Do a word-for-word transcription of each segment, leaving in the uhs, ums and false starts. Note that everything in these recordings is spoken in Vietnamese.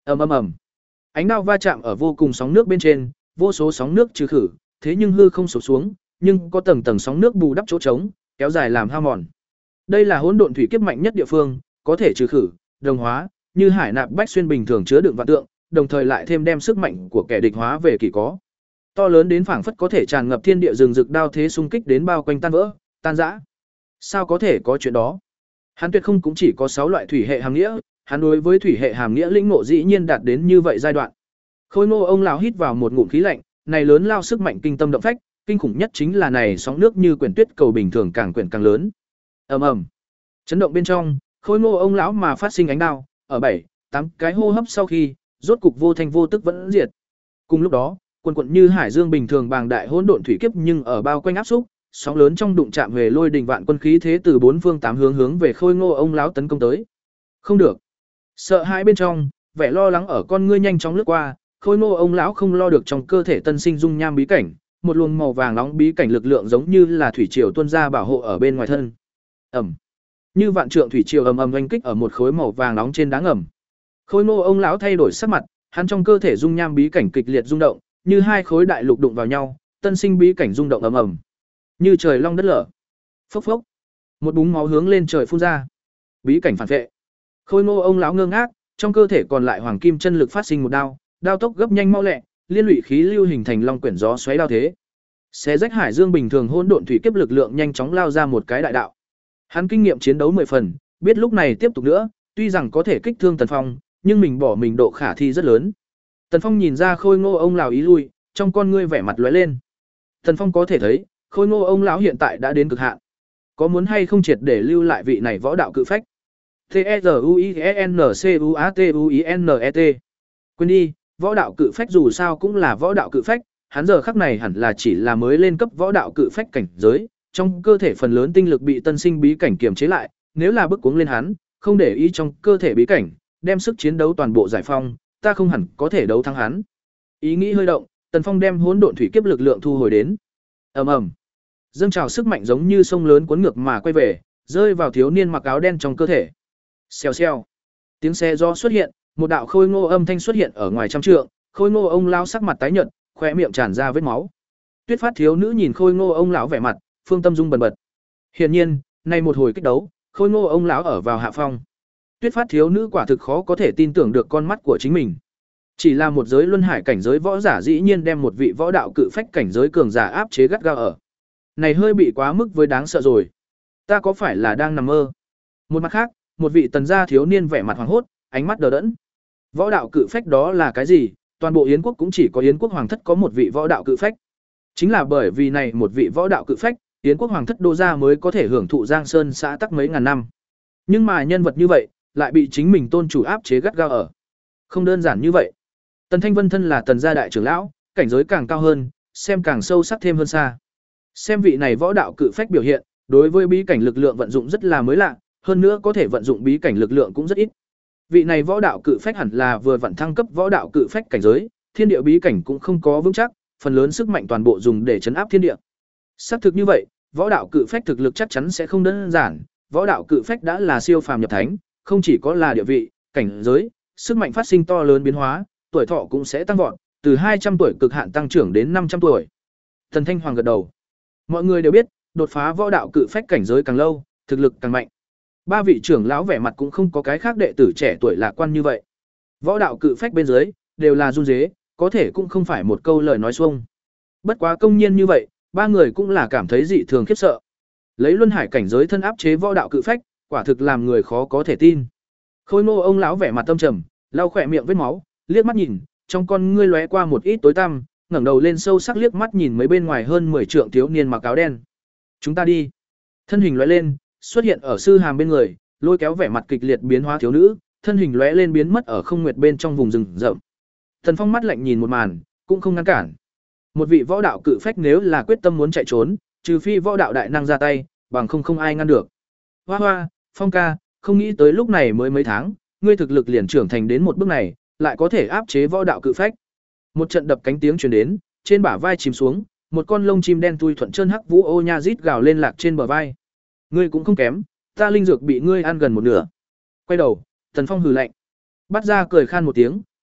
Ầm ầm ầm. Ánh đao va chạm ở vô cùng sóng nước bên trên, vô số sóng nước trừ khử, thế nhưng hư không sụp xuống, nhưng có tầng tầng sóng nước bù đắp chỗ trống, kéo dài làm hao mòn. Đây là hỗn độn thủy kiếp mạnh nhất địa phương, có thể trừ khử, đồng hóa, như hải nạp bách xuyên bình thường chứa đựng vạn tượng, đồng thời lại thêm đem sức mạnh của kẻ địch hóa về kỳ có. To lớn đến phảng phất có thể tràn ngập thiên địa rừng rực đao thế xung kích đến bao quanh tan vỡ, tan rã. Sao có thể có chuyện đó? Hắn tuyệt không cũng chỉ có sáu loại thủy hệ hàm nghĩa, hắn đối với thủy hệ hàm nghĩa lĩnh ngộ dĩ nhiên đạt đến như vậy giai đoạn. Khôi Ngô ông lão hít vào một ngụm khí lạnh, này lớn lao sức mạnh kinh tâm động phách, kinh khủng nhất chính là này sóng nước như quyển tuyết cầu bình thường càng quyển càng lớn. Ầm ầm. Chấn động bên trong, Khôi Ngô ông lão mà phát sinh ánh đao, ở bảy, tám cái hô hấp sau khi, rốt cục vô thanh vô tức vẫn diệt. Cùng lúc đó, quần quần như hải dương bình thường bàng đại hỗn độn thủy kiếp nhưng ở bao quanh áp xúc, sóng lớn trong đụng chạm về lôi đình vạn quân khí thế từ bốn phương tám hướng hướng về Khôi Ngô ông lão tấn công tới. Không được. Sợ hãi bên trong, vẻ lo lắng ở con ngươi nhanh chóng lướt qua, Khôi Ngô ông lão không lo được trong cơ thể tân sinh dung nham bí cảnh, một luồng màu vàng nóng bí cảnh lực lượng giống như là thủy triều tuôn ra bảo hộ ở bên ngoài thân. Ầm. Như vạn trượng thủy triều ầm ầm oanh kích ở một khối màu vàng nóng trên đá ngầm. Khôi Ngô ông lão thay đổi sắc mặt, hắn trong cơ thể dung nham bí cảnh kịch liệt rung động, như hai khối đại lục đụng vào nhau, tân sinh bí cảnh rung động ầm ầm, như trời long đất lở. Phốc phốc. Một búng máu hướng lên trời phun ra. Bí cảnh phản vệ. Khôi Ngô ông lão ngơ ngác, trong cơ thể còn lại hoàng kim chân lực phát sinh một đao, đao tốc gấp nhanh mau lẹ, liên lụy khí lưu hình thành long quyển gió xoáy đao thế. Xé rách hải dương bình thường hỗn độn thủy kiếp lực lượng nhanh chóng lao ra một cái đại đạo. Hắn kinh nghiệm chiến đấu mười phần, biết lúc này tiếp tục nữa, tuy rằng có thể kích thương Tần Phong, nhưng mình bỏ mình độ khả thi rất lớn. Tần Phong nhìn ra Khôi Ngô ông lão ý lui, trong con ngươi vẻ mặt lóe lên. Tần Phong có thể thấy, Khôi Ngô ông lão hiện tại đã đến cực hạn. Có muốn hay không triệt để lưu lại vị này võ đạo cự phách? T E Z U I E N C U A T U I N E T. Quên đi, võ đạo cự phách dù sao cũng là võ đạo cự phách, hắn giờ khắc này hẳn là chỉ là mới lên cấp võ đạo cự phách cảnh giới, trong cơ thể phần lớn tinh lực bị tân sinh bí cảnh kiềm chế lại, nếu là bức cuống lên hắn, không để ý trong cơ thể bí cảnh, đem sức chiến đấu toàn bộ giải phong, ta không hẳn có thể đấu thắng hắn. Ý nghĩ hơi động, Tần Phong đem hỗn độn thủy kiếp lực lượng thu hồi đến. Ầm ầm. Dâng trào sức mạnh giống như sông lớn cuốn ngược mà quay về, rơi vào thiếu niên mặc áo đen trong cơ thể. Xèo xèo. Tiếng xe do xuất hiện, một đạo Khôi Ngô âm thanh xuất hiện ở ngoài trăm trượng, Khôi Ngô ông lão sắc mặt tái nhợt, khóe miệng tràn ra vết máu. Tuyết Phát thiếu nữ nhìn Khôi Ngô ông lão vẻ mặt, phương tâm dung bần bật. Hiển nhiên, nay một hồi kích đấu, Khôi Ngô ông lão ở vào hạ phong. Tuyết Phát thiếu nữ quả thực khó có thể tin tưởng được con mắt của chính mình. Chỉ là một giới luân hải cảnh giới võ giả dĩ nhiên đem một vị võ đạo cự phách cảnh giới cường giả áp chế gắt gao ở. Này hơi bị quá mức với đáng sợ rồi. Ta có phải là đang nằm mơ? Một mặt khác, một vị tần gia thiếu niên vẻ mặt hoảng hốt, ánh mắt đờ đẫn. Võ đạo cự phách đó là cái gì? Toàn bộ Yến quốc cũng chỉ có Yến quốc hoàng thất có một vị võ đạo cự phách. Chính là bởi vì này một vị võ đạo cự phách, Yến quốc hoàng thất đô gia mới có thể hưởng thụ Giang Sơn xã tắc mấy ngàn năm. Nhưng mà nhân vật như vậy, lại bị chính mình tôn chủ áp chế gắt gao ở. Không đơn giản như vậy. Tần Thanh Vân thân là tần gia đại trưởng lão, cảnh giới càng cao hơn, xem càng sâu sắc thêm hơn xa. Xem vị này võ đạo cự phách biểu hiện, đối với bí cảnh lực lượng vận dụng rất là mới lạ, hơn nữa có thể vận dụng bí cảnh lực lượng cũng rất ít. Vị này võ đạo cự phách hẳn là vừa vận thăng cấp võ đạo cự phách cảnh giới, thiên địa bí cảnh cũng không có vững chắc, phần lớn sức mạnh toàn bộ dùng để trấn áp thiên địa. Xác thực như vậy, võ đạo cự phách thực lực chắc chắn sẽ không đơn giản, võ đạo cự phách đã là siêu phàm nhập thánh, không chỉ có là địa vị, cảnh giới, sức mạnh phát sinh to lớn biến hóa, tuổi thọ cũng sẽ tăng vọt, từ hai trăm tuổi cực hạn tăng trưởng đến năm trăm tuổi. Tần Thanh Hoàng gật đầu. Mọi người đều biết, đột phá võ đạo cự phách cảnh giới càng lâu, thực lực càng mạnh. Ba vị trưởng lão vẻ mặt cũng không có cái khác đệ tử trẻ tuổi lạc quan như vậy. Võ đạo cự phách bên dưới đều là run rế, có thể cũng không phải một câu lời nói xuông. Bất quá công nhiên như vậy, ba người cũng là cảm thấy dị thường khiếp sợ. Lấy luân hải cảnh giới thân áp chế võ đạo cự phách, quả thực làm người khó có thể tin. Khôi Ngô ông lão vẻ mặt tâm trầm, lau khỏe miệng vết máu, liếc mắt nhìn, trong con ngươi lóe qua một ít tối tăm, ngẩng đầu lên sâu sắc liếc mắt nhìn mấy bên ngoài hơn mười trượng thiếu niên mặc áo đen. Chúng ta đi. Thân hình lóe lên, xuất hiện ở sư hàm bên người, lôi kéo vẻ mặt kịch liệt biến hóa thiếu nữ, thân hình lóe lên biến mất ở không nguyệt bên trong vùng rừng rậm. Thần Phong mắt lạnh nhìn một màn, cũng không ngăn cản. Một vị võ đạo cự phách nếu là quyết tâm muốn chạy trốn, trừ phi võ đạo đại năng ra tay, bằng không không ai ngăn được. Hoa Hoa, Phong ca, không nghĩ tới lúc này mới mấy tháng, ngươi thực lực liền trưởng thành đến một bước này, lại có thể áp chế võ đạo cự phách. Một trận đập cánh tiếng truyền đến, trên bả vai chìm xuống, một con lông chim đen tui thuận chân hắc vũ ô nha rít gào lên lạc trên bờ vai. Ngươi cũng không kém, ta linh dược bị ngươi ăn gần một nửa. Quay đầu, Tần Phong hừ lạnh. Bắt ra cười khan một tiếng,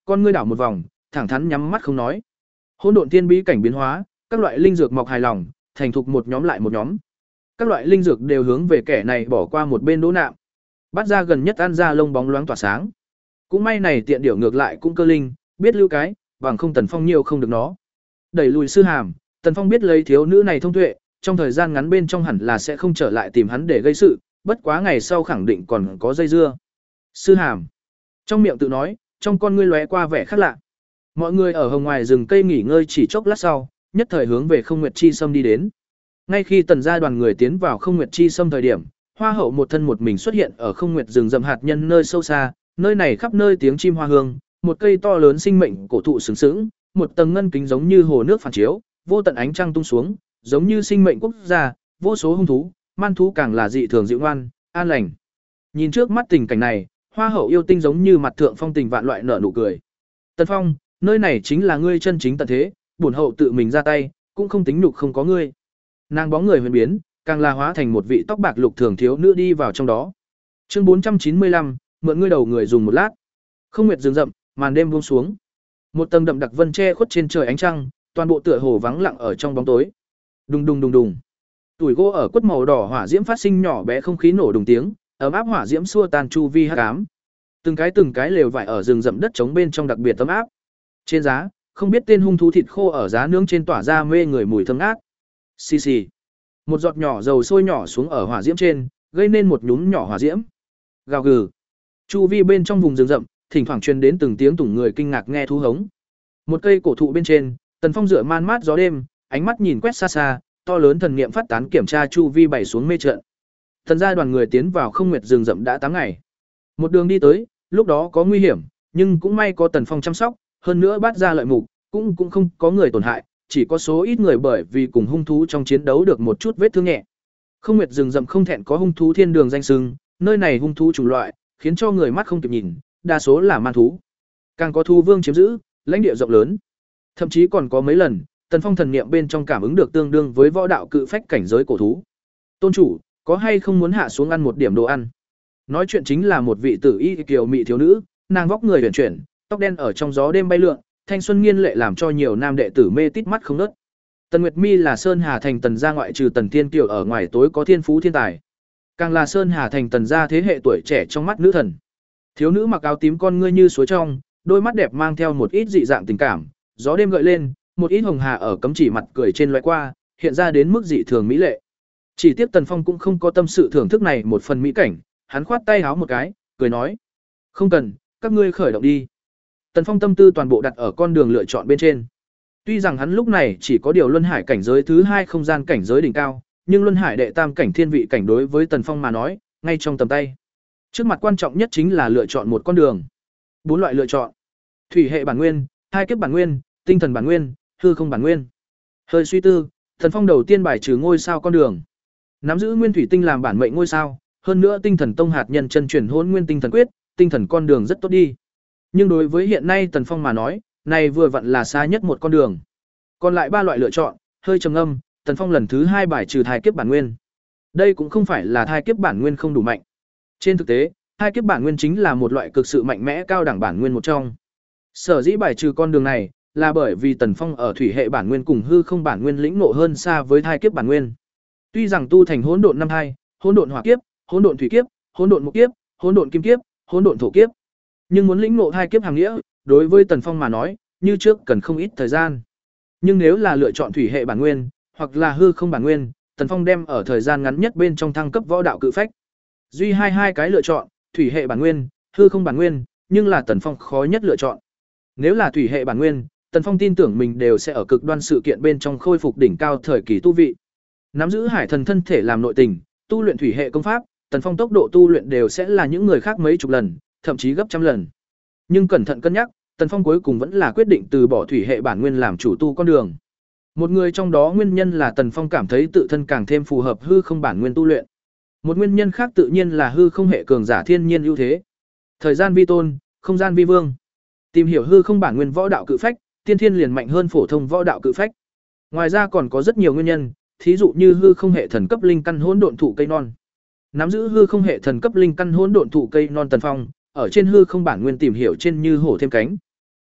con ngươi đảo một vòng, thẳng thắn nhắm mắt không nói. Hỗn độn tiên bí cảnh biến hóa, các loại linh dược mọc hài lòng, thành thục một nhóm lại một nhóm. Các loại linh dược đều hướng về kẻ này bỏ qua một bên đỗ nạm. Bắt ra gần nhất ăn ra lông bóng loáng tỏa sáng. Cũng may này tiện điểu ngược lại cũng cơ linh, biết lưu cái, bằng không Tần Phong nhiều không được nó. Đẩy lùi sư hàm, Tần Phong biết lấy thiếu nữ này thông tuệ, trong thời gian ngắn bên trong hẳn là sẽ không trở lại tìm hắn để gây sự, bất quá ngày sau khẳng định còn có dây dưa. Sư hàm. Trong miệng tự nói, trong con ngươi lóe qua vẻ khác lạ. Mọi người ở hồng ngoài rừng cây nghỉ ngơi chỉ chốc lát sau, nhất thời hướng về Không Nguyệt Chi Sâm đi đến. Ngay khi Tần gia đoàn người tiến vào Không Nguyệt Chi Sâm thời điểm, Hoa Hậu một thân một mình xuất hiện ở Không Nguyệt rừng rậm hạt nhân nơi sâu xa, nơi này khắp nơi tiếng chim hoa hương, một cây to lớn sinh mệnh cổ thụ sừng sững, một tầng ngân kính giống như hồ nước phản chiếu, vô tận ánh trăng tung xuống, giống như sinh mệnh quốc gia, vô số hung thú, man thú càng là dị thường dịu ngoan, an lành. Nhìn trước mắt tình cảnh này, Hoa Hậu yêu tinh giống như mặt thượng phong tình vạn loại nở nụ cười. Tần Phong, nơi này chính là ngươi chân chính tận thế, bổn hậu tự mình ra tay, cũng không tính nhục không có ngươi. Nàng bóng người huyền biến, càng là hóa thành một vị tóc bạc lục thường thiếu nữ đi vào trong đó. Chương bốn trăm chín mươi lăm, mượn ngươi đầu người dùng một lát. Không Nguyệt rừng rậm, màn đêm buông xuống. Một tầng đậm đặc vân che khuất trên trời ánh trăng, toàn bộ tựa hồ vắng lặng ở trong bóng tối. Đùng đùng đùng đùng. Tuổi gỗ ở quất màu đỏ hỏa diễm phát sinh nhỏ bé không khí nổ đùng tiếng, ấm áp hỏa diễm xua tan chu vi hắc ám. Từng cái từng cái lều vải ở rừng rậm đất trống bên trong đặc biệt ấm áp. Trên giá, không biết tên hung thú thịt khô ở giá nướng trên tỏa ra mê người mùi thơm ngát. Xì xì. Một giọt nhỏ dầu sôi nhỏ xuống ở hỏa diễm trên, gây nên một nhúm nhỏ hỏa diễm. Gào gừ. Chu vi bên trong vùng rừng rậm, thỉnh thoảng truyền đến từng tiếng tủng người kinh ngạc nghe thú hống. Một cây cổ thụ bên trên, Tần Phong dựa man mát gió đêm, ánh mắt nhìn quét xa xa, to lớn thần niệm phát tán kiểm tra chu vi bảy xuống mê trận. Thần gia đoàn người tiến vào Không Nguyệt rừng rậm đã tám ngày. Một đường đi tới, lúc đó có nguy hiểm, nhưng cũng may có Tần Phong chăm sóc, hơn nữa bắt ra lợi mục, cũng cũng không có người tổn hại, chỉ có số ít người bởi vì cùng hung thú trong chiến đấu được một chút vết thương nhẹ. Không Nguyệt rừng rậm không thẹn có hung thú thiên đường danh xưng, nơi này hung thú chủng loại, khiến cho người mắt không kịp nhìn, đa số là man thú. Càng có thú vương chiếm giữ, lãnh địa rộng lớn. Thậm chí còn có mấy lần, Tần Phong thần niệm bên trong cảm ứng được tương đương với võ đạo cự phách cảnh giới cổ thú. Tôn chủ, có hay không muốn hạ xuống ăn một điểm đồ ăn? Nói chuyện chính là một vị tử y kiều mị thiếu nữ, nàng vóc người huyền chuyển, tóc đen ở trong gió đêm bay lượn, thanh xuân nghiên lệ làm cho nhiều nam đệ tử mê tít mắt không ngớt. Tần Nguyệt Mi là Sơn Hà thành Tần gia ngoại trừ Tần Thiên Kiều ở ngoài tối có thiên phú thiên tài, càng là Sơn Hà thành Tần gia thế hệ tuổi trẻ trong mắt nữ thần. Thiếu nữ mặc áo tím con ngươi như suối trong, đôi mắt đẹp mang theo một ít dị dạng tình cảm, gió đêm gợi lên, một ít hồng hà ở cấm chỉ mặt cười trên loại qua, hiện ra đến mức dị thường mỹ lệ. Chỉ tiếc Tần Phong cũng không có tâm sự thưởng thức này một phần mỹ cảnh, hắn khoát tay háo một cái, cười nói: "Không cần, các ngươi khởi động đi." Tần Phong tâm tư toàn bộ đặt ở con đường lựa chọn bên trên. Tuy rằng hắn lúc này chỉ có điều luân hải cảnh giới thứ hai không gian cảnh giới đỉnh cao, nhưng luân hải đệ tam cảnh thiên vị cảnh đối với Tần Phong mà nói, ngay trong tầm tay. Trước mặt quan trọng nhất chính là lựa chọn một con đường. Bốn loại lựa chọn: thủy hệ bản nguyên, hai kiếp bản nguyên, tinh thần bản nguyên, hư không bản nguyên. Hơi suy tư, Tần Phong đầu tiên bài trừ ngôi sao con đường. Nắm giữ nguyên thủy tinh làm bản mệnh ngôi sao, hơn nữa tinh thần tông hạt nhân chân truyền hôn nguyên tinh thần quyết, tinh thần con đường rất tốt đi. Nhưng đối với hiện nay Tần Phong mà nói, này vừa vặn là xa nhất một con đường. Còn lại ba loại lựa chọn, hơi trầm ngâm, Tần Phong lần thứ hai bài trừ thai kiếp bản nguyên. Đây cũng không phải là thai kiếp bản nguyên không đủ mạnh. Trên thực tế, thai kiếp bản nguyên chính là một loại cực sự mạnh mẽ cao đẳng bản nguyên một trong. Sở dĩ bài trừ con đường này, là bởi vì Tần Phong ở thủy hệ bản nguyên cùng hư không bản nguyên lĩnh ngộ hơn xa với thai kiếp bản nguyên. Tuy rằng tu thành hỗn độn năm hai, hỗn độn hỏa kiếp, hỗn độn thủy kiếp, hỗn độn mục kiếp, hỗn độn kim kiếp, hỗn độn thổ kiếp, nhưng muốn lĩnh ngộ thai kiếp hàm nghĩa, đối với Tần Phong mà nói, như trước cần không ít thời gian. Nhưng nếu là lựa chọn thủy hệ bản nguyên, hoặc là hư không bản nguyên, Tần Phong đem ở thời gian ngắn nhất bên trong thăng cấp võ đạo cự phách. Duy hai hai cái lựa chọn, thủy hệ bản nguyên, hư không bản nguyên, nhưng là Tần Phong khó nhất lựa chọn. Nếu là thủy hệ bản nguyên, Tần Phong tin tưởng mình đều sẽ ở cực đoan sự kiện bên trong khôi phục đỉnh cao thời kỳ tu vị. Nắm giữ hải thần thân thể làm nội tình, tu luyện thủy hệ công pháp, Tần Phong tốc độ tu luyện đều sẽ là những người khác mấy chục lần, thậm chí gấp trăm lần. Nhưng cẩn thận cân nhắc, Tần Phong cuối cùng vẫn là quyết định từ bỏ thủy hệ bản nguyên làm chủ tu con đường. Một người trong đó nguyên nhân là Tần Phong cảm thấy tự thân càng thêm phù hợp hư không bản nguyên tu luyện. Một nguyên nhân khác tự nhiên là hư không hệ cường giả thiên nhiên ưu thế. Thời gian vi tôn, không gian vi vương. Tìm hiểu hư không bản nguyên võ đạo cự phách, tiên thiên liền mạnh hơn phổ thông võ đạo cự phách. Ngoài ra còn có rất nhiều nguyên nhân, thí dụ như hư không hệ thần cấp linh căn hỗn độn thụ cây non. Nắm giữ hư không hệ thần cấp linh căn hỗn độn thụ cây non Tần Phong, ở trên hư không bản nguyên tìm hiểu trên như hổ thêm cánh.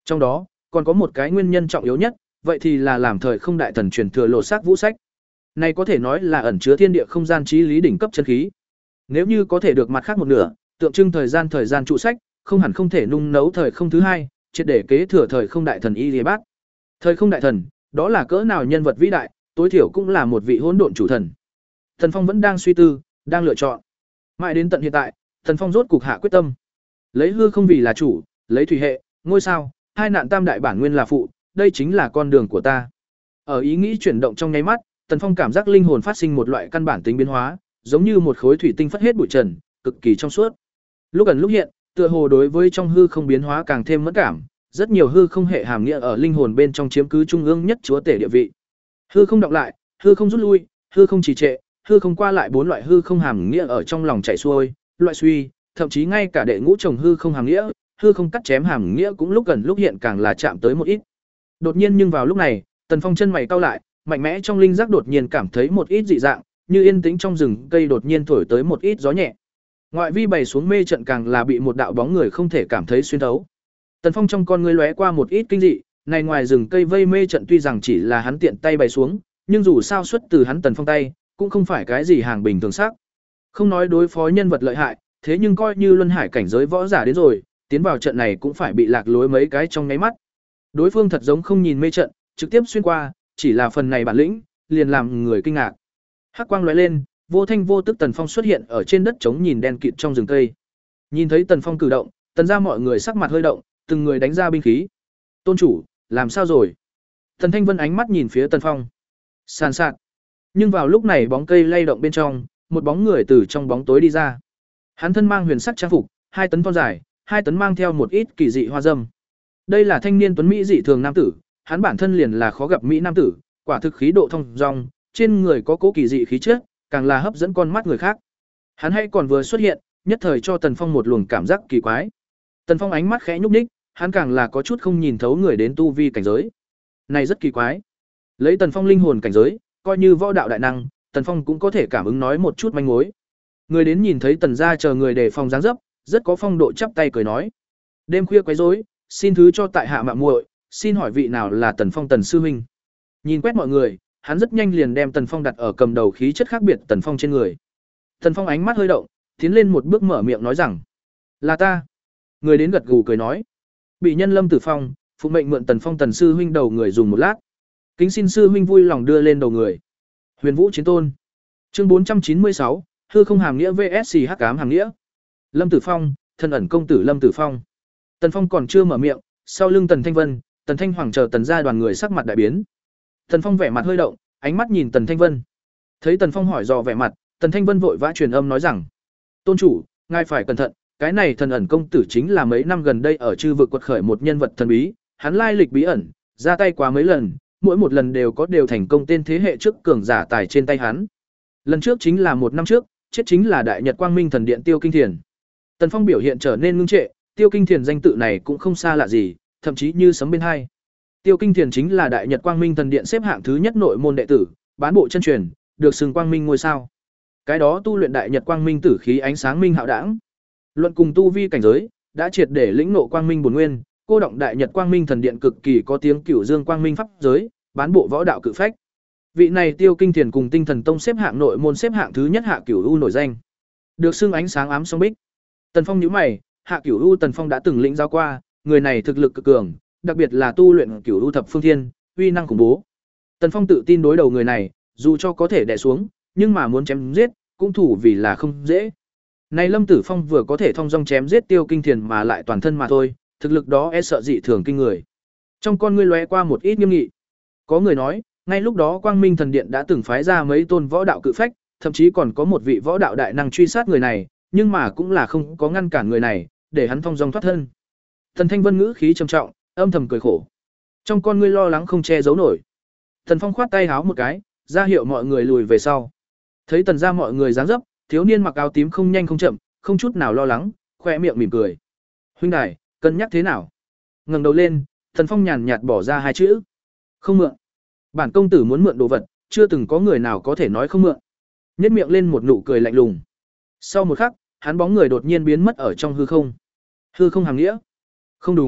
Trong đó, còn có một cái nguyên nhân trọng yếu nhất, vậy thì là làm thời không đại thần truyền thừa lột xác vũ sách. Này có thể nói là ẩn chứa thiên địa không gian trí lý đỉnh cấp chân khí. Nếu như có thể được mặt khác một nửa, tượng trưng thời gian thời gian trụ sách, không hẳn không thể nung nấu thời không thứ hai, triệt để kế thừa thời không đại thần Y Lìa Bát. Thời không đại thần, đó là cỡ nào nhân vật vĩ đại, tối thiểu cũng là một vị hỗn độn chủ thần. Thần Phong vẫn đang suy tư, đang lựa chọn. Mãi đến tận hiện tại, Thần Phong rốt cục hạ quyết tâm. Lấy hư không vì là chủ, lấy thủy hệ, ngôi sao, hai nạn tam đại bản nguyên là phụ, đây chính là con đường của ta. Ở ý nghĩ chuyển động trong nháy mắt, Tần Phong cảm giác linh hồn phát sinh một loại căn bản tính biến hóa, giống như một khối thủy tinh phất hết bụi trần, cực kỳ trong suốt. Lúc ẩn lúc hiện, tựa hồ đối với trong hư không biến hóa càng thêm mẫn cảm, rất nhiều hư không hệ hàm nghĩa ở linh hồn bên trong chiếm cứ trung ương nhất chúa tể địa vị. Hư không đọc lại, hư không rút lui, hư không trì trệ, hư không qua lại bốn loại hư không hàm nghĩa ở trong lòng chảy xuôi, loại suy, thậm chí ngay cả đệ ngũ trồng hư không hàm nghĩa, hư không cắt chém hàm nghĩa cũng lúc gần lúc hiện càng là chạm tới một ít. Đột nhiên nhưng vào lúc này, Tần Phong chân mày cau lại, mạnh mẽ trong linh giác đột nhiên cảm thấy một ít dị dạng, như yên tĩnh trong rừng cây đột nhiên thổi tới một ít gió nhẹ. Ngoại vi bày xuống mê trận càng là bị một đạo bóng người không thể cảm thấy xuyên thấu. Tần Phong trong con ngươi lóe qua một ít kinh dị, này ngoài rừng cây vây mê trận tuy rằng chỉ là hắn tiện tay bày xuống, nhưng dù sao xuất từ hắn Tần Phong tay, cũng không phải cái gì hàng bình thường sắc. Không nói đối phó nhân vật lợi hại, thế nhưng coi như luân hải cảnh giới võ giả đến rồi, tiến vào trận này cũng phải bị lạc lối mấy cái trong nháy mắt. Đối phương thật giống không nhìn mê trận, trực tiếp xuyên qua, chỉ là phần này bản lĩnh, liền làm người kinh ngạc. Hắc quang lóe lên, vô thanh vô tức Tần Phong xuất hiện ở trên đất trống nhìn đen kịt trong rừng cây. Nhìn thấy Tần Phong cử động, Tần ra mọi người sắc mặt hơi động, từng người đánh ra binh khí. Tôn chủ, làm sao rồi? Tần Thanh Vân ánh mắt nhìn phía Tần Phong. Sàn sạt. Nhưng vào lúc này bóng cây lay động bên trong, một bóng người từ trong bóng tối đi ra. Hắn thân mang huyền sắc trang phục, hai tấn thon dài, hai tấn mang theo một ít kỳ dị hoa dâm. Đây là thanh niên tuấn mỹ dị thường nam tử, hắn bản thân liền là khó gặp mỹ nam tử, quả thực khí độ thông dong, trên người có cố kỳ dị khí chất, càng là hấp dẫn con mắt người khác. Hắn hay còn vừa xuất hiện, nhất thời cho Tần Phong một luồng cảm giác kỳ quái. Tần Phong ánh mắt khẽ nhúc nhích, hắn càng là có chút không nhìn thấu người đến tu vi cảnh giới. Này rất kỳ quái. Lấy Tần Phong linh hồn cảnh giới, coi như võ đạo đại năng, Tần Phong cũng có thể cảm ứng nói một chút manh mối. Người đến nhìn thấy Tần gia chờ người đề phòng dáng dấp, rất có phong độ chắp tay cười nói: "Đêm khuya quấy rối, xin thứ cho tại hạ mạo muội, xin hỏi vị nào là Tần Phong Tần sư huynh?" Nhìn quét mọi người, hắn rất nhanh liền đem Tần Phong đặt ở cầm đầu khí chất khác biệt Tần Phong trên người. Tần Phong ánh mắt hơi động, tiến lên một bước mở miệng nói rằng: "Là ta." Người đến gật gù cười nói: "Bị nhân Lâm Tử Phong, phụ mệnh mượn Tần Phong Tần sư huynh đầu người dùng một lát. Kính xin sư huynh vui lòng đưa lên đầu người." Huyền Vũ Chiến Tôn. Chương bốn trăm chín mươi sáu, hư không hàm nghĩa vs hắc ám hàm nghĩa. Lâm Tử Phong, thân ẩn công tử Lâm Tử Phong. Tần Phong còn chưa mở miệng, sau lưng Tần Thanh Vân, Tần Thanh Hoàng chờ Tần gia đoàn người sắc mặt đại biến. Tần Phong vẻ mặt hơi động, ánh mắt nhìn Tần Thanh Vân. Thấy Tần Phong hỏi dò vẻ mặt, Tần Thanh Vân vội vã truyền âm nói rằng: "Tôn chủ, ngài phải cẩn thận, cái này thần ẩn công tử chính là mấy năm gần đây ở chư vực quật khởi một nhân vật thần bí, hắn lai lịch bí ẩn, ra tay quá mấy lần, mỗi một lần đều có đều thành công tên thế hệ trước cường giả tài trên tay hắn. Lần trước chính là một năm trước, chết chính là Đại Nhật Quang Minh Thần Điện Tiêu Kinh Thiền." Tần Phong biểu hiện trở nên ngưng trệ, Tiêu Kinh Thiền danh tự này cũng không xa lạ gì, thậm chí như sấm bên hai. Tiêu Kinh Thiền chính là Đại Nhật Quang Minh Thần Điện xếp hạng thứ nhất nội môn đệ tử, bán bộ chân truyền, được xưng Quang Minh ngôi sao. Cái đó tu luyện Đại Nhật Quang Minh tử khí ánh sáng minh hạo đãng. Luận cùng tu vi cảnh giới, đã triệt để lĩnh ngộ Quang Minh bổn nguyên, cô động Đại Nhật Quang Minh Thần Điện cực kỳ có tiếng Cửu Dương Quang Minh pháp giới, bán bộ võ đạo cự phách. Vị này Tiêu Kinh Thiền cùng Tinh Thần Tông xếp hạng nội môn xếp hạng thứ nhất hạ Cửu U nổi danh. Được xưng ánh sáng ám song bích. Tần Phong nhíu mày, hạ Cửu U Tần Phong đã từng lĩnh giáo qua, người này thực lực cực cường, đặc biệt là tu luyện Cửu U thập phương thiên, uy năng khủng bố. Tần Phong tự tin đối đầu người này, dù cho có thể đè xuống, nhưng mà muốn chém giết, cũng thủ vì là không dễ. Này Lâm Tử Phong vừa có thể thông dong chém giết Tiêu Kinh Thiền mà lại toàn thân mà thôi, thực lực đó e sợ dị thường kinh người. Trong con ngươi lóe qua một ít nghiêm nghị. Có người nói, ngay lúc đó Quang Minh Thần Điện đã từng phái ra mấy tôn võ đạo cự phách, thậm chí còn có một vị võ đạo đại năng truy sát người này, nhưng mà cũng là không có ngăn cản người này, để hắn thông dong thoát thân. Thần Thanh Vân ngữ khí trầm trọng, âm thầm cười khổ. Trong con ngươi lo lắng không che giấu nổi. Thần Phong khoát tay háo một cái, ra hiệu mọi người lùi về sau. Thấy Tần gia mọi người dáng dấp, thiếu niên mặc áo tím không nhanh không chậm, không chút nào lo lắng, khoe miệng mỉm cười. "Huynh đài, cân nhắc thế nào?" Ngẩng đầu lên, Thần Phong nhàn nhạt bỏ ra hai chữ: "Không mượn." Bản công tử muốn mượn đồ vật, chưa từng có người nào có thể nói không mượn. Nhếch miệng lên một nụ cười lạnh lùng. Sau một khắc, hắn bóng người đột nhiên biến mất ở trong hư không. Hư không hàm nghĩa? Không đúng,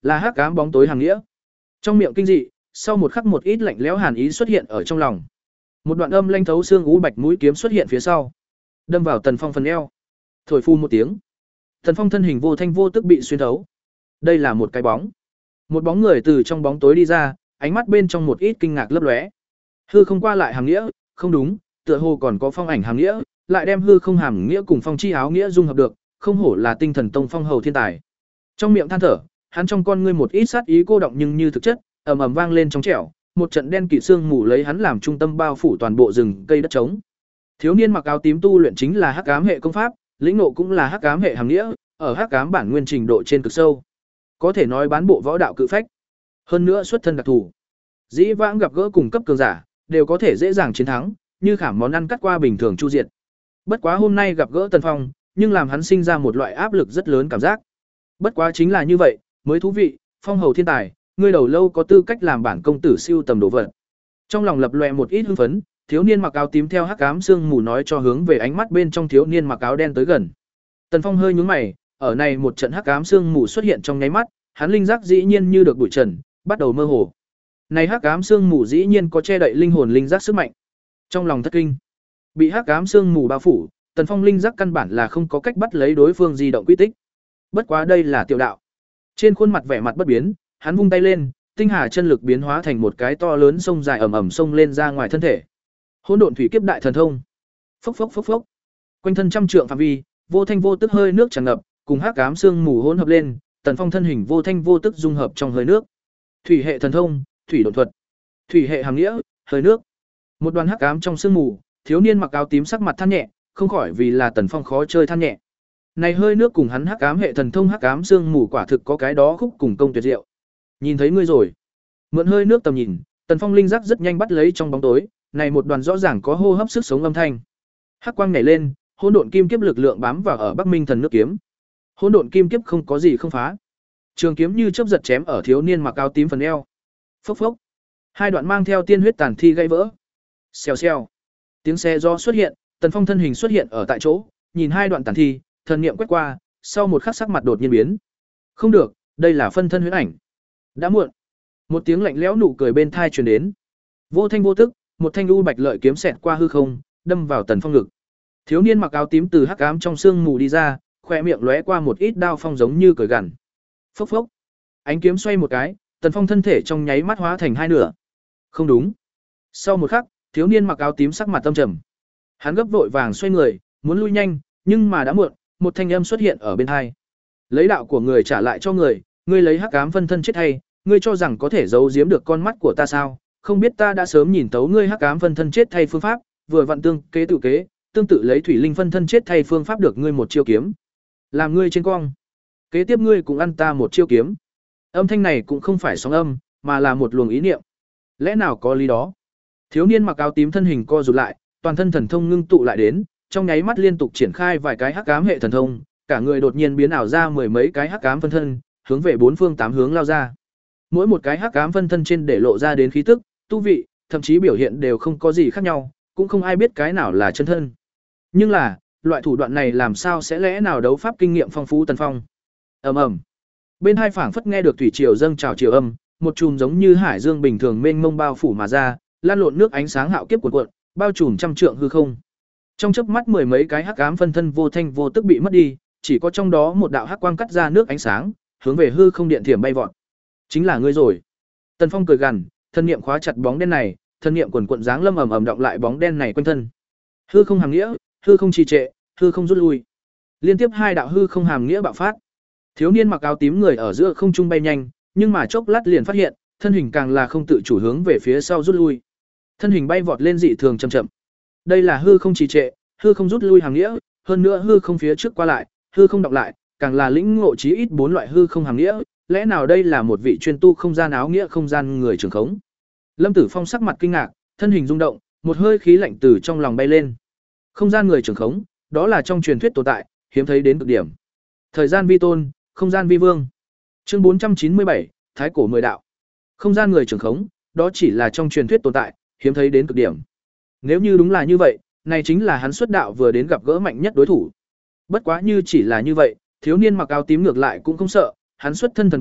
là hắc ám bóng tối hàng nghĩa. Trong miệng kinh dị, sau một khắc một ít lạnh lẽo hàn ý xuất hiện ở trong lòng. Một đoạn âm lanh thấu xương u bạch mũi kiếm xuất hiện phía sau, đâm vào Tần Phong phần eo. Thổi phu một tiếng, Tần Phong thân hình vô thanh vô tức bị xuyên thấu. Đây là một cái bóng. Một bóng người từ trong bóng tối đi ra, ánh mắt bên trong một ít kinh ngạc lấp lóe. Hư không qua lại hàm nghĩa, không đúng, tựa hồ còn có phong ảnh hàm nghĩa, lại đem hư không hàm nghĩa cùng phong chi áo nghĩa dung hợp được, không hổ là tinh thần tông phong hầu thiên tài. Trong miệng than thở, hắn trong con ngươi một ít sát ý cô động nhưng như thực chất, ầm ầm vang lên trong trẻo, một trận đen kịt sương mù lấy hắn làm trung tâm bao phủ toàn bộ rừng cây đất trống. Thiếu niên mặc áo tím tu luyện chính là hắc ám hệ công pháp, lĩnh ngộ cũng là hắc ám hệ hàm nghĩa, ở hắc ám bản nguyên trình độ trên cực sâu. Có thể nói bán bộ võ đạo cự phách. Hơn nữa xuất thân đặc thù. Dĩ vãng gặp gỡ cùng cấp cường giả, đều có thể dễ dàng chiến thắng, như khảm món ăn cắt qua bình thường chu diệt. Bất quá hôm nay gặp gỡ Tần Phong, nhưng làm hắn sinh ra một loại áp lực rất lớn cảm giác. Bất quá chính là như vậy, mới thú vị, phong hầu thiên tài, ngươi đầu lâu có tư cách làm bản công tử siêu tầm đồ vật. Trong lòng lập lòe một ít hưng phấn, thiếu niên mặc áo tím theo hắc ám sương mù nói cho hướng về ánh mắt bên trong thiếu niên mặc áo đen tới gần. Tần Phong hơi nhướng mày, ở này một trận hắc ám sương mù xuất hiện trong nháy mắt, hắn linh giác dĩ nhiên như được bụi trần, bắt đầu mơ hồ. Này hắc ám sương mù dĩ nhiên có che đậy linh hồn linh giác sức mạnh. Trong lòng thất kinh, bị hắc ám sương mù bao phủ, Tần Phong linh giác căn bản là không có cách bắt lấy đối phương di động quy tích. Bất quá đây là tiểu đạo. Trên khuôn mặt vẻ mặt bất biến, hắn vung tay lên, tinh hà chân lực biến hóa thành một cái to lớn sông dài ẩm ẩm sông lên ra ngoài thân thể. Hỗn độn thủy kiếp đại thần thông. Phốc phốc phốc phốc. Quanh thân trăm trượng phạm vi, vô thanh vô tức hơi nước tràn ngập, cùng hắc ám sương mù hỗn hợp lên, Tần Phong thân hình vô thanh vô tức dung hợp trong hơi nước. Thủy hệ thần thông, thủy độn thuật. Thủy hệ hàm nghĩa, hơi nước. Một đoàn hắc ám trong sương mù, thiếu niên mặc áo tím sắc mặt than nhẹ, không khỏi vì là Tần Phong khó chơi than nhẹ. Này hơi nước cùng hắn hắc ám hệ thần thông hắc ám sương mù quả thực có cái đó khúc cùng công tuyệt diệu. Nhìn thấy ngươi rồi. Mượn hơi nước tầm nhìn, Tần Phong linh giác rất nhanh bắt lấy trong bóng tối, này một đoàn rõ ràng có hô hấp sức sống âm thanh. Hắc quang nhảy lên, hỗn độn kim kiếp lực lượng bám vào ở Bắc Minh thần nước kiếm. Hỗn độn kim kiếp không có gì không phá. Trường kiếm như chớp giật chém ở thiếu niên mặc áo tím phần eo. Phốc phốc. Hai đoạn mang theo tiên huyết tàn thi gãy vỡ. Xèo xèo. Tiếng xe do xuất hiện, Tần Phong thân hình xuất hiện ở tại chỗ, nhìn hai đoạn tàn thi, thần niệm quét qua, sau một khắc sắc mặt đột nhiên biến. Không được, đây là phân thân huyễn ảnh. Đã muộn. Một tiếng lạnh lẽo nụ cười bên tai truyền đến. Vô thanh vô tức, một thanh u bạch lợi kiếm xẹt qua hư không, đâm vào Tần Phong ngực. Thiếu niên mặc áo tím từ hắc ám trong sương mù đi ra, khóe miệng lóe qua một ít đao phong giống như cười gằn. Phốc phốc. Ánh kiếm xoay một cái, Tần Phong thân thể trong nháy mắt hóa thành hai nửa. Không đúng. Sau một khắc, thiếu niên mặc áo tím sắc mặt tâm trầm. Hắn gấp vội vàng xoay người, muốn lui nhanh, nhưng mà đã muộn, một thanh âm xuất hiện ở bên tai. Lấy đạo của người trả lại cho người, ngươi lấy hắc ám phân thân chết hay, ngươi cho rằng có thể giấu giếm được con mắt của ta sao? Không biết ta đã sớm nhìn tấu ngươi hắc ám phân thân chết thay phương pháp, vừa vặn tương kế tự kế, tương tự lấy thủy linh phân thân chết thay phương pháp được ngươi một chiêu kiếm. Làm ngươi trên cong. Kế tiếp ngươi cũng ăn ta một chiêu kiếm. Âm thanh này cũng không phải sóng âm, mà là một luồng ý niệm. Lẽ nào có lý đó? Thiếu niên mặc áo tím thân hình co rụt lại, toàn thân thần thông ngưng tụ lại đến, trong nháy mắt liên tục triển khai vài cái hắc ám hệ thần thông, cả người đột nhiên biến ảo ra mười mấy cái hắc ám phân thân, hướng về bốn phương tám hướng lao ra. Mỗi một cái hắc ám phân thân trên để lộ ra đến khí tức, tu vị, thậm chí biểu hiện đều không có gì khác nhau, cũng không ai biết cái nào là chân thân. Nhưng là, loại thủ đoạn này làm sao sẽ lẽ nào đấu pháp kinh nghiệm phong phú Tần Phong. Ầm ầm. Bên hai phảng phất nghe được thủy triều dâng trào triều âm, một chùm giống như hải dương bình thường mênh mông bao phủ mà ra, lan lộn nước ánh sáng hạo kiếp cuộn cuộn, bao trùm trăm trượng hư không. Trong chớp mắt mười mấy cái hắc ám phân thân vô thanh vô tức bị mất đi, chỉ có trong đó một đạo hắc quang cắt ra nước ánh sáng, hướng về hư không điện thiểm bay vọt. Chính là ngươi rồi. Tần Phong cười gằn, thân niệm khóa chặt bóng đen này, thân niệm quần quần dáng lâm ầm ầm động lại bóng đen này quanh thân. Hư không hàm nghĩa, hư không trì trệ, hư không rút lui. Liên tiếp hai đạo hư không hàm nghĩa bạo phát. Thiếu niên mặc áo tím người ở giữa không trung bay nhanh, nhưng mà chốc lát liền phát hiện, thân hình càng là không tự chủ hướng về phía sau rút lui. Thân hình bay vọt lên dị thường chậm chậm. Đây là hư không trì trệ, hư không rút lui hàm nghĩa, hơn nữa hư không phía trước qua lại, hư không đọc lại, càng là lĩnh ngộ chí ít bốn loại hư không hàm nghĩa, lẽ nào đây là một vị chuyên tu không gian áo nghĩa không gian người trường khống. Lâm Tử Phong sắc mặt kinh ngạc, thân hình rung động, một hơi khí lạnh từ trong lòng bay lên. Không gian người trường khống, đó là trong truyền thuyết tồn tại, hiếm thấy đến cực điểm. Thời gian vi tôn, không gian vi vương. Chương bốn trăm chín mươi bảy, Thái cổ mười đạo. Không gian người trường khống, đó chỉ là trong truyền thuyết tồn tại, hiếm thấy đến cực điểm. Nếu như đúng là như vậy, này chính là hắn xuất đạo vừa đến gặp gỡ mạnh nhất đối thủ. Bất quá như chỉ là như vậy, thiếu niên mặc áo tím ngược lại cũng không sợ, hắn xuất thân thần bí,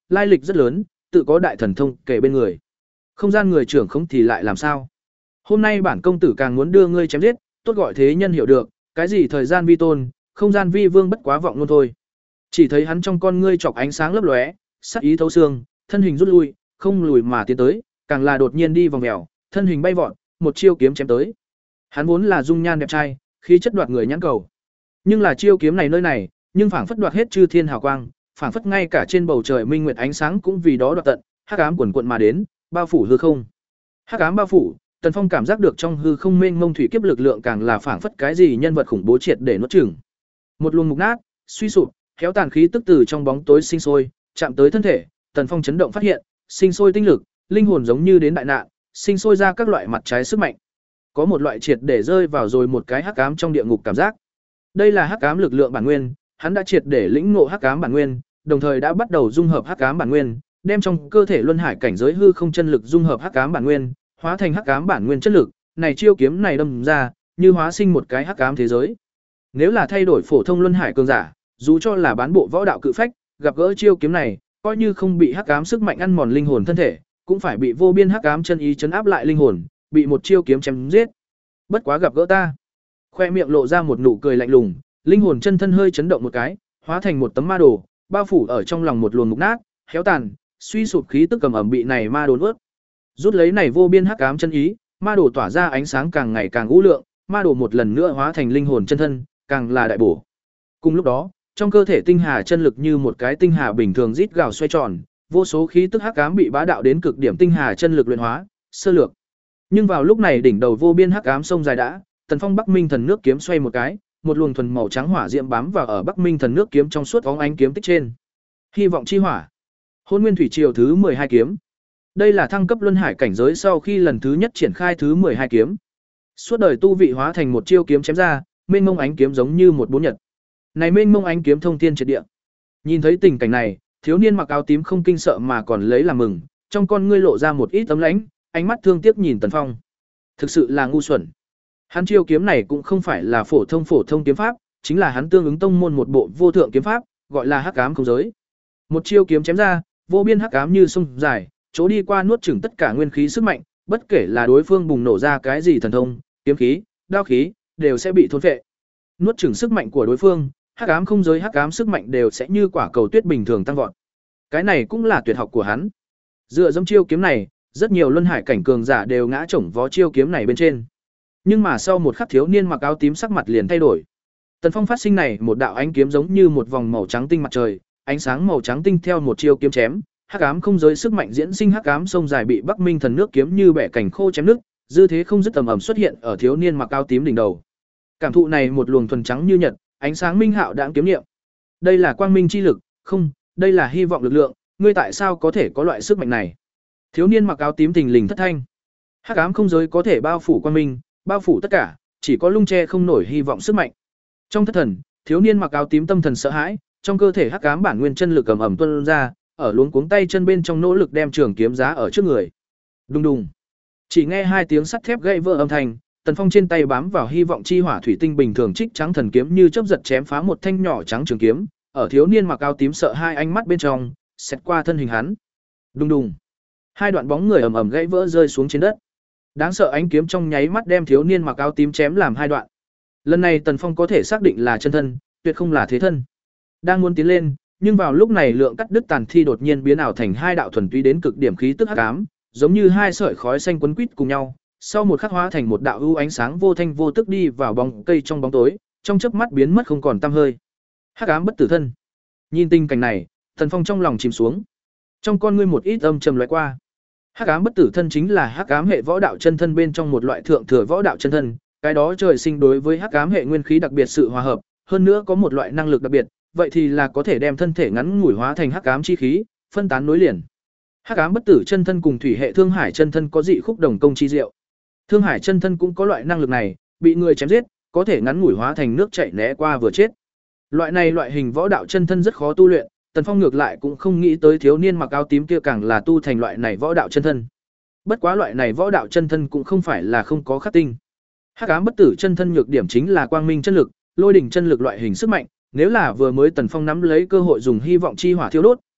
lai lịch rất lớn, tự có đại thần thông kể bên người. Không gian người trưởng không thì lại làm sao? Hôm nay bản công tử càng muốn đưa ngươi chém giết, tốt gọi thế nhân hiểu được, cái gì thời gian vi tôn, không gian vi vương bất quá vọng luôn thôi. Chỉ thấy hắn trong con ngươi chọc ánh sáng lấp lóe, sắc ý thấu xương, thân hình rút lui, không lùi mà tiến tới, càng là đột nhiên đi vòng mèo, thân hình bay vọt, một chiêu kiếm chém tới. Hắn vốn là dung nhan đẹp trai, khí chất đoạt người nhãn cầu. Nhưng là chiêu kiếm này nơi này, nhưng phảng phất đoạt hết chư thiên hào quang, phảng phất ngay cả trên bầu trời minh nguyệt ánh sáng cũng vì đó đoạt tận, hắc ám quần quận mà đến, bao phủ hư không. Hắc ám bao phủ, Tần Phong cảm giác được trong hư không mênh mông thủy kiếp lực lượng càng là phảng phất cái gì nhân vật khủng bố triệt để nuốt chửng. Một luồng mục nát, suy sụp, khéo tàn khí tức từ trong bóng tối sinh sôi, chạm tới thân thể, Tần Phong chấn động phát hiện, sinh sôi tinh lực, linh hồn giống như đến đại nạn, sinh sôi ra các loại mặt trái sức mạnh. Có một loại triệt để rơi vào rồi một cái hắc ám trong địa ngục cảm giác. Đây là hắc ám lực lượng bản nguyên, hắn đã triệt để lĩnh ngộ hắc ám bản nguyên, đồng thời đã bắt đầu dung hợp hắc ám bản nguyên, đem trong cơ thể luân hải cảnh giới hư không chân lực dung hợp hắc ám bản nguyên, hóa thành hắc ám bản nguyên chất lực, này chiêu kiếm này đâm ra, như hóa sinh một cái hắc ám thế giới. Nếu là thay đổi phổ thông luân hải cường giả, dù cho là bán bộ võ đạo cự phách, gặp gỡ chiêu kiếm này, coi như không bị hắc ám sức mạnh ăn mòn linh hồn thân thể, cũng phải bị vô biên hắc ám chân ý chấn áp lại linh hồn, bị một chiêu kiếm chém giết. Bất quá gặp gỡ ta. Khoe miệng lộ ra một nụ cười lạnh lùng, linh hồn chân thân hơi chấn động một cái, hóa thành một tấm ma đồ, bao phủ ở trong lòng một luồng mục nát, héo tàn, suy sụp khí tức cầm ẩm bị này ma đồ nuốt. Rút lấy này vô biên hắc ám chân ý, ma đồ tỏa ra ánh sáng càng ngày càng u lượng, ma đồ một lần nữa hóa thành linh hồn chân thân, càng là đại bổ. Cùng lúc đó, trong cơ thể tinh hà chân lực như một cái tinh hà bình thường rít gào xoay tròn, vô số khí tức hắc ám bị bá đạo đến cực điểm tinh hà chân lực luyện hóa, sơ lược. Nhưng vào lúc này đỉnh đầu vô biên hắc ám sông dài đã, Tần Phong Bắc Minh Thần Nước kiếm xoay một cái, một luồng thuần màu trắng hỏa diễm bám vào ở Bắc Minh Thần Nước kiếm trong suốt óng ánh kiếm tích trên. Hy vọng chi hỏa. Hôn Nguyên Thủy Triều thứ mười hai kiếm. Đây là thăng cấp luân hải cảnh giới sau khi lần thứ nhất triển khai thứ mười hai kiếm. Suốt đời tu vị hóa thành một chiêu kiếm chém ra, mênh mông ánh kiếm giống như một bốn nhật. Này mênh mông ánh kiếm thông thiên triệt địa. Nhìn thấy tình cảnh này, thiếu niên mặc áo tím không kinh sợ mà còn lấy làm mừng, trong con ngươi lộ ra một ít tấm lãnh, ánh mắt thương tiếc nhìn Tần Phong. Thực sự là ngu xuẩn. Hắn chiêu kiếm này cũng không phải là phổ thông phổ thông kiếm pháp, chính là hắn tương ứng tông môn một bộ vô thượng kiếm pháp, gọi là Hắc Ám Không Giới. Một chiêu kiếm chém ra, vô biên hắc ám như sông dài, chỗ đi qua nuốt chửng tất cả nguyên khí sức mạnh, bất kể là đối phương bùng nổ ra cái gì thần thông, kiếm khí, đao khí, đều sẽ bị thôn phệ. Nuốt chửng sức mạnh của đối phương, Hắc Ám Không Giới hắc ám sức mạnh đều sẽ như quả cầu tuyết bình thường tăng vọt. Cái này cũng là tuyệt học của hắn. Dựa dẫm chiêu kiếm này, rất nhiều luân hải cảnh cường giả đều ngã chổng vó chiêu kiếm này bên trên. Nhưng mà sau một khắc thiếu niên mặc áo tím sắc mặt liền thay đổi. Tần Phong phát sinh này một đạo ánh kiếm giống như một vòng màu trắng tinh mặt trời, ánh sáng màu trắng tinh theo một chiêu kiếm chém, hắc ám không giới sức mạnh diễn sinh hắc ám sông dài bị Bắc Minh Thần Nước kiếm như bẻ cảnh khô chém nứt, dư thế không dứt tầm ầm xuất hiện ở thiếu niên mặc áo tím đỉnh đầu. Cảm thụ này một luồng thuần trắng như nhật, ánh sáng minh hạo đãng kiếm niệm. Đây là quang minh chi lực, không, đây là hy vọng lực lượng, ngươi tại sao có thể có loại sức mạnh này? Thiếu niên mặc áo tím thình lình thất thanh. Hắc ám không giới có thể bao phủ quang minh, bao phủ tất cả, chỉ có lung che không nổi hy vọng sức mạnh. Trong thất thần, thiếu niên mặc áo tím tâm thần sợ hãi, trong cơ thể hắc ám bản nguyên chân lực ầm ầm tuôn ra, ở luống cuống tay chân bên trong nỗ lực đem trường kiếm giá ở trước người. Đùng đùng. Chỉ nghe hai tiếng sắt thép gãy vỡ âm thanh, Tần Phong trên tay bám vào hy vọng chi hỏa thủy tinh bình thường trích trắng thần kiếm như chớp giật chém phá một thanh nhỏ trắng trường kiếm, ở thiếu niên mặc áo tím sợ hai ánh mắt bên trong, xẹt qua thân hình hắn. Đùng đùng. Hai đoạn bóng người ầm ầm gãy vỡ rơi xuống trên đất. Đáng sợ ánh kiếm trong nháy mắt đem thiếu niên mặc áo tím chém làm hai đoạn. Lần này Tần Phong có thể xác định là chân thân, tuyệt không là thế thân. Đang muốn tiến lên, nhưng vào lúc này lượng cắt đứt tàn thi đột nhiên biến ảo thành hai đạo thuần túy đến cực điểm khí tức hắc ám, giống như hai sợi khói xanh quấn quýt cùng nhau, sau một khắc hóa thành một đạo ưu ánh sáng vô thanh vô tức đi vào bóng cây trong bóng tối, trong chớp mắt biến mất không còn tăm hơi. Hắc ám bất tử thân. Nhìn tình cảnh này, Tần Phong trong lòng chìm xuống. Trong con ngươi một ít âm trầm lóe qua. Hắc ám bất tử thân chính là hắc ám hệ võ đạo chân thân bên trong một loại thượng thừa võ đạo chân thân, cái đó trời sinh đối với hắc ám hệ nguyên khí đặc biệt sự hòa hợp, hơn nữa có một loại năng lực đặc biệt, vậy thì là có thể đem thân thể ngắn ngủi hóa thành hắc ám chi khí, phân tán nối liền. Hắc ám bất tử chân thân cùng thủy hệ thương hải chân thân có dị khúc đồng công chi diệu. Thương hải chân thân cũng có loại năng lực này, bị người chém giết, có thể ngắn ngủi hóa thành nước chảy né qua vừa chết. Loại này loại hình võ đạo chân thân rất khó tu luyện, Tần Phong ngược lại cũng không nghĩ tới thiếu niên mặc áo tím kia càng là tu thành loại này võ đạo chân thân. Bất quá loại này võ đạo chân thân cũng không phải là không có khắc tinh. Hắc ám bất tử chân thân nhược điểm chính là quang minh chân lực, lôi đỉnh chân lực loại hình sức mạnh, nếu là vừa mới Tần Phong nắm lấy cơ hội dùng hy vọng chi hỏa thiêu đốt,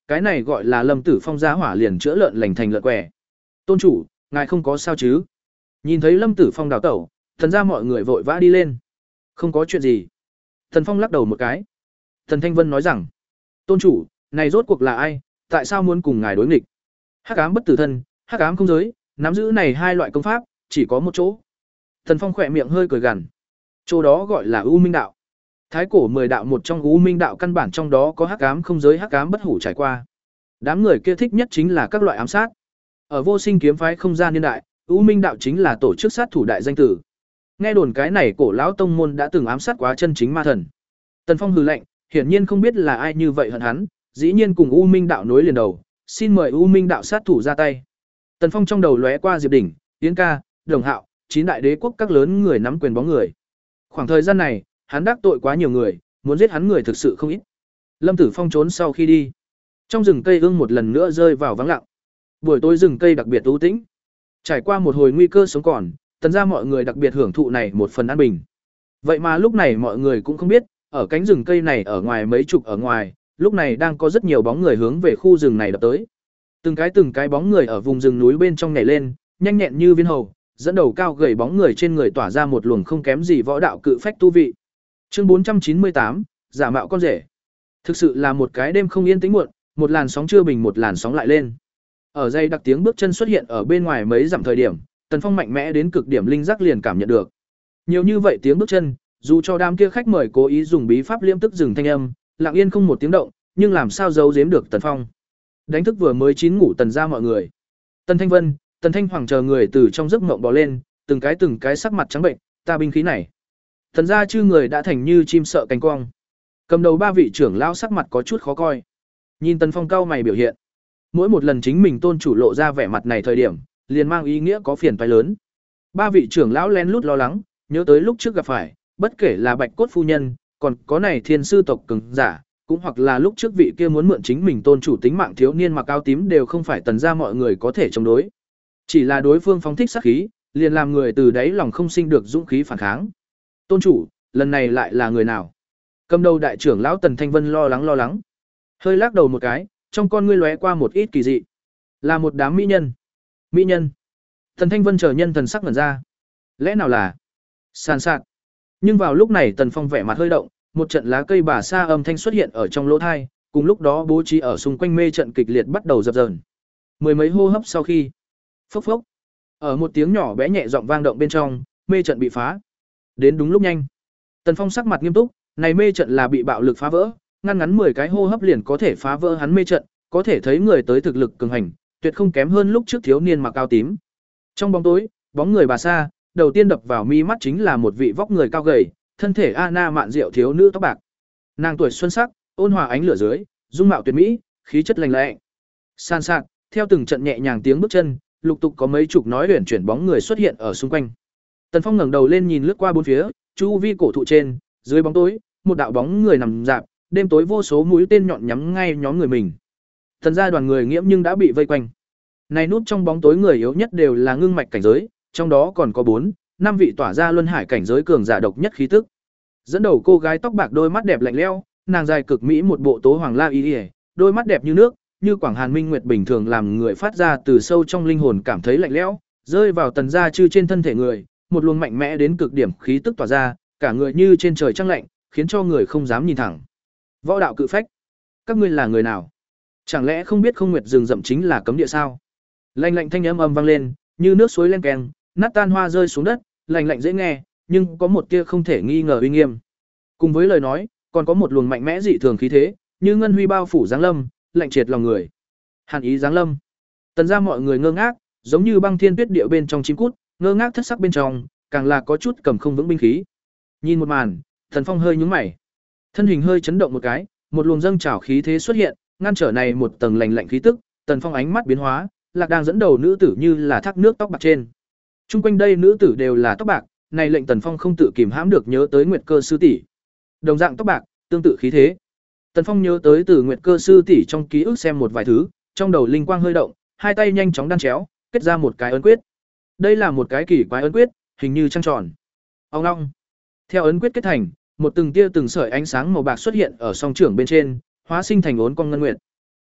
cái này gọi là Lâm Tử Phong giá hỏa liền chữa lợn lành thành lợn què. Tôn chủ, ngài không có sao chứ? Nhìn thấy Lâm Tử Phong đào tẩu, thần ra mọi người vội vã đi lên. Không có chuyện gì. Thần Phong lắc đầu một cái. Thần Thanh Vân nói rằng, tôn chủ, này rốt cuộc là ai, tại sao muốn cùng ngài đối nghịch? Hắc ám bất tử thân, hắc ám không giới, nắm giữ này hai loại công pháp, chỉ có một chỗ. Thần Phong khỏe miệng hơi cười gằn. Chỗ đó gọi là U Minh đạo. Thái cổ mười đạo một trong U Minh đạo căn bản trong đó có hắc ám không giới hắc ám bất hủ trải qua. Đám người kia thích nhất chính là các loại ám sát. Ở Vô Sinh kiếm phái không gian niên đại, U Minh đạo chính là tổ chức sát thủ đại danh tử. Nghe đồn cái này cổ lão tông môn đã từng ám sát quá chân chính ma thần. Tần Phong hừ lạnh, hiển nhiên không biết là ai như vậy hận hắn, dĩ nhiên cùng U Minh đạo nối liền đầu, xin mời U Minh đạo sát thủ ra tay. Tần Phong trong đầu lóe qua Diệp Đỉnh, Yến Ca, Đồng Hạo, chín đại đế quốc các lớn người nắm quyền bóng người. Khoảng thời gian này, hắn đắc tội quá nhiều người, muốn giết hắn người thực sự không ít. Lâm Tử Phong trốn sau khi đi, trong rừng cây ương một lần nữa rơi vào vắng lặng. Buổi tối rừng cây đặc biệt u tĩnh. Trải qua một hồi nguy cơ sống còn, tần ra mọi người đặc biệt hưởng thụ này một phần an bình. Vậy mà lúc này mọi người cũng không biết, ở cánh rừng cây này ở ngoài mấy chục ở ngoài, lúc này đang có rất nhiều bóng người hướng về khu rừng này đập tới. Từng cái từng cái bóng người ở vùng rừng núi bên trong nhảy lên, nhanh nhẹn như viên hầu, dẫn đầu cao gầy bóng người trên người tỏa ra một luồng không kém gì võ đạo cự phách tu vị. Chương bốn trăm chín mươi tám, giả mạo con rể. Thực sự là một cái đêm không yên tĩnh muộn, một làn sóng chưa bình một làn sóng lại lên. Ở dây đặc tiếng bước chân xuất hiện ở bên ngoài mấy dặm thời điểm, Tần Phong mạnh mẽ đến cực điểm linh giác liền cảm nhận được. Nhiều như vậy tiếng bước chân, dù cho đám kia khách mời cố ý dùng bí pháp liễm tức dừng thanh âm, lặng yên không một tiếng động, nhưng làm sao giấu giếm được Tần Phong. Đánh thức vừa mới chín ngủ Tần ra mọi người. Tần Thanh Vân, Tần Thanh Hoàng chờ người từ trong giấc mộng bò lên, từng cái từng cái sắc mặt trắng bệnh, ta binh khí này. Tần ra chư người đã thành như chim sợ cánh quang. Cầm đầu ba vị trưởng lão sắc mặt có chút khó coi. Nhìn Tần Phong cau mày biểu hiện. Mỗi một lần chính mình tôn chủ lộ ra vẻ mặt này thời điểm, liền mang ý nghĩa có phiền toái lớn. Ba vị trưởng lão lén lút lo lắng, nhớ tới lúc trước gặp phải, bất kể là Bạch Cốt phu nhân, còn có này thiên sư tộc cường giả, cũng hoặc là lúc trước vị kia muốn mượn chính mình tôn chủ tính mạng thiếu niên mặc áo tím đều không phải Tần ra mọi người có thể chống đối. Chỉ là đối phương phóng thích sát khí, liền làm người từ đáy lòng không sinh được dũng khí phản kháng. Tôn chủ, lần này lại là người nào? Cầm đầu đại trưởng lão Tần Thanh Vân lo lắng lo lắng. Hơi lắc đầu một cái, trong con ngươi lóe qua một ít kỳ dị. Là một đám mỹ nhân. Mỹ nhân. Tần Thanh Vân chờ nhân thần sắc ngẩn ra. Lẽ nào là sàn sạt? Nhưng vào lúc này Tần Phong vẻ mặt hơi động, một trận lá cây bà sa âm thanh xuất hiện ở trong lỗ thai, cùng lúc đó bố trí ở xung quanh mê trận kịch liệt bắt đầu dập dờn. Mười mấy hô hấp sau khi, phốc phốc, ở một tiếng nhỏ bé nhẹ giọng vang động bên trong, mê trận bị phá. Đến đúng lúc nhanh, Tần Phong sắc mặt nghiêm túc, này mê trận là bị bạo lực phá vỡ, ngăn ngắn mười cái hô hấp liền có thể phá vỡ hắn mê trận, có thể thấy người tới thực lực cường hành, tuyệt không kém hơn lúc trước thiếu niên mặc áo tím. Trong bóng tối, bóng người bà sa, đầu tiên đập vào mi mắt chính là một vị vóc người cao gầy, thân thể Anna mạn diệu thiếu nữ tóc bạc. Nàng tuổi xuân sắc, ôn hòa ánh lửa dưới, dung mạo tuyệt mỹ, khí chất lành lẹ. San sạt, theo từng trận nhẹ nhàng tiếng bước chân, lục tục có mấy chục nói huyền chuyển bóng người xuất hiện ở xung quanh. Tần Phong ngẩng đầu lên nhìn lướt qua bốn phía, chu vi cổ thụ trên, dưới bóng tối, một đạo bóng người nằm rạp, đêm tối vô số mũi tên nhọn nhắm ngay nhóm người mình. Tần gia đoàn người nghiễm nhưng đã bị vây quanh. Này núp trong bóng tối người yếu nhất đều là ngưng mạch cảnh giới, trong đó còn có bốn, năm vị tỏa ra luân hải cảnh giới cường giả độc nhất khí tức. Dẫn đầu cô gái tóc bạc đôi mắt đẹp lạnh lẽo, nàng dài cực mỹ một bộ tố hoàng la y, đôi mắt đẹp như nước, như quảng hàn minh nguyệt bình thường làm người phát ra từ sâu trong linh hồn cảm thấy lạnh lẽo, rơi vào Tần gia chư trên thân thể người, một luồng mạnh mẽ đến cực điểm khí tức tỏa ra, cả người như trên trời trăng lạnh, khiến cho người không dám nhìn thẳng. Võ đạo cự phách, các ngươi là người nào? Chẳng lẽ không biết không nguyệt rừng rậm chính là cấm địa sao? Lạnh lạnh thanh âm âm vang lên, như nước suối len keng, nát tan hoa rơi xuống đất, lạnh lạnh dễ nghe, nhưng có một tia không thể nghi ngờ uy nghiêm. Cùng với lời nói, còn có một luồng mạnh mẽ dị thường khí thế, như ngân huy bao phủ giáng lâm, lạnh triệt lòng người. Hàn ý giáng lâm. Tần ra mọi người ngơ ngác, giống như băng thiên tuyết địa bên trong chim cút, ngơ ngác thất sắc bên trong, càng là có chút cầm không vững binh khí. Nhìn một màn, Tần Phong hơi nhướng mày, thân hình hơi chấn động một cái, một luồng dâng trào khí thế xuất hiện, ngăn trở này một tầng lạnh lạnh khí tức. Tần Phong ánh mắt biến hóa, lạc đang dẫn đầu nữ tử như là thác nước tóc bạc trên. Trung quanh đây nữ tử đều là tóc bạc, này lệnh Tần Phong không tự kìm hãm được nhớ tới Nguyệt Cơ sư tỷ. Đồng dạng tóc bạc, tương tự khí thế. Tần Phong nhớ tới từ Nguyệt Cơ sư tỷ trong ký ức xem một vài thứ, trong đầu linh quang hơi động, hai tay nhanh chóng đan chéo, kết ra một cái ấn quyết. Đây là một cái kỳ quái ấn quyết, hình như trăng tròn. Ong long. Theo ấn quyết kết thành, một từng tia từng sợi ánh sáng màu bạc xuất hiện ở song trưởng bên trên, hóa sinh thành ốn con ngân nguyệt.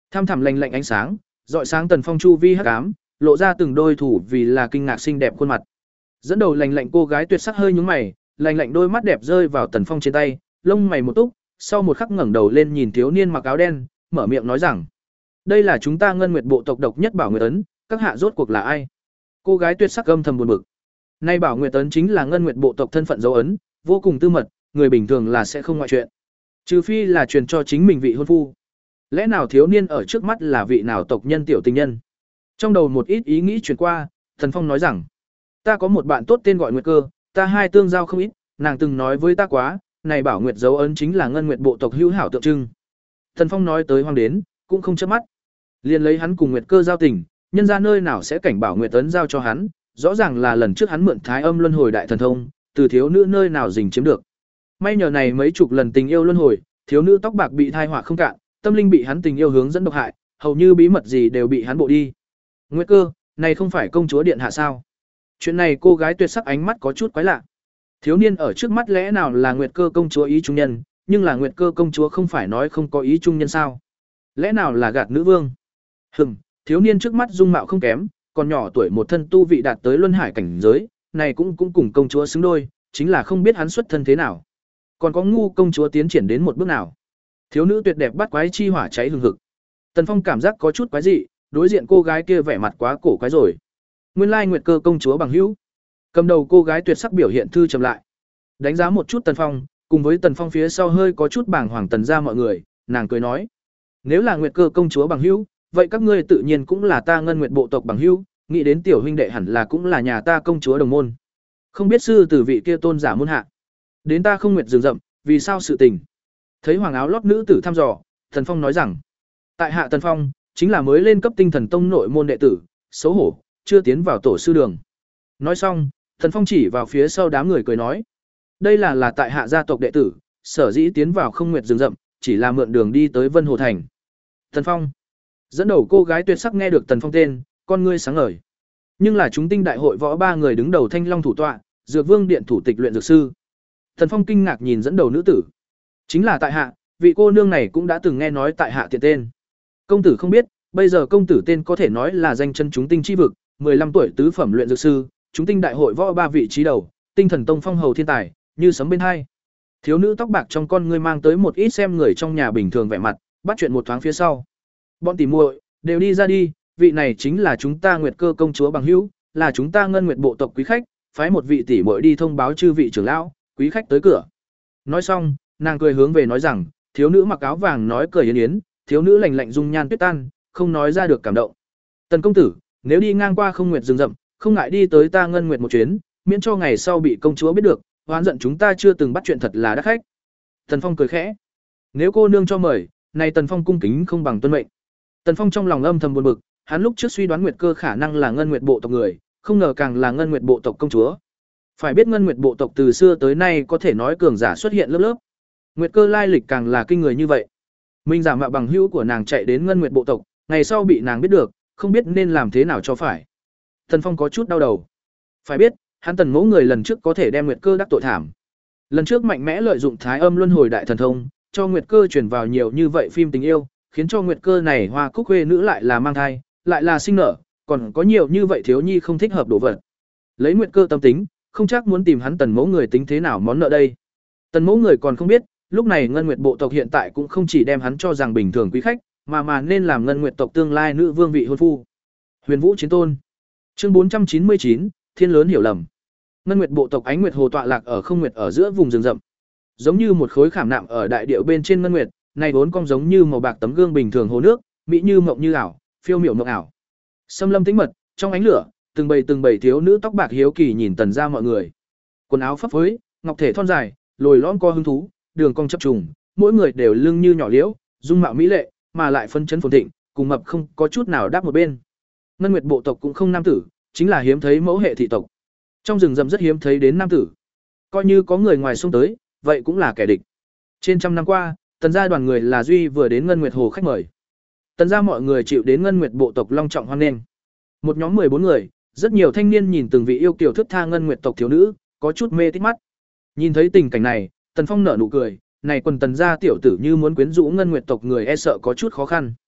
Tham thẳm lạnh lạnh ánh sáng, rọi sáng Tần Phong chu vi hắc ám, lộ ra từng đôi thủ vì là kinh ngạc xinh đẹp khuôn mặt. Dẫn đầu lạnh lạnh cô gái tuyệt sắc hơi nhướng mày, lạnh lạnh đôi mắt đẹp rơi vào Tần Phong trên tay, lông mày một túc, sau một khắc ngẩng đầu lên nhìn thiếu niên mặc áo đen, mở miệng nói rằng: "Đây là chúng ta Ngân Nguyệt bộ tộc độc nhất Bảo Nguyệt ấn, các hạ rốt cuộc là ai?" Cô gái tuyệt sắc âm thầm buồn bực. Nay Bảo Nguyệt ấn chính là Ngân Nguyệt bộ tộc thân phận dấu ấn, vô cùng tư mật, người bình thường là sẽ không ngoại chuyện. Trừ phi là truyền cho chính mình vị hôn phu. Lẽ nào thiếu niên ở trước mắt là vị nào tộc nhân tiểu tình nhân? Trong đầu một ít ý nghĩ truyền qua, Thần Phong nói rằng: "Ta có một bạn tốt tên gọi Nguyệt Cơ, ta hai tương giao không ít, nàng từng nói với ta quá, này Bảo Nguyệt dấu ấn chính là Ngân Nguyệt bộ tộc hữu hảo tượng trưng." Thần Phong nói tới hoang đến, cũng không chớp mắt. Liền lấy hắn cùng Nguyệt Cơ giao tình, nhân ra nơi nào sẽ cảnh Bảo Nguyệt ấn giao cho hắn, rõ ràng là lần trước hắn mượn Thái Âm Luân Hồi đại thần thông, từ thiếu nữ nơi nào dình chiếm được. May nhờ này mấy chục lần tình yêu luân hồi, thiếu nữ tóc bạc bị thai họa không cạn, tâm linh bị hắn tình yêu hướng dẫn độc hại, hầu như bí mật gì đều bị hắn bộ đi. Nguyệt Cơ, này không phải công chúa điện hạ sao? Chuyện này cô gái tuyệt sắc ánh mắt có chút quái lạ. Thiếu niên ở trước mắt lẽ nào là Nguyệt Cơ công chúa ý trung nhân, nhưng là Nguyệt Cơ công chúa không phải nói không có ý trung nhân sao? Lẽ nào là gạt nữ vương? Hừm, thiếu niên trước mắt dung mạo không kém, còn nhỏ tuổi một thân tu vị đạt tới luân hải cảnh giới, này cũng cũng cùng công chúa xứng đôi, chính là không biết hắn xuất thân thế nào. Còn có ngu công chúa tiến triển đến một bước nào. Thiếu nữ tuyệt đẹp bắt quái chi hỏa cháy hừng hực. Tần Phong cảm giác có chút quái dị, đối diện cô gái kia vẻ mặt quá cổ quái rồi. Nguyên lai Nguyệt Cơ công chúa bằng hữu. Cầm đầu cô gái tuyệt sắc biểu hiện thư trầm lại. Đánh giá một chút Tần Phong, cùng với Tần Phong phía sau hơi có chút bàng hoàng Tần ra mọi người, nàng cười nói: "Nếu là Nguyệt Cơ công chúa bằng hữu, vậy các ngươi tự nhiên cũng là ta Ngân Nguyệt bộ tộc bằng hữu, nghĩ đến tiểu huynh đệ hẳn là cũng là nhà ta công chúa đồng môn. Không biết sư tử vị kia tôn giả môn hạ, đến ta không nguyệt rừng rậm, vì sao sự tình?" Thấy hoàng áo lót nữ tử thăm dò, Tần Phong nói rằng: "Tại hạ Tần Phong, chính là mới lên cấp Tinh Thần Tông nội môn đệ tử, xấu hổ, chưa tiến vào tổ sư đường." Nói xong, Tần Phong chỉ vào phía sau đám người cười nói: "Đây là là tại hạ gia tộc đệ tử, sở dĩ tiến vào không nguyệt rừng rậm, chỉ là mượn đường đi tới Vân Hồ thành." Tần Phong. Dẫn đầu cô gái tuyệt sắc nghe được Tần Phong tên, con ngươi sáng ngời. Nhưng là chúng tinh đại hội võ ba người đứng đầu Thanh Long thủ tọa, Dược Vương điện thủ tịch luyện dược sư. Tần Phong kinh ngạc nhìn dẫn đầu nữ tử. Chính là tại hạ, vị cô nương này cũng đã từng nghe nói tại hạ tiện tên. Công tử không biết, bây giờ công tử tên có thể nói là danh chân chúng tinh chi vực, mười lăm tuổi tứ phẩm luyện dược sư, chúng tinh đại hội võ ba vị trí đầu, Tinh Thần Tông phong hầu thiên tài, như sấm bên hai. Thiếu nữ tóc bạc trong con ngươi mang tới một ít xem người trong nhà bình thường vẻ mặt, bắt chuyện một thoáng phía sau. Bọn tỉ muội, đều đi ra đi, vị này chính là chúng ta Nguyệt Cơ công chúa bằng hữu, là chúng ta Ngân Nguyệt bộ tộc quý khách, phái một vị tỷ muội đi thông báo chư vị trưởng lão, quý khách tới cửa. Nói xong, nàng cười hướng về nói rằng, thiếu nữ mặc áo vàng nói cười yến yến, thiếu nữ lạnh lạnh dung nhan tuyết tan, không nói ra được cảm động. Tần công tử, nếu đi ngang qua không nguyệt rừng rậm, không ngại đi tới ta Ngân Nguyệt một chuyến, miễn cho ngày sau bị công chúa biết được, oán giận chúng ta chưa từng bắt chuyện thật là đắc khách. Tần Phong cười khẽ. Nếu cô nương cho mời, này Tần Phong cung kính không bằng tuân mệnh. Tần Phong trong lòng âm thầm buồn bực, hắn lúc trước suy đoán Nguyệt Cơ khả năng là Ngân Nguyệt bộ tộc người, không ngờ càng là Ngân Nguyệt bộ tộc công chúa. Phải biết Ngân Nguyệt bộ tộc từ xưa tới nay có thể nói cường giả xuất hiện lớp lớp. Nguyệt Cơ lai lịch càng là kinh người như vậy. Minh giả mạo bằng hữu của nàng chạy đến Ngân Nguyệt bộ tộc, ngày sau bị nàng biết được, không biết nên làm thế nào cho phải. Tần Phong có chút đau đầu. Phải biết, hắn Tần Mỗ người lần trước có thể đem Nguyệt Cơ đắc tội thảm. Lần trước mạnh mẽ lợi dụng Thái Âm Luân Hồi đại thần thông, cho Nguyệt Cơ truyền vào nhiều như vậy phim tình yêu, khiến cho Nguyệt Cơ này hoa cúc khuê nữ lại là mang thai, lại là sinh nở, còn có nhiều như vậy thiếu nhi không thích hợp đồ vật. Lấy Nguyệt Cơ tâm tính, không chắc muốn tìm hắn Tần Mỗ người tính thế nào món nợ đây. Tần Mỗ người còn không biết, lúc này Ngân Nguyệt bộ tộc hiện tại cũng không chỉ đem hắn cho rằng bình thường quý khách, mà mà nên làm Ngân Nguyệt tộc tương lai nữ vương vị hôn phu. Huyền Vũ Chiến Tôn. Chương bốn trăm chín mươi chín, Thiên lớn hiểu lầm. Ngân Nguyệt bộ tộc Ánh Nguyệt Hồ tọa lạc ở không nguyệt ở giữa vùng rừng rậm. Giống như một khối khảm nạm ở đại điệu bên trên ngân nguyệt, này vốn cong giống như màu bạc tấm gương bình thường hồ nước, mỹ như mộng như ảo, phiêu miểu mộng ảo. Sâm lâm tĩnh mật, trong ánh lửa, từng bầy từng bầy thiếu nữ tóc bạc hiếu kỳ nhìn Tần ra mọi người. Quần áo phấp phới, ngọc thể thon dài, lồi lõm co hứng thú, đường cong chập trùng, mỗi người đều lưng như nhỏ liễu, dung mạo mỹ lệ, mà lại phân chấn phồn thịnh, cùng mập không có chút nào đáp một bên. Ngân Nguyệt bộ tộc cũng không nam tử, chính là hiếm thấy mẫu hệ thị tộc. Trong rừng rậm rất hiếm thấy đến nam tử. Coi như có người ngoài xông tới, vậy cũng là kẻ địch. Trên trăm năm qua, Tần gia đoàn người là duy vừa đến Ngân Nguyệt Hồ khách mời. Tần gia mọi người chịu đến Ngân Nguyệt bộ tộc long trọng hoan nghênh. Một nhóm mười bốn người, rất nhiều thanh niên nhìn từng vị yêu kiều thước tha Ngân Nguyệt tộc thiếu nữ, có chút mê tít mắt. Nhìn thấy tình cảnh này, Tần Phong nở nụ cười, này quần Tần gia tiểu tử như muốn quyến rũ Ngân Nguyệt tộc người e sợ có chút khó khăn.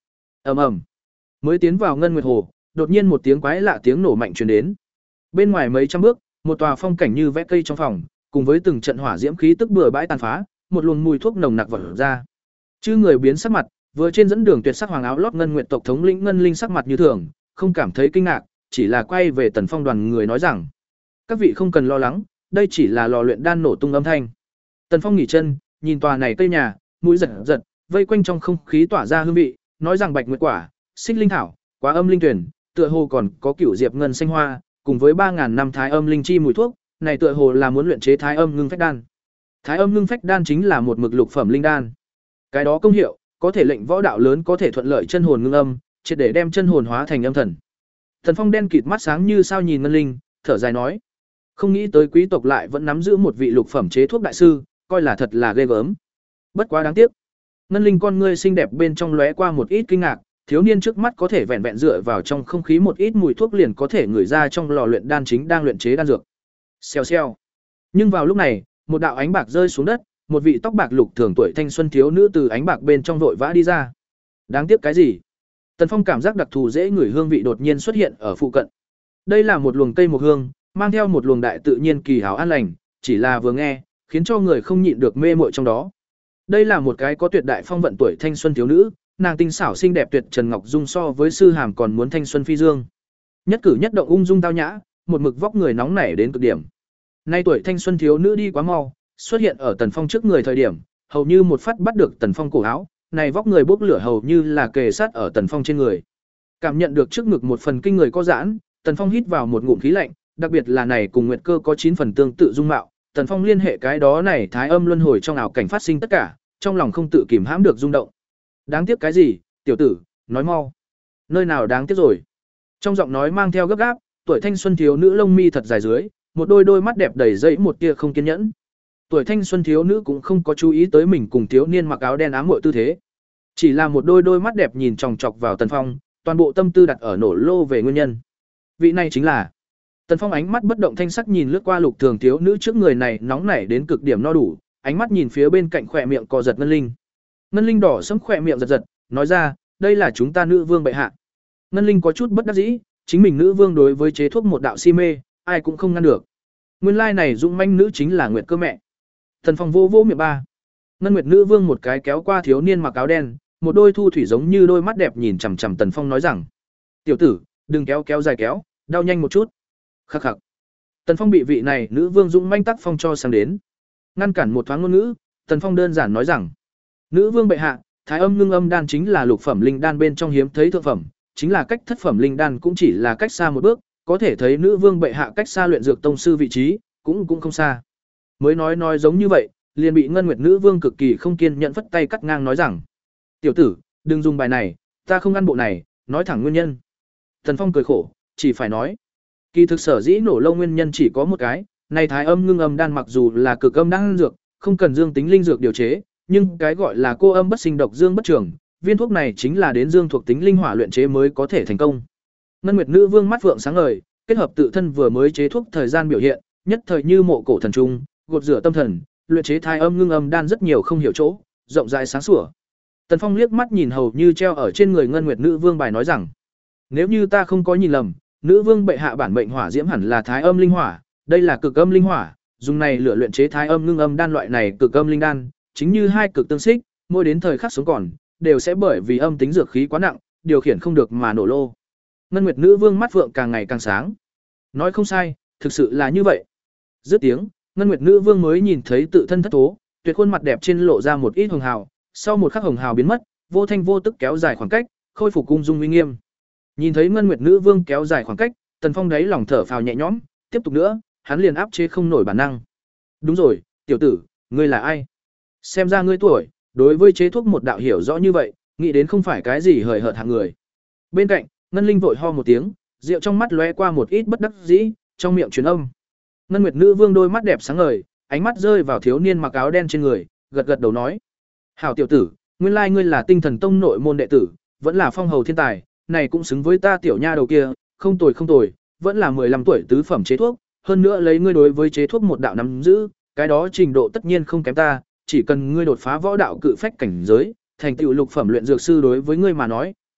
Ầm ầm. Mới tiến vào ngân nguyệt hồ, đột nhiên một tiếng quái lạ tiếng nổ mạnh truyền đến. Bên ngoài mấy trăm bước, một tòa phong cảnh như vẽ cây trong phòng, cùng với từng trận hỏa diễm khí tức bừa bãi tàn phá, một luồng mùi thuốc nồng nặc vọt ra. Chư người biến sắc mặt, vừa trên dẫn đường tuyệt sắc hoàng áo lót ngân nguyệt tộc thống lĩnh Ngân Linh sắc mặt như thường, không cảm thấy kinh ngạc, chỉ là quay về Tần Phong đoàn người nói rằng: "Các vị không cần lo lắng, đây chỉ là lò luyện đan nổ tung âm thanh." Tần Phong nghỉ chân, nhìn tòa này cây nhà, mũi giật giật, vây quanh trong không khí tỏa ra hương vị, nói rằng bạch nguyệt quả, xích linh thảo, quá âm linh tuyển, tựa hồ còn có cửu diệp ngân xanh hoa, cùng với ba ngàn năm thái âm linh chi mùi thuốc, này tựa hồ là muốn luyện chế thái âm ngưng phách đan. Thái âm ngưng phách đan chính là một mực lục phẩm linh đan. Cái đó công hiệu, có thể lệnh võ đạo lớn có thể thuận lợi chân hồn ngưng âm, triệt để đem chân hồn hóa thành âm thần. Thần Phong đen kịt mắt sáng như sao nhìn Ngân Linh, thở dài nói: "Không nghĩ tới quý tộc lại vẫn nắm giữ một vị lục phẩm chế thuốc đại sư, coi là thật là ghê gớm. Bất quá đáng tiếc." Ngân Linh con ngươi xinh đẹp bên trong lóe qua một ít kinh ngạc, thiếu niên trước mắt có thể vẹn vẹn dựa vào trong không khí một ít mùi thuốc liền có thể ngửi ra trong lò luyện đan chính đang luyện chế đan dược. Xèo xèo. Nhưng vào lúc này, một đạo ánh bạc rơi xuống đất, một vị tóc bạc lục thường tuổi thanh xuân thiếu nữ từ ánh bạc bên trong vội vã đi ra. Đáng tiếc cái gì? Tần Phong cảm giác đặc thù dễ ngửi hương vị đột nhiên xuất hiện ở phụ cận. Đây là một luồng cây mộc hương, mang theo một luồng đại tự nhiên kỳ hảo an lành, chỉ là vừa nghe, khiến cho người không nhịn được mê muội trong đó. Đây là một cái có tuyệt đại phong vận tuổi thanh xuân thiếu nữ, nàng tinh xảo xinh đẹp tuyệt trần ngọc dung so với sư hàm còn muốn thanh xuân phi dương. Nhất cử nhất động ung dung tao nhã, một mực vóc người nóng nảy đến cực điểm. Nay tuổi thanh xuân thiếu nữ đi quá mau, xuất hiện ở Tần Phong trước người thời điểm, hầu như một phát bắt được Tần Phong cổ áo, này vóc người bốc lửa hầu như là kề sát ở Tần Phong trên người. Cảm nhận được trước ngực một phần kinh người có giãn, Tần Phong hít vào một ngụm khí lạnh, đặc biệt là này cùng Nguyệt Cơ có chín phần tương tự dung mạo, Tần Phong liên hệ cái đó này thái âm luân hồi trong ảo cảnh phát sinh tất cả, trong lòng không tự kìm hãm được rung động. Đáng tiếc cái gì, tiểu tử, nói mau. Nơi nào đáng tiếc rồi? Trong giọng nói mang theo gấp gáp, tuổi thanh xuân thiếu nữ lông mi thật dài dưới, một đôi đôi mắt đẹp đầy dẫy một tia không kiên nhẫn. Tuổi thanh xuân thiếu nữ cũng không có chú ý tới mình cùng thiếu niên mặc áo đen ám muội tư thế, chỉ là một đôi đôi mắt đẹp nhìn chòng chọc vào Tần Phong, toàn bộ tâm tư đặt ở nổ lô về nguyên nhân. Vị này chính là Tần Phong ánh mắt bất động thanh sắc nhìn lướt qua lục thường thiếu nữ trước người này nóng nảy đến cực điểm no đủ, ánh mắt nhìn phía bên cạnh khỏe miệng co giật Ngân Linh. Ngân Linh đỏ sẫm khỏe miệng giật giật, nói ra, đây là chúng ta nữ vương bệ hạ. Ngân Linh có chút bất đắc dĩ, chính mình nữ vương đối với chế thuốc một đạo si mê, ai cũng không ngăn được. Nguyên lai này dũng manh nữ chính là Nguyệt Cơ mẹ. Tần Phong vô vô miệng ba. Ngân Nguyệt nữ vương một cái kéo qua thiếu niên mặc áo đen, một đôi thu thủy giống như đôi mắt đẹp nhìn chằm chằm Tần Phong nói rằng: "Tiểu tử, đừng kéo kéo dài kéo, đau nhanh một chút." Khắc khắc. Tần Phong bị vị này nữ vương dũng manh tác phong cho sang đến. Ngăn cản một thoáng ngôn ngữ, Tần Phong đơn giản nói rằng: "Nữ vương bệ hạ, thái âm ngưng âm đan chính là lục phẩm linh đan bên trong hiếm thấy thượng phẩm, chính là cách thất phẩm linh đan cũng chỉ là cách xa một bước, có thể thấy nữ vương bệ hạ cách xa luyện dược tông sư vị trí, cũng cũng không xa." Mới nói nói giống như vậy, liền bị Ngân Nguyệt nữ vương cực kỳ không kiên nhẫn phất tay cắt ngang nói rằng: "Tiểu tử, đừng dùng bài này, ta không ăn bộ này, nói thẳng nguyên nhân." Tần Phong cười khổ, chỉ phải nói, kỳ thực sở dĩ nổ lông nguyên nhân chỉ có một cái, này thái âm ngưng âm đan mặc dù là cực âm đan dược, không cần dương tính linh dược điều chế, nhưng cái gọi là cô âm bất sinh độc dương bất trường, viên thuốc này chính là đến dương thuộc tính linh hỏa luyện chế mới có thể thành công. Ngân Nguyệt nữ vương mắt vượng sáng ngời, kết hợp tự thân vừa mới chế thuốc thời gian biểu hiện, nhất thời như mộ cổ thần trung, gột rửa tâm thần, luyện chế thái âm ngưng âm đan rất nhiều không hiểu chỗ, rộng rãi sáng sủa. Tần Phong liếc mắt nhìn hầu như treo ở trên người Ngân Nguyệt nữ vương bài nói rằng: "Nếu như ta không có nhìn lầm, nữ vương bệ hạ bản mệnh hỏa diễm hẳn là thái âm linh hỏa, đây là cực âm linh hỏa, dùng này lựa luyện chế thái âm ngưng âm đan loại này cực âm linh đan, chính như hai cực tương xích, mỗi đến thời khắc sống còn, đều sẽ bởi vì âm tính dược khí quá nặng, điều khiển không được mà nổ lô." Ngân Nguyệt nữ vương mắt vượng càng ngày càng sáng. Nói không sai, thực sự là như vậy. Dứt tiếng, Ngân Nguyệt nữ vương mới nhìn thấy tự thân thất thố, tuyệt khuôn mặt đẹp trên lộ ra một ít hồng hào, sau một khắc hồng hào biến mất, vô thanh vô tức kéo dài khoảng cách, khôi phục cung dung uy nghiêm. Nhìn thấy Ngân Nguyệt nữ vương kéo dài khoảng cách, Tần Phong đáy lòng thở phào nhẹ nhõm, tiếp tục nữa, hắn liền áp chế không nổi bản năng. "Đúng rồi, tiểu tử, ngươi là ai? Xem ra ngươi tuổi, đối với chế thuốc một đạo hiểu rõ như vậy, nghĩ đến không phải cái gì hời hợt hạng người." Bên cạnh, Ngân Linh vội ho một tiếng, rượu trong mắt lóe qua một ít bất đắc dĩ, trong miệng truyền âm. Ngân Nguyệt nữ vương đôi mắt đẹp sáng ngời, ánh mắt rơi vào thiếu niên mặc áo đen trên người, gật gật đầu nói: "Hảo tiểu tử, nguyên lai ngươi là Tinh Thần Tông nội môn đệ tử, vẫn là phong hầu thiên tài, này cũng xứng với ta tiểu nha đầu kia, không tồi không tồi, vẫn là mười lăm tuổi tứ phẩm chế thuốc, hơn nữa lấy ngươi đối với chế thuốc một đạo nắm giữ, cái đó trình độ tất nhiên không kém ta, chỉ cần ngươi đột phá võ đạo cự phách cảnh giới, thành tựu lục phẩm luyện dược sư đối với ngươi mà nói,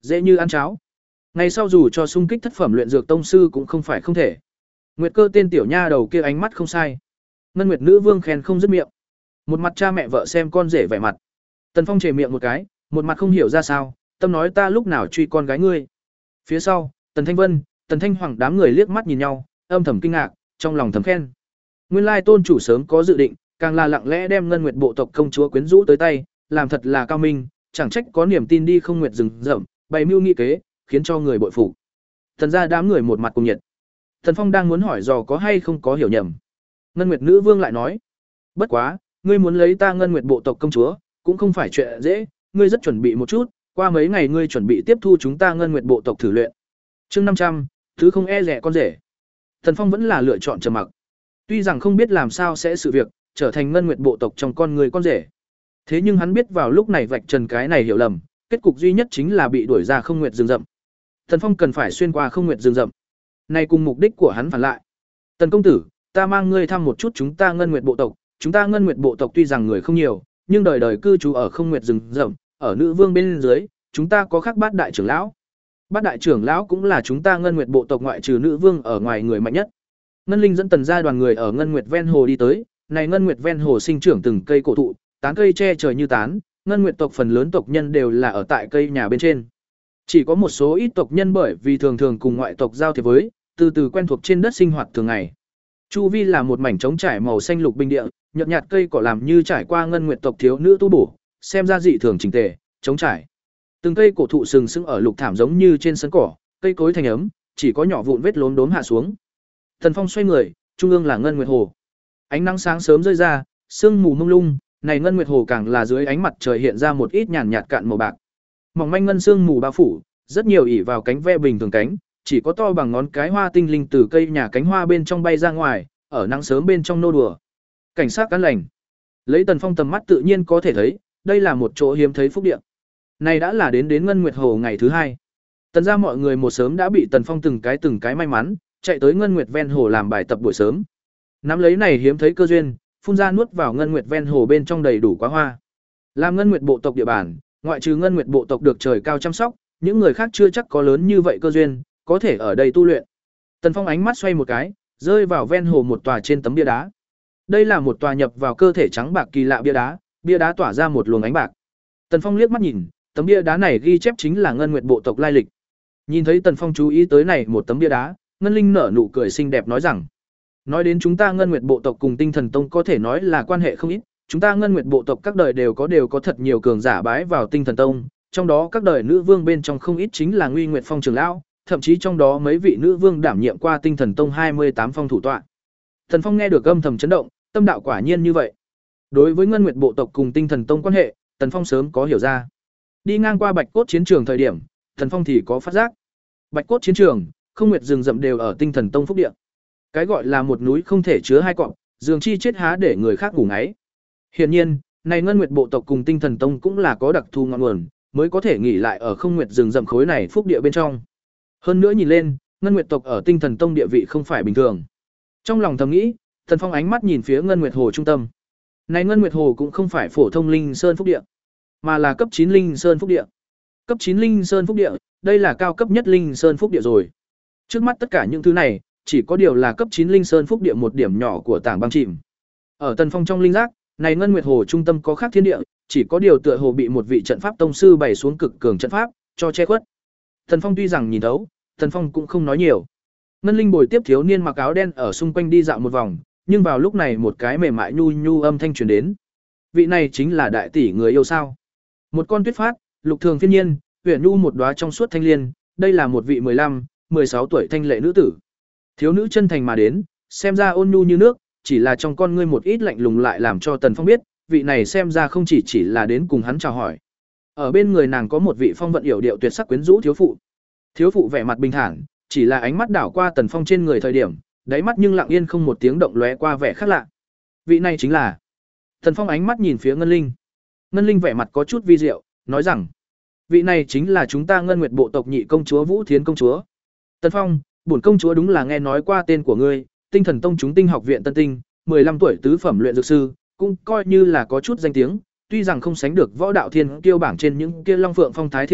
dễ như ăn cháo. Ngày sau dù cho xung kích thất phẩm luyện dược tông sư cũng không phải không thể. Nguyệt Cơ tên tiểu nha đầu kia ánh mắt không sai. Ngân Nguyệt nữ vương khen không dứt miệng. Một mặt cha mẹ vợ xem con rể vẻ mặt. Tần Phong chề miệng một cái, một mặt không hiểu ra sao, tâm nói ta lúc nào truy con gái ngươi. Phía sau, Tần Thanh Vân, Tần Thanh Hoàng đám người liếc mắt nhìn nhau, âm thầm kinh ngạc, trong lòng thầm khen. Nguyên lai tôn chủ sớm có dự định, càng là lặng lẽ đem Ngân Nguyệt bộ tộc công chúa quyến rũ tới tay, làm thật là cao minh, chẳng trách có niềm tin đi không nguyệt rừng rậm, bày mưu nghị kế, khiến cho người bội phục. Thần gia đám người một mặt cùng nhiệt. Thần Phong đang muốn hỏi dò có hay không có hiểu nhầm. Ngân Nguyệt nữ vương lại nói: "Bất quá, ngươi muốn lấy ta Ngân Nguyệt bộ tộc công chúa, cũng không phải chuyện dễ, ngươi rất chuẩn bị một chút, qua mấy ngày ngươi chuẩn bị tiếp thu chúng ta Ngân Nguyệt bộ tộc thử luyện." Chương năm trăm, thứ không e rẻ con rể. Thần Phong vẫn là lựa chọn trầm mặc. Tuy rằng không biết làm sao sẽ sự việc trở thành Ngân Nguyệt bộ tộc trong con người con rể. Thế nhưng hắn biết vào lúc này vạch trần cái này hiểu lầm, kết cục duy nhất chính là bị đuổi ra Không Nguyệt rừng rậm. Thần Phong cần phải xuyên qua Không Nguyệt rừng rậm. Này cùng mục đích của hắn phản lại. "Tần công tử, ta mang ngươi thăm một chút chúng ta Ngân Nguyệt bộ tộc, chúng ta Ngân Nguyệt bộ tộc tuy rằng người không nhiều, nhưng đời đời cư trú ở Không Nguyệt rừng rậm, ở nữ vương bên dưới, chúng ta có khắc bát đại trưởng lão. Bát đại trưởng lão cũng là chúng ta Ngân Nguyệt bộ tộc ngoại trừ nữ vương ở ngoài người mạnh nhất." Ngân Linh dẫn Tần gia đoàn người ở Ngân Nguyệt ven hồ đi tới, này Ngân Nguyệt ven hồ sinh trưởng từng cây cổ thụ, tán cây che trời như tán, Ngân Nguyệt tộc phần lớn tộc nhân đều là ở tại cây nhà bên trên. Chỉ có một số ít tộc nhân bởi vì thường thường cùng ngoại tộc giao thiệp với, từ từ quen thuộc trên đất sinh hoạt thường ngày. Chu vi là một mảnh trống trải màu xanh lục bình địa, nhợt nhạt cây cỏ làm như trải qua Ngân Nguyệt tộc thiếu nữ tu bổ, xem ra dị thường chỉnh tề, trống trải. Từng cây cổ thụ sừng sững ở lục thảm giống như trên sân cỏ, cây cối thành ấm, chỉ có nhỏ vụn vết lốm đốm hạ xuống. Thần Phong xoay người, trung ương là Ngân Nguyệt hồ. Ánh nắng sáng sớm rơi ra, sương mù mông lung, này Ngân Nguyệt hồ càng là dưới ánh mặt trời hiện ra một ít nhàn nhạt cạn màu bạc. Mỏng manh ngân sương mù bao phủ, rất nhiều ỉ vào cánh ve bình thường cánh, chỉ có to bằng ngón cái hoa tinh linh từ cây nhà cánh hoa bên trong bay ra ngoài, ở nắng sớm bên trong nô đùa. Cảnh sát cát lành. Lấy Tần Phong tầm mắt tự nhiên có thể thấy, đây là một chỗ hiếm thấy phúc địa. Này đã là đến đến Ngân Nguyệt hồ ngày thứ hai. Tần gia mọi người một sớm đã bị Tần Phong từng cái từng cái may mắn, chạy tới Ngân Nguyệt ven hồ làm bài tập buổi sớm. Nắm lấy này hiếm thấy cơ duyên, phun ra nuốt vào Ngân Nguyệt ven hồ bên trong đầy đủ quá hoa. Làm Ngân Nguyệt bộ tộc địa bàn, ngoại trừ Ngân Nguyệt bộ tộc được trời cao chăm sóc, những người khác chưa chắc có lớn như vậy cơ duyên, có thể ở đây tu luyện. Tần Phong ánh mắt xoay một cái, rơi vào ven hồ một tòa trên tấm bia đá. Đây là một tòa nhập vào cơ thể trắng bạc kỳ lạ bia đá, bia đá tỏa ra một luồng ánh bạc. Tần Phong liếc mắt nhìn, tấm bia đá này ghi chép chính là Ngân Nguyệt bộ tộc lai lịch. Nhìn thấy Tần Phong chú ý tới này một tấm bia đá, Ngân Linh nở nụ cười xinh đẹp nói rằng: "Nói đến chúng ta Ngân Nguyệt bộ tộc cùng Tinh Thần Tông có thể nói là quan hệ không ít, chúng ta Ngân Nguyệt bộ tộc các đời đều có đều có thật nhiều cường giả bái vào Tinh Thần Tông, trong đó các đời nữ vương bên trong không ít chính là Nguy Nguyệt Phong trưởng lão, thậm chí trong đó mấy vị nữ vương đảm nhiệm qua Tinh Thần Tông hai mươi tám phong thủ tọa." Thần Phong nghe được âm thầm chấn động, tâm đạo quả nhiên như vậy. Đối với Ngân Nguyệt bộ tộc cùng Tinh Thần Tông quan hệ, Tần Phong sớm có hiểu ra. Đi ngang qua Bạch Cốt chiến trường thời điểm, Thần Phong thì có phát giác. Bạch Cốt chiến trường, Không Nguyệt rừng rậm đều ở Tinh Thần Tông phúc địa. Cái gọi là một núi không thể chứa hai cọp, giường chi chết há để người khác ngủ ngáy. Hiển nhiên, này Ngân Nguyệt bộ tộc cùng Tinh Thần Tông cũng là có đặc thù ngọn nguồn, mới có thể nghỉ lại ở Không Nguyệt rừng rậm khối này phúc địa bên trong. Hơn nữa nhìn lên, Ngân Nguyệt tộc ở Tinh Thần Tông địa vị không phải bình thường. Trong lòng thầm nghĩ, Thần Phong ánh mắt nhìn phía Ngân Nguyệt hồ trung tâm. Này Ngân Nguyệt hồ cũng không phải phổ thông linh sơn phúc địa, mà là cấp chín linh sơn phúc địa. Cấp chín linh sơn phúc địa, đây là cao cấp nhất linh sơn phúc địa rồi. Trước mắt tất cả những thứ này, chỉ có điều là cấp chín linh sơn phúc địa một điểm nhỏ của tảng băng chìm. Ở Tần Phong trong linh giác, này Ngân Nguyệt hồ trung tâm có khác thiên địa, chỉ có điều tựa hồ bị một vị trận pháp tông sư bày xuống cực cường trận pháp cho che khuất. Tần Phong tuy rằng nhìn thấu, Tần Phong cũng không nói nhiều. Ngân Linh bồi tiếp thiếu niên mặc áo đen ở xung quanh đi dạo một vòng, nhưng vào lúc này một cái mềm mại nhu nhu âm thanh truyền đến. Vị này chính là đại tỷ người yêu sao? Một con tuyết phát, lục thường phiên nhiên, huyền nhu một đóa trong suốt thanh liên, đây là một vị mười lăm, mười sáu tuổi thanh lệ nữ tử. Thiếu nữ chân thành mà đến, xem ra ôn nhu như nước, chỉ là trong con ngươi một ít lạnh lùng lại làm cho Tần Phong biết, vị này xem ra không chỉ chỉ là đến cùng hắn chào hỏi. Ở bên người nàng có một vị phong vận yểu điệu tuyệt sắc quyến rũ thiếu phụ. Thiếu phụ vẻ mặt bình thản, chỉ là ánh mắt đảo qua Tần Phong trên người thời điểm, đáy mắt nhưng lặng yên không một tiếng động lóe qua vẻ khác lạ. Vị này chính là. Tần Phong ánh mắt nhìn phía Ngân Linh. Ngân Linh vẻ mặt có chút vi diệu, nói rằng: "Vị này chính là chúng ta Ngân Nguyệt bộ tộc nhị công chúa Vũ Thiến công chúa." Tần Phong, bổn công chúa đúng là nghe nói qua tên của ngươi, Tinh Thần Tông chúng Tinh học viện Tân Tinh, mười lăm tuổi tứ phẩm luyện dược sư, cũng coi như là có chút danh tiếng, tuy rằng không sánh được võ đạo thiên kiêu bảng trên những kia long phượng phong thái thiên tài,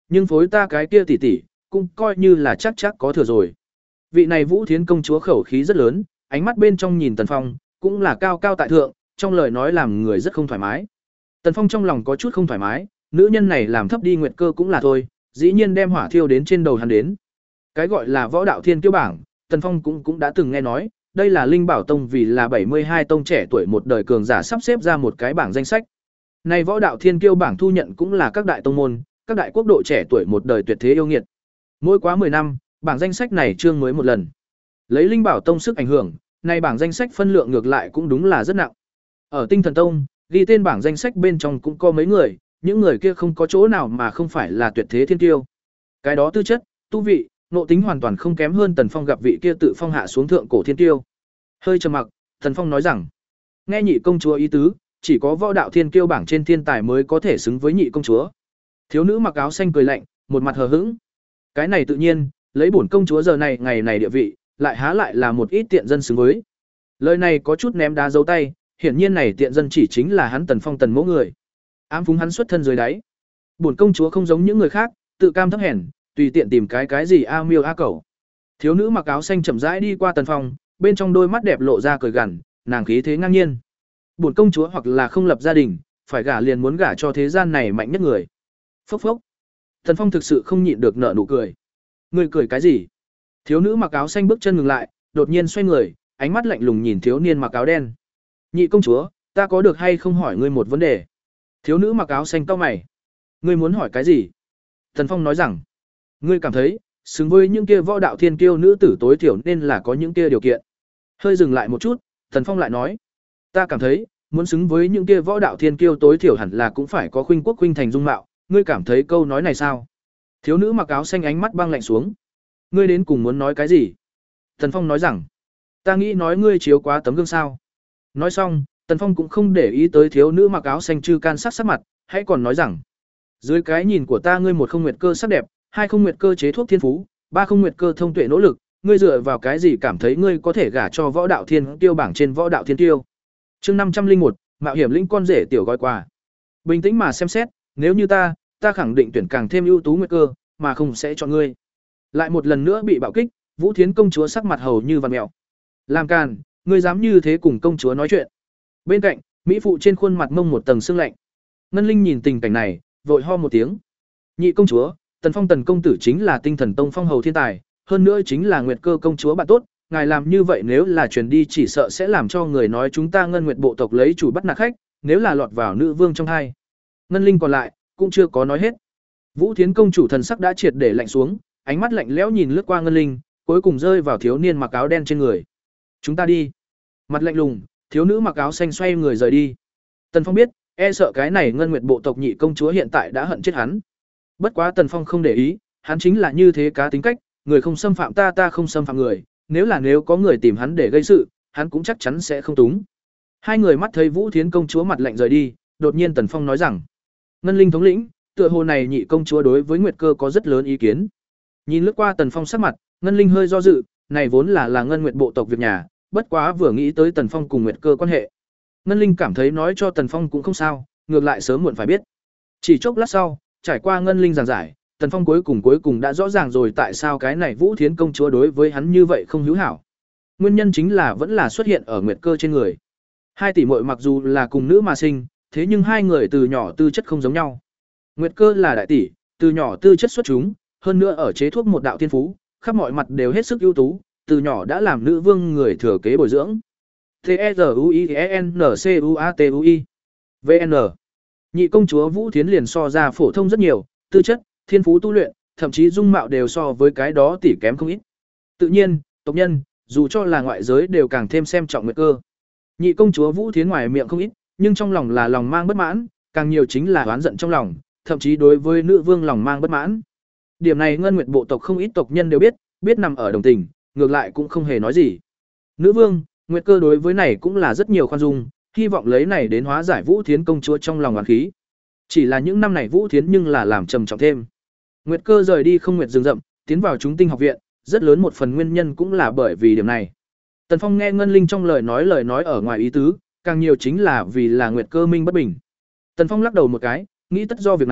nhưng phối ta cái kia tỷ tỷ, cũng coi như là chắc chắc có thừa rồi. Vị này Vũ Thiến công chúa khẩu khí rất lớn, ánh mắt bên trong nhìn Tần Phong, cũng là cao cao tại thượng, trong lời nói làm người rất không thoải mái. Tần Phong trong lòng có chút không thoải mái, nữ nhân này làm thấp đi nguyệt cơ cũng là thôi, dĩ nhiên đem hỏa thiêu đến trên đầu hắn đến. Cái gọi là võ đạo thiên kiêu bảng, Tần Phong cũng cũng đã từng nghe nói, đây là Linh Bảo Tông vì là bảy mươi hai tông trẻ tuổi một đời cường giả sắp xếp ra một cái bảng danh sách. Này võ đạo thiên kiêu bảng thu nhận cũng là các đại tông môn, các đại quốc độ trẻ tuổi một đời tuyệt thế yêu nghiệt. Mỗi quá mười năm, bảng danh sách này trương mới một lần. Lấy Linh Bảo Tông sức ảnh hưởng, này bảng danh sách phân lượng ngược lại cũng đúng là rất nặng. Ở Tinh Thần Tông, ghi tên bảng danh sách bên trong cũng có mấy người, những người kia không có chỗ nào mà không phải là tuyệt thế thiên kiêu. Cái đó tư chất, tu vị, nộ tính hoàn toàn không kém hơn Tần Phong gặp vị kia tự phong hạ xuống thượng cổ thiên kiêu. Hơi trầm mặc, Tần Phong nói rằng, nghe nhị công chúa ý tứ, chỉ có võ đạo thiên kiêu bảng trên thiên tài mới có thể xứng với nhị công chúa. Thiếu nữ mặc áo xanh cười lạnh, một mặt hờ hững. Cái này tự nhiên, lấy bổn công chúa giờ này ngày này địa vị, lại há lại là một ít tiện dân xứng với. Lời này có chút ném đá dấu tay, hiển nhiên này tiện dân chỉ chính là hắn Tần Phong Tần mẫu người. Ám phúng hắn xuất thân dưới đáy. Bổn công chúa không giống những người khác, tự cam thấp hèn, tùy tiện tìm cái cái gì a miêu a cẩu. Thiếu nữ mặc áo xanh chậm rãi đi qua Tần Phong, bên trong đôi mắt đẹp lộ ra cười gằn, nàng khí thế ngang nhiên. Bổn công chúa hoặc là không lập gia đình, phải gả liền muốn gả cho thế gian này mạnh nhất người. Phốc phốc. Tần Phong thực sự không nhịn được nở nụ cười. Ngươi cười cái gì? Thiếu nữ mặc áo xanh bước chân ngừng lại, đột nhiên xoay người, ánh mắt lạnh lùng nhìn thiếu niên mặc áo đen. Nhị công chúa, ta có được hay không hỏi ngươi một vấn đề? Thiếu nữ mặc áo xanh cau mày. Ngươi muốn hỏi cái gì? Tần Phong nói rằng, ngươi cảm thấy, xứng với những kia võ đạo thiên kiêu nữ tử tối thiểu nên là có những kia điều kiện. Hơi dừng lại một chút, Tần Phong lại nói, ta cảm thấy, muốn xứng với những kia võ đạo thiên kiêu tối thiểu hẳn là cũng phải có khuynh quốc khuynh thành dung mạo, ngươi cảm thấy câu nói này sao? Thiếu nữ mặc áo xanh ánh mắt băng lạnh xuống. Ngươi đến cùng muốn nói cái gì? Tần Phong nói rằng, ta nghĩ nói ngươi chiếu quá tấm gương sao. Nói xong, Tần Phong cũng không để ý tới thiếu nữ mặc áo xanh chư can sắc sắc mặt, hãy còn nói rằng, dưới cái nhìn của ta ngươi một không nguyệt cơ sắc đẹp, hai không nguyệt cơ chế thuốc thiên phú, ba không nguyệt cơ thông tuệ nỗ lực, ngươi dựa vào cái gì cảm thấy ngươi có thể gả cho võ đạo thiên tiêu bảng trên võ đạo thiên tiêu. Chương năm trăm linh một, mạo hiểm lĩnh con rể tiểu gói quà. Bình tĩnh mà xem xét, nếu như ta, ta khẳng định tuyển càng thêm ưu tú nguyệt cơ, mà không sẽ chọn ngươi. Lại một lần nữa bị bạo kích, Vũ Thiến công chúa sắc mặt hầu như vằn mèo. Làm càn, ngươi dám như thế cùng công chúa nói chuyện? Bên cạnh, mỹ phụ trên khuôn mặt mông một tầng sương lạnh. Ngân Linh nhìn tình cảnh này, vội ho một tiếng. Nhị công chúa, Tần Phong Tần công tử chính là Tinh Thần Tông phong hầu thiên tài, hơn nữa chính là Nguyệt Cơ công chúa bạn tốt, ngài làm như vậy nếu là truyền đi chỉ sợ sẽ làm cho người nói chúng ta Ngân Nguyệt bộ tộc lấy chủ bắt nạt khách, nếu là lọt vào nữ vương trong hai. Ngân Linh còn lại, cũng chưa có nói hết. Vũ Thiến công chủ thần sắc đã triệt để lạnh xuống, ánh mắt lạnh lẽo nhìn lướt qua Ngân Linh, cuối cùng rơi vào thiếu niên mặc áo đen trên người. Chúng ta đi. Mặt lạnh lùng, thiếu nữ mặc áo xanh xoay người rời đi. Tần Phong biết, e sợ cái này Ngân Nguyệt bộ tộc nhị công chúa hiện tại đã hận chết hắn. Bất quá Tần Phong không để ý, hắn chính là như thế cá tính cách, người không xâm phạm ta ta không xâm phạm người, nếu là nếu có người tìm hắn để gây sự, hắn cũng chắc chắn sẽ không túng. Hai người mắt thấy Vũ Thiến công chúa mặt lạnh rời đi, đột nhiên Tần Phong nói rằng: "Ngân Linh thống lĩnh, tựa hồ này nhị công chúa đối với Nguyệt Cơ có rất lớn ý kiến." Nhìn lướt qua Tần Phong sắc mặt, Ngân Linh hơi do dự, này vốn là là Ngân Nguyệt bộ tộc việc nhà, bất quá vừa nghĩ tới Tần Phong cùng Nguyệt Cơ quan hệ, Ngân Linh cảm thấy nói cho Tần Phong cũng không sao, ngược lại sớm muộn phải biết. Chỉ chốc lát sau, trải qua Ngân Linh giảng giải, Tần Phong cuối cùng cuối cùng đã rõ ràng rồi tại sao cái này Vũ Thiến công chúa đối với hắn như vậy không hữu hảo. Nguyên nhân chính là vẫn là xuất hiện ở Nguyệt Cơ trên người. Hai tỷ muội mặc dù là cùng nữ mà sinh, thế nhưng hai người từ nhỏ tư chất không giống nhau. Nguyệt Cơ là đại tỷ, từ nhỏ tư chất xuất chúng, hơn nữa ở chế thuốc một đạo thiên phú, khắp mọi mặt đều hết sức ưu tú, từ nhỏ đã làm nữ vương người thừa kế bồi dưỡng. T E R U I E N C U A T U I V N Nhị công chúa Vũ Thiến liền so ra phổ thông rất nhiều, tư chất, thiên phú tu luyện, thậm chí dung mạo đều so với cái đó tỷ kém không ít. Tự nhiên, tộc nhân, dù cho là ngoại giới đều càng thêm xem trọng Nguyệt Cơ. Nhị công chúa Vũ Thiến ngoài miệng không ít, nhưng trong lòng là lòng mang bất mãn, càng nhiều chính là oán giận trong lòng, thậm chí đối với nữ vương lòng mang bất mãn. Điểm này Ngân Nguyệt bộ tộc không ít tộc nhân đều biết, biết nằm ở đồng tình, ngược lại cũng không hề nói gì. Nữ vương, Nguyệt Cơ đối với này cũng là rất nhiều khoan dung, hy vọng lấy này đến hóa giải Vũ Thiến công chúa trong lòng oán khí. Chỉ là những năm này Vũ Thiến nhưng là làm trầm trọng thêm. Nguyệt Cơ rời đi không nguyệt rừng rậm, tiến vào chúng tinh học viện, rất lớn một phần nguyên nhân cũng là bởi vì điểm này. Tần Phong nghe Ngân Linh trong lời nói lời nói ở ngoài ý tứ, càng nhiều chính là vì là Nguyệt Cơ minh bất bình. Tần Phong lắc đầu một cái, nghĩ tất do việc này,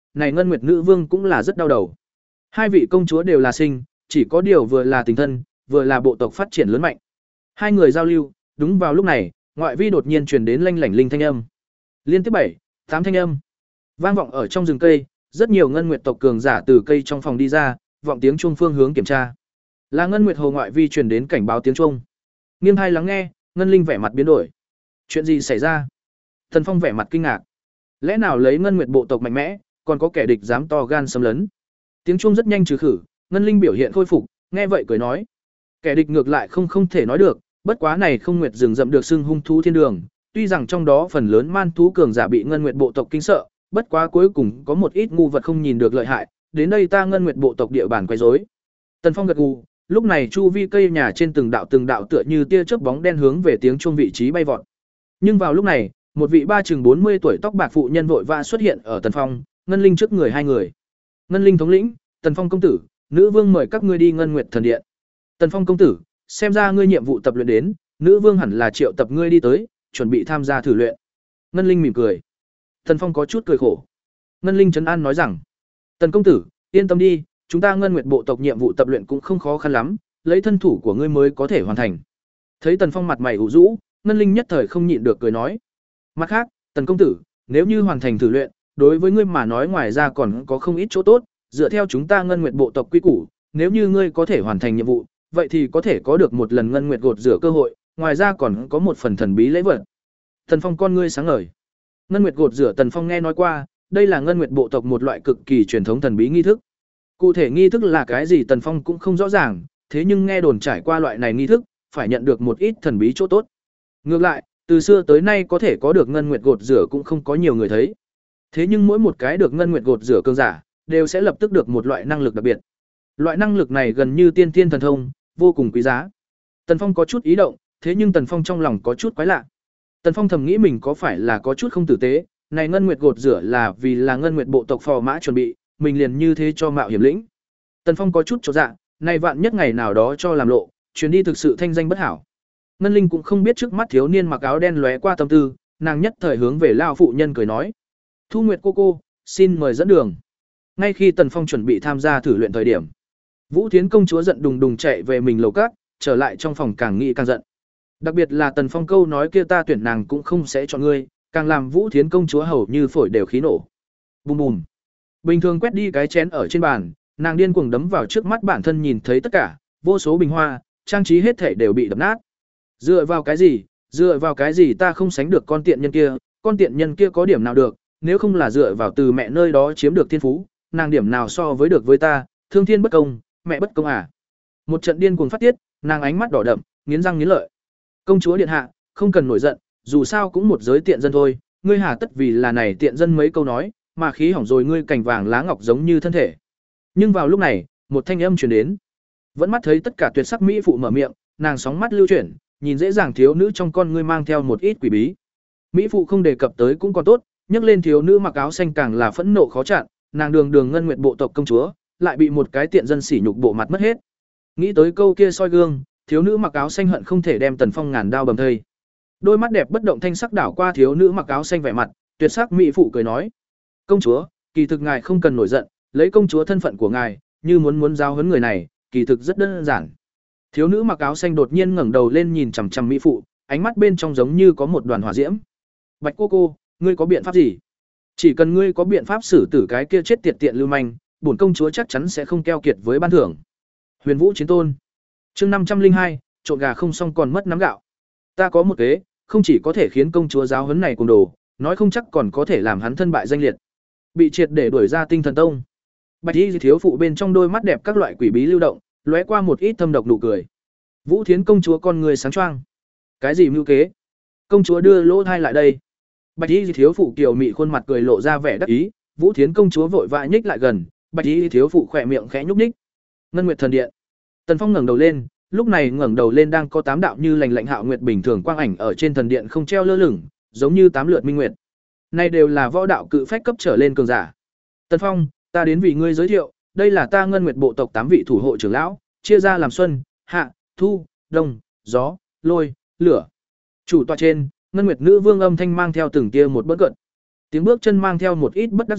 này Ngân Nguyệt nữ vương cũng là rất đau đầu. Hai vị công chúa đều là sinh, chỉ có điều vừa là tình thân, vừa là bộ tộc phát triển lớn mạnh. Hai người giao lưu, đúng vào lúc này, ngoại vi đột nhiên truyền đến lanh lảnh linh thanh âm. Liên tiếp bảy, tám thanh âm vang vọng ở trong rừng cây, rất nhiều Ngân Nguyệt tộc cường giả từ cây trong phòng đi ra, vọng tiếng chuông phương hướng kiểm tra. Là Ngân Nguyệt hồ ngoại vi truyền đến cảnh báo tiếng chuông. Nghiêng hai lắng nghe, Ngân Linh vẻ mặt biến đổi. Chuyện gì xảy ra? Thần Phong vẻ mặt kinh ngạc. Lẽ nào lấy Ngân Nguyệt bộ tộc mạnh mẽ, còn có kẻ địch dám to gan xâm lấn? Tiếng chuông rất nhanh trừ khử, Ngân Linh biểu hiện khôi phục, nghe vậy cười nói: kẻ địch ngược lại không không thể nói được, bất quá này Không Nguyệt rừng rậm được xưng hung thú thiên đường, tuy rằng trong đó phần lớn man thú cường giả bị Ngân Nguyệt bộ tộc kinh sợ, bất quá cuối cùng có một ít ngu vật không nhìn được lợi hại, đến đây ta Ngân Nguyệt bộ tộc địa bàn quấy rối. Tần Phong gật gù, lúc này chu vi cây nhà trên từng đạo từng đạo tựa như tia chớp bóng đen hướng về tiếng chuông vị trí bay vọt. Nhưng vào lúc này, một vị ba chừng bốn mươi tuổi tóc bạc phụ nhân vội vã xuất hiện ở Tần Phong, Ngân Linh trước người hai người. Ngân Linh thống lĩnh, Tần Phong công tử, nữ vương mời các ngươi đi Ngân Nguyệt thần điện. Tần Phong công tử, xem ra ngươi nhiệm vụ tập luyện đến, nữ vương hẳn là triệu tập ngươi đi tới, chuẩn bị tham gia thử luyện. Ngân Linh mỉm cười. Tần Phong có chút cười khổ. Ngân Linh trấn an nói rằng: Tần công tử, yên tâm đi, chúng ta Ngân Nguyệt bộ tộc nhiệm vụ tập luyện cũng không khó khăn lắm, lấy thân thủ của ngươi mới có thể hoàn thành. Thấy Tần Phong mặt mày ủ rũ, Ngân Linh nhất thời không nhịn được cười nói: mặt khác, Tần công tử, nếu như hoàn thành thử luyện, đối với ngươi mà nói ngoài ra còn có không ít chỗ tốt, dựa theo chúng ta Ngân Nguyệt bộ tộc quy củ, nếu như ngươi có thể hoàn thành nhiệm vụ, vậy thì có thể có được một lần Ngân Nguyệt gột rửa cơ hội, ngoài ra còn có một phần thần bí lễ vật. Tần Phong con ngươi sáng ngời. Ngân Nguyệt gột rửa Tần Phong nghe nói qua, đây là Ngân Nguyệt bộ tộc một loại cực kỳ truyền thống thần bí nghi thức. Cụ thể nghi thức là cái gì Tần Phong cũng không rõ ràng, thế nhưng nghe đồn trải qua loại này nghi thức, phải nhận được một ít thần bí chỗ tốt. Ngược lại, từ xưa tới nay có thể có được Ngân Nguyệt gột rửa cũng không có nhiều người thấy. Thế nhưng mỗi một cái được Ngân Nguyệt gột rửa cường giả, đều sẽ lập tức được một loại năng lực đặc biệt. Loại năng lực này gần như tiên tiên thần thông, vô cùng quý giá. Tần Phong có chút ý động, thế nhưng Tần Phong trong lòng có chút quái lạ. Tần Phong thầm nghĩ mình có phải là có chút không tử tế, này Ngân Nguyệt gột rửa là vì là Ngân Nguyệt bộ tộc phò mã chuẩn bị, mình liền như thế cho mạo hiểm lĩnh. Tần Phong có chút chột dạ, này vạn nhất ngày nào đó cho làm lộ, chuyến đi thực sự thanh danh bất hảo. Ngân Linh cũng không biết trước mắt thiếu niên mặc áo đen lóe qua tâm tư, nàng nhất thời hướng về lao phụ nhân cười nói: Thu Nguyệt cô cô, xin mời dẫn đường. Ngay khi Tần Phong chuẩn bị tham gia thử luyện thời điểm, Vũ Thiến công chúa giận đùng đùng chạy về mình lầu cát, trở lại trong phòng càng nghĩ càng giận. Đặc biệt là Tần Phong câu nói kia ta tuyển nàng cũng không sẽ chọn ngươi, càng làm Vũ Thiến công chúa hầu như phổi đều khí nổ. Bùm bùm. Bình thường quét đi cái chén ở trên bàn, nàng điên cuồng đấm vào trước mắt bản thân nhìn thấy tất cả, vô số bình hoa, trang trí hết thảy đều bị đập nát. Dựa vào cái gì? Dựa vào cái gì ta không sánh được con tiện nhân kia, con tiện nhân kia có điểm nào được, nếu không là dựa vào từ mẹ nơi đó chiếm được thiên phú, nàng điểm nào so với được với ta, thương thiên bất công, mẹ bất công à. Một trận điên cuồng phát tiết, nàng ánh mắt đỏ đậm, nghiến răng nghiến lợi. Công chúa điện hạ, không cần nổi giận, dù sao cũng một giới tiện dân thôi, ngươi hà tất vì là này tiện dân mấy câu nói, mà khí hỏng rồi ngươi cành vàng lá ngọc giống như thân thể. Nhưng vào lúc này, một thanh âm truyền đến. Vẫn mắt thấy tất cả tuyệt sắc mỹ phụ mở miệng, nàng sóng mắt lưu chuyển, nhìn dễ dàng thiếu nữ trong con ngươi mang theo một ít quỷ bí. Mỹ phụ không đề cập tới cũng còn tốt, nhắc lên thiếu nữ mặc áo xanh càng là phẫn nộ khó chặn, nàng đường đường Ngân Nguyệt bộ tộc công chúa, lại bị một cái tiện dân sỉ nhục bộ mặt mất hết. Nghĩ tới câu kia soi gương, thiếu nữ mặc áo xanh hận không thể đem Tần Phong ngàn đao bầm thây. Đôi mắt đẹp bất động thanh sắc đảo qua thiếu nữ mặc áo xanh vẻ mặt, tuyệt sắc mỹ phụ cười nói: "Công chúa, kỳ thực ngài không cần nổi giận, lấy công chúa thân phận của ngài, như muốn muốn giao huấn người này, kỳ thực rất đơn giản." Thiếu nữ mặc áo xanh đột nhiên ngẩng đầu lên nhìn chằm chằm mỹ phụ, ánh mắt bên trong giống như có một đoàn hỏa diễm. "Bạch cô cô, ngươi có biện pháp gì? Chỉ cần ngươi có biện pháp xử tử cái kia chết tiệt tiện lưu manh, bổn công chúa chắc chắn sẽ không keo kiệt với ban thưởng." Huyền Vũ Chiến Tôn. Chương năm trăm linh hai, trộn gà không xong còn mất nắm gạo. Ta có một kế, không chỉ có thể khiến công chúa giáo huấn này cùng đồ, nói không chắc còn có thể làm hắn thân bại danh liệt. Bị triệt để đuổi ra Tinh Thần Tông. Bạch Y thiếu phụ bên trong đôi mắt đẹp các loại quỷ bí lưu động, lóe qua một ít thâm độc nụ cười. Vũ Thiến công chúa con người sáng choang. Cái gì mưu kế? Công chúa đưa lỗ thai lại đây. Bạch Y thiếu phụ kiều mị khuôn mặt cười lộ ra vẻ đắc ý, Vũ Thiến công chúa vội vã nhích lại gần, Bạch Y thiếu phụ khỏe miệng khẽ nhúc nhích. Ngân Nguyệt thần điện. Tần Phong ngẩng đầu lên, lúc này ngẩng đầu lên đang có tám đạo như lành lạnh hạo nguyệt bình thường quang ảnh ở trên thần điện không treo lơ lửng, giống như tám lượt minh nguyệt. Này đều là võ đạo cự phách cấp trở lên cường giả. Tần Phong, ta đến vì ngươi giới thiệu, đây là ta Ngân Nguyệt bộ tộc tám vị thủ hộ trưởng lão, chia ra làm xuân, hạ, thu, đông, gió, lôi, lửa. Chủ tọa trên, Ngân Nguyệt nữ vương âm thanh mang theo từng tia một bất cận. Tiếng bước chân mang theo một ít bất đắc dĩ,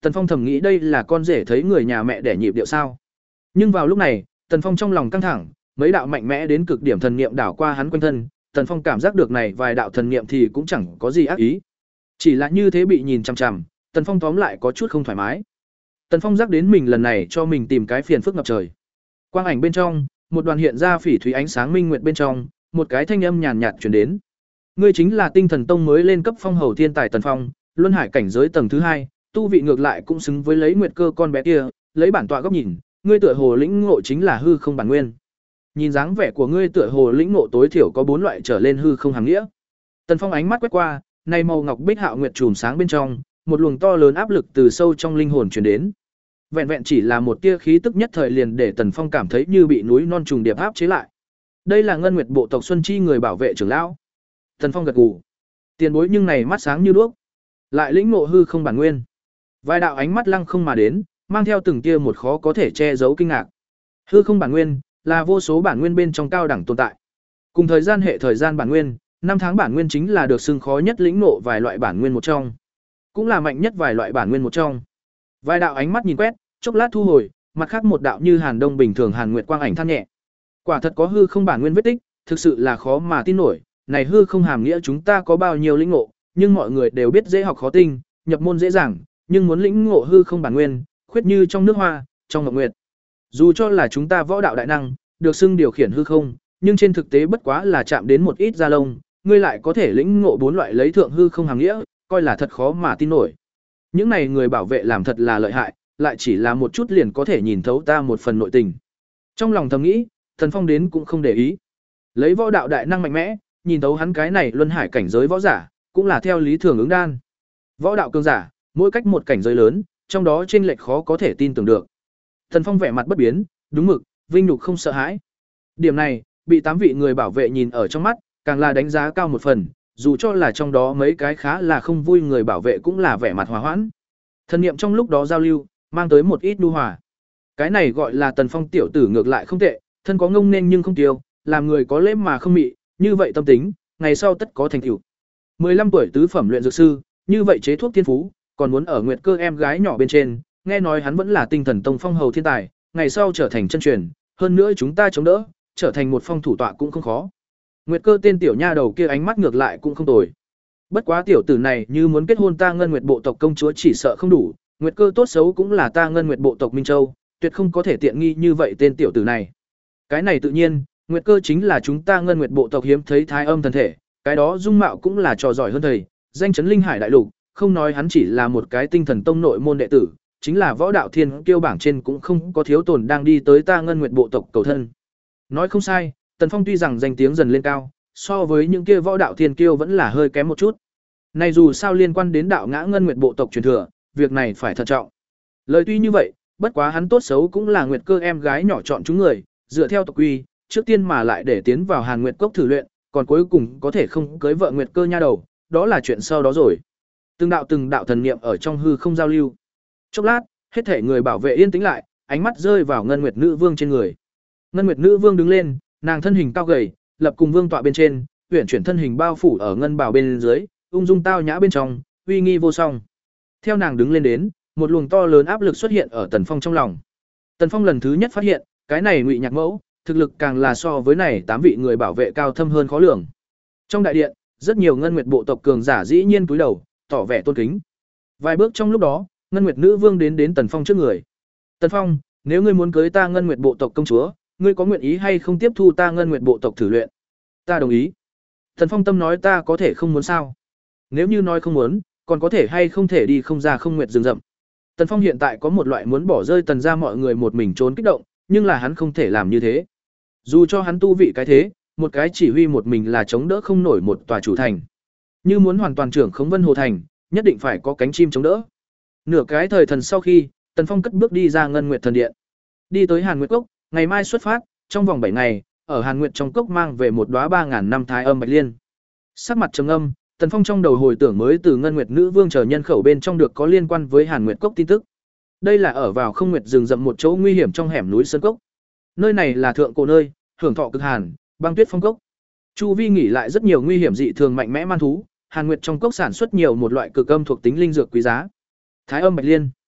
Tần Phong thầm nghĩ đây là con rể thấy người nhà mẹ đẻ nhịp điệu sao. Nhưng vào lúc này, Tần Phong trong lòng căng thẳng, mấy đạo mạnh mẽ đến cực điểm thần niệm đảo qua hắn quanh thân, Tần Phong cảm giác được này vài đạo thần niệm thì cũng chẳng có gì ác ý. Chỉ là như thế bị nhìn chằm chằm, Tần Phong tóm lại có chút không thoải mái. Tần Phong giác đến mình lần này cho mình tìm cái phiền phức ngập trời. Quang ảnh bên trong, một đoàn hiện ra phỉ thúy ánh sáng minh nguyệt bên trong, một cái thanh âm nhàn nhạt truyền đến. Ngươi chính là Tinh Thần Tông mới lên cấp phong hầu thiên tài Tần Phong, luân hải cảnh giới tầng thứ hai, tu vị ngược lại cũng xứng với lấy nguyệt cơ con bé kia, lấy bản tọa góc nhìn, ngươi tựa hồ lĩnh ngộ chính là hư không bản nguyên. Nhìn dáng vẻ của ngươi tựa hồ lĩnh ngộ tối thiểu có bốn loại trở lên hư không hàm nghĩa. Tần Phong ánh mắt quét qua, nay màu ngọc bích hạo nguyệt chùm sáng bên trong, một luồng to lớn áp lực từ sâu trong linh hồn truyền đến. Vẹn vẹn chỉ là một tia khí tức nhất thời liền để Tần Phong cảm thấy như bị núi non trùng điệp áp chế lại. Đây là Ngân Nguyệt bộ tộc Xuân Chi người bảo vệ trưởng lão. Tần Phong gật gù. Tiền bối nhưng này mắt sáng như đuốc, lại lĩnh ngộ hư không bản nguyên. Vài đạo ánh mắt lăng không mà đến, mang theo từng tia một khó có thể che giấu kinh ngạc. Hư không bản nguyên là vô số bản nguyên bên trong cao đẳng tồn tại. Cùng thời gian hệ thời gian bản nguyên, năm tháng bản nguyên chính là được xưng khó nhất lĩnh ngộ vài loại bản nguyên một trong, cũng là mạnh nhất vài loại bản nguyên một trong. Vài đạo ánh mắt nhìn quét, chốc lát thu hồi, mặt khác một đạo như hàn đông bình thường hàn nguyệt quang ảnh than nhẹ. Quả thật có hư không bản nguyên vết tích, thực sự là khó mà tin nổi, này hư không hàm nghĩa chúng ta có bao nhiêu lĩnh ngộ, nhưng mọi người đều biết dễ học khó tinh, nhập môn dễ dàng, nhưng muốn lĩnh ngộ hư không bản nguyên, khuyết như trong nước hoa, trong ngọc nguyệt. Dù cho là chúng ta võ đạo đại năng, được xưng điều khiển hư không, nhưng trên thực tế bất quá là chạm đến một ít da lông, ngươi lại có thể lĩnh ngộ bốn loại lấy thượng hư không hàm nghĩa, coi là thật khó mà tin nổi. Những này người bảo vệ làm thật là lợi hại, lại chỉ là một chút liền có thể nhìn thấu ta một phần nội tình. Trong lòng thầm nghĩ, Tần Phong đến cũng không để ý. Lấy võ đạo đại năng mạnh mẽ, nhìn thấu hắn cái này luân hải cảnh giới võ giả, cũng là theo lý thường ứng đan. Võ đạo cường giả, mỗi cách một cảnh giới lớn, trong đó chênh lệch khó có thể tin tưởng được. Tần Phong vẻ mặt bất biến, đúng mực, vinh nhục không sợ hãi. Điểm này, bị tám vị người bảo vệ nhìn ở trong mắt, càng là đánh giá cao một phần, dù cho là trong đó mấy cái khá là không vui người bảo vệ cũng là vẻ mặt hòa hoãn. Thần niệm trong lúc đó giao lưu, mang tới một ít nhu hòa. Cái này gọi là Tần Phong tiểu tử ngược lại không tệ, thân có ngông nên nhưng không tiêu, làm người có lễ mà không mị, như vậy tâm tính, ngày sau tất có thành tựu. mười lăm tuổi tứ phẩm luyện dược sư, như vậy chế thuốc thiên phú, còn muốn ở Nguyệt Cơ em gái nhỏ bên trên, nghe nói hắn vẫn là Tinh Thần Tông phong hầu thiên tài, ngày sau trở thành chân truyền, hơn nữa chúng ta chống đỡ, trở thành một phong thủ tọa cũng không khó. Nguyệt Cơ tên tiểu nha đầu kia ánh mắt ngược lại cũng không tồi. Bất quá tiểu tử này như muốn kết hôn ta Ngân Nguyệt bộ tộc công chúa chỉ sợ không đủ, Nguyệt Cơ tốt xấu cũng là ta Ngân Nguyệt bộ tộc Minh Châu, tuyệt không có thể tiện nghi như vậy tên tiểu tử này. Cái này tự nhiên, Nguyệt Cơ chính là chúng ta Ngân Nguyệt bộ tộc hiếm thấy thái âm thần thể, cái đó dung mạo cũng là trò giỏi hơn thầy, danh chấn linh hải đại lục, không nói hắn chỉ là một cái Tinh Thần Tông nội môn đệ tử, chính là võ đạo thiên kiêu bảng trên cũng không có thiếu tồn đang đi tới ta Ngân Nguyệt bộ tộc cầu thân. Nói không sai, Tần Phong tuy rằng danh tiếng dần lên cao, so với những kia võ đạo thiên kiêu vẫn là hơi kém một chút. Này dù sao liên quan đến đạo ngã Ngân Nguyệt bộ tộc truyền thừa, việc này phải thận trọng. Lời tuy như vậy, bất quá hắn tốt xấu cũng là Nguyệt Cơ em gái nhỏ chọn chúng người, dựa theo tộc quy, trước tiên mà lại để tiến vào Hàn Nguyệt cốc thử luyện, còn cuối cùng có thể không cưới vợ Nguyệt Cơ nha đầu, đó là chuyện sau đó rồi. Từng đạo từng đạo thần niệm ở trong hư không giao lưu. Chốc lát, hết thể người bảo vệ yên tĩnh lại, ánh mắt rơi vào Ngân Nguyệt nữ vương trên người. Ngân Nguyệt nữ vương đứng lên, nàng thân hình cao gầy, lập cùng vương tọa bên trên, uyển chuyển thân hình bao phủ ở ngân bào bên dưới, ung dung tao nhã bên trong, uy nghi vô song. Theo nàng đứng lên đến, một luồng to lớn áp lực xuất hiện ở Tần Phong trong lòng. Tần Phong lần thứ nhất phát hiện, cái này Ngụy Nhạc Mẫu, thực lực càng là so với này tám vị người bảo vệ cao thâm hơn khó lường. Trong đại điện, rất nhiều Ngân Nguyệt bộ tộc cường giả dĩ nhiên cúi đầu, tỏ vẻ tôn kính. Vài bước trong lúc đó, Ngân Nguyệt nữ vương đến đến Tần Phong trước người. "Tần Phong, nếu ngươi muốn cưới ta Ngân Nguyệt bộ tộc công chúa, ngươi có nguyện ý hay không tiếp thu ta Ngân Nguyệt bộ tộc thử luyện?" "Ta đồng ý." Tần Phong tâm nói, "Ta có thể không muốn sao? Nếu như nói không muốn, còn có thể hay không thể đi không ra không nguyệt rừng rậm." Tần Phong hiện tại có một loại muốn bỏ rơi Tần gia mọi người một mình trốn kích động, nhưng là hắn không thể làm như thế. Dù cho hắn tu vị cái thế, một cái chỉ huy một mình là chống đỡ không nổi một tòa chủ thành. Như muốn hoàn toàn trưởng khống Vân Hồ thành, nhất định phải có cánh chim chống đỡ. Nửa cái thời thần sau khi, Tần Phong cất bước đi ra Ngân Nguyệt thần điện, đi tới Hàn Nguyệt cốc, ngày mai xuất phát, trong vòng bảy ngày, ở Hàn Nguyệt trong cốc mang về một đóa ba ngàn năm thái âm bạch liên. Sắc mặt trầm âm, Tần Phong trong đầu hồi tưởng mới từ Ngân Nguyệt nữ vương chờ nhân khẩu bên trong được có liên quan với Hàn Nguyệt cốc tin tức. Đây là ở vào không nguyệt rừng rậm một chỗ nguy hiểm trong hẻm núi sơn cốc. Nơi này là thượng cổ nơi, hưởng thọ cực hàn, băng tuyết phong cốc. Chu vi nghỉ lại rất nhiều nguy hiểm dị thường mạnh mẽ man thú, Hàn Nguyệt trong cốc sản xuất nhiều một loại cực âm thuộc tính linh dược quý giá. Thái âm bạch liên.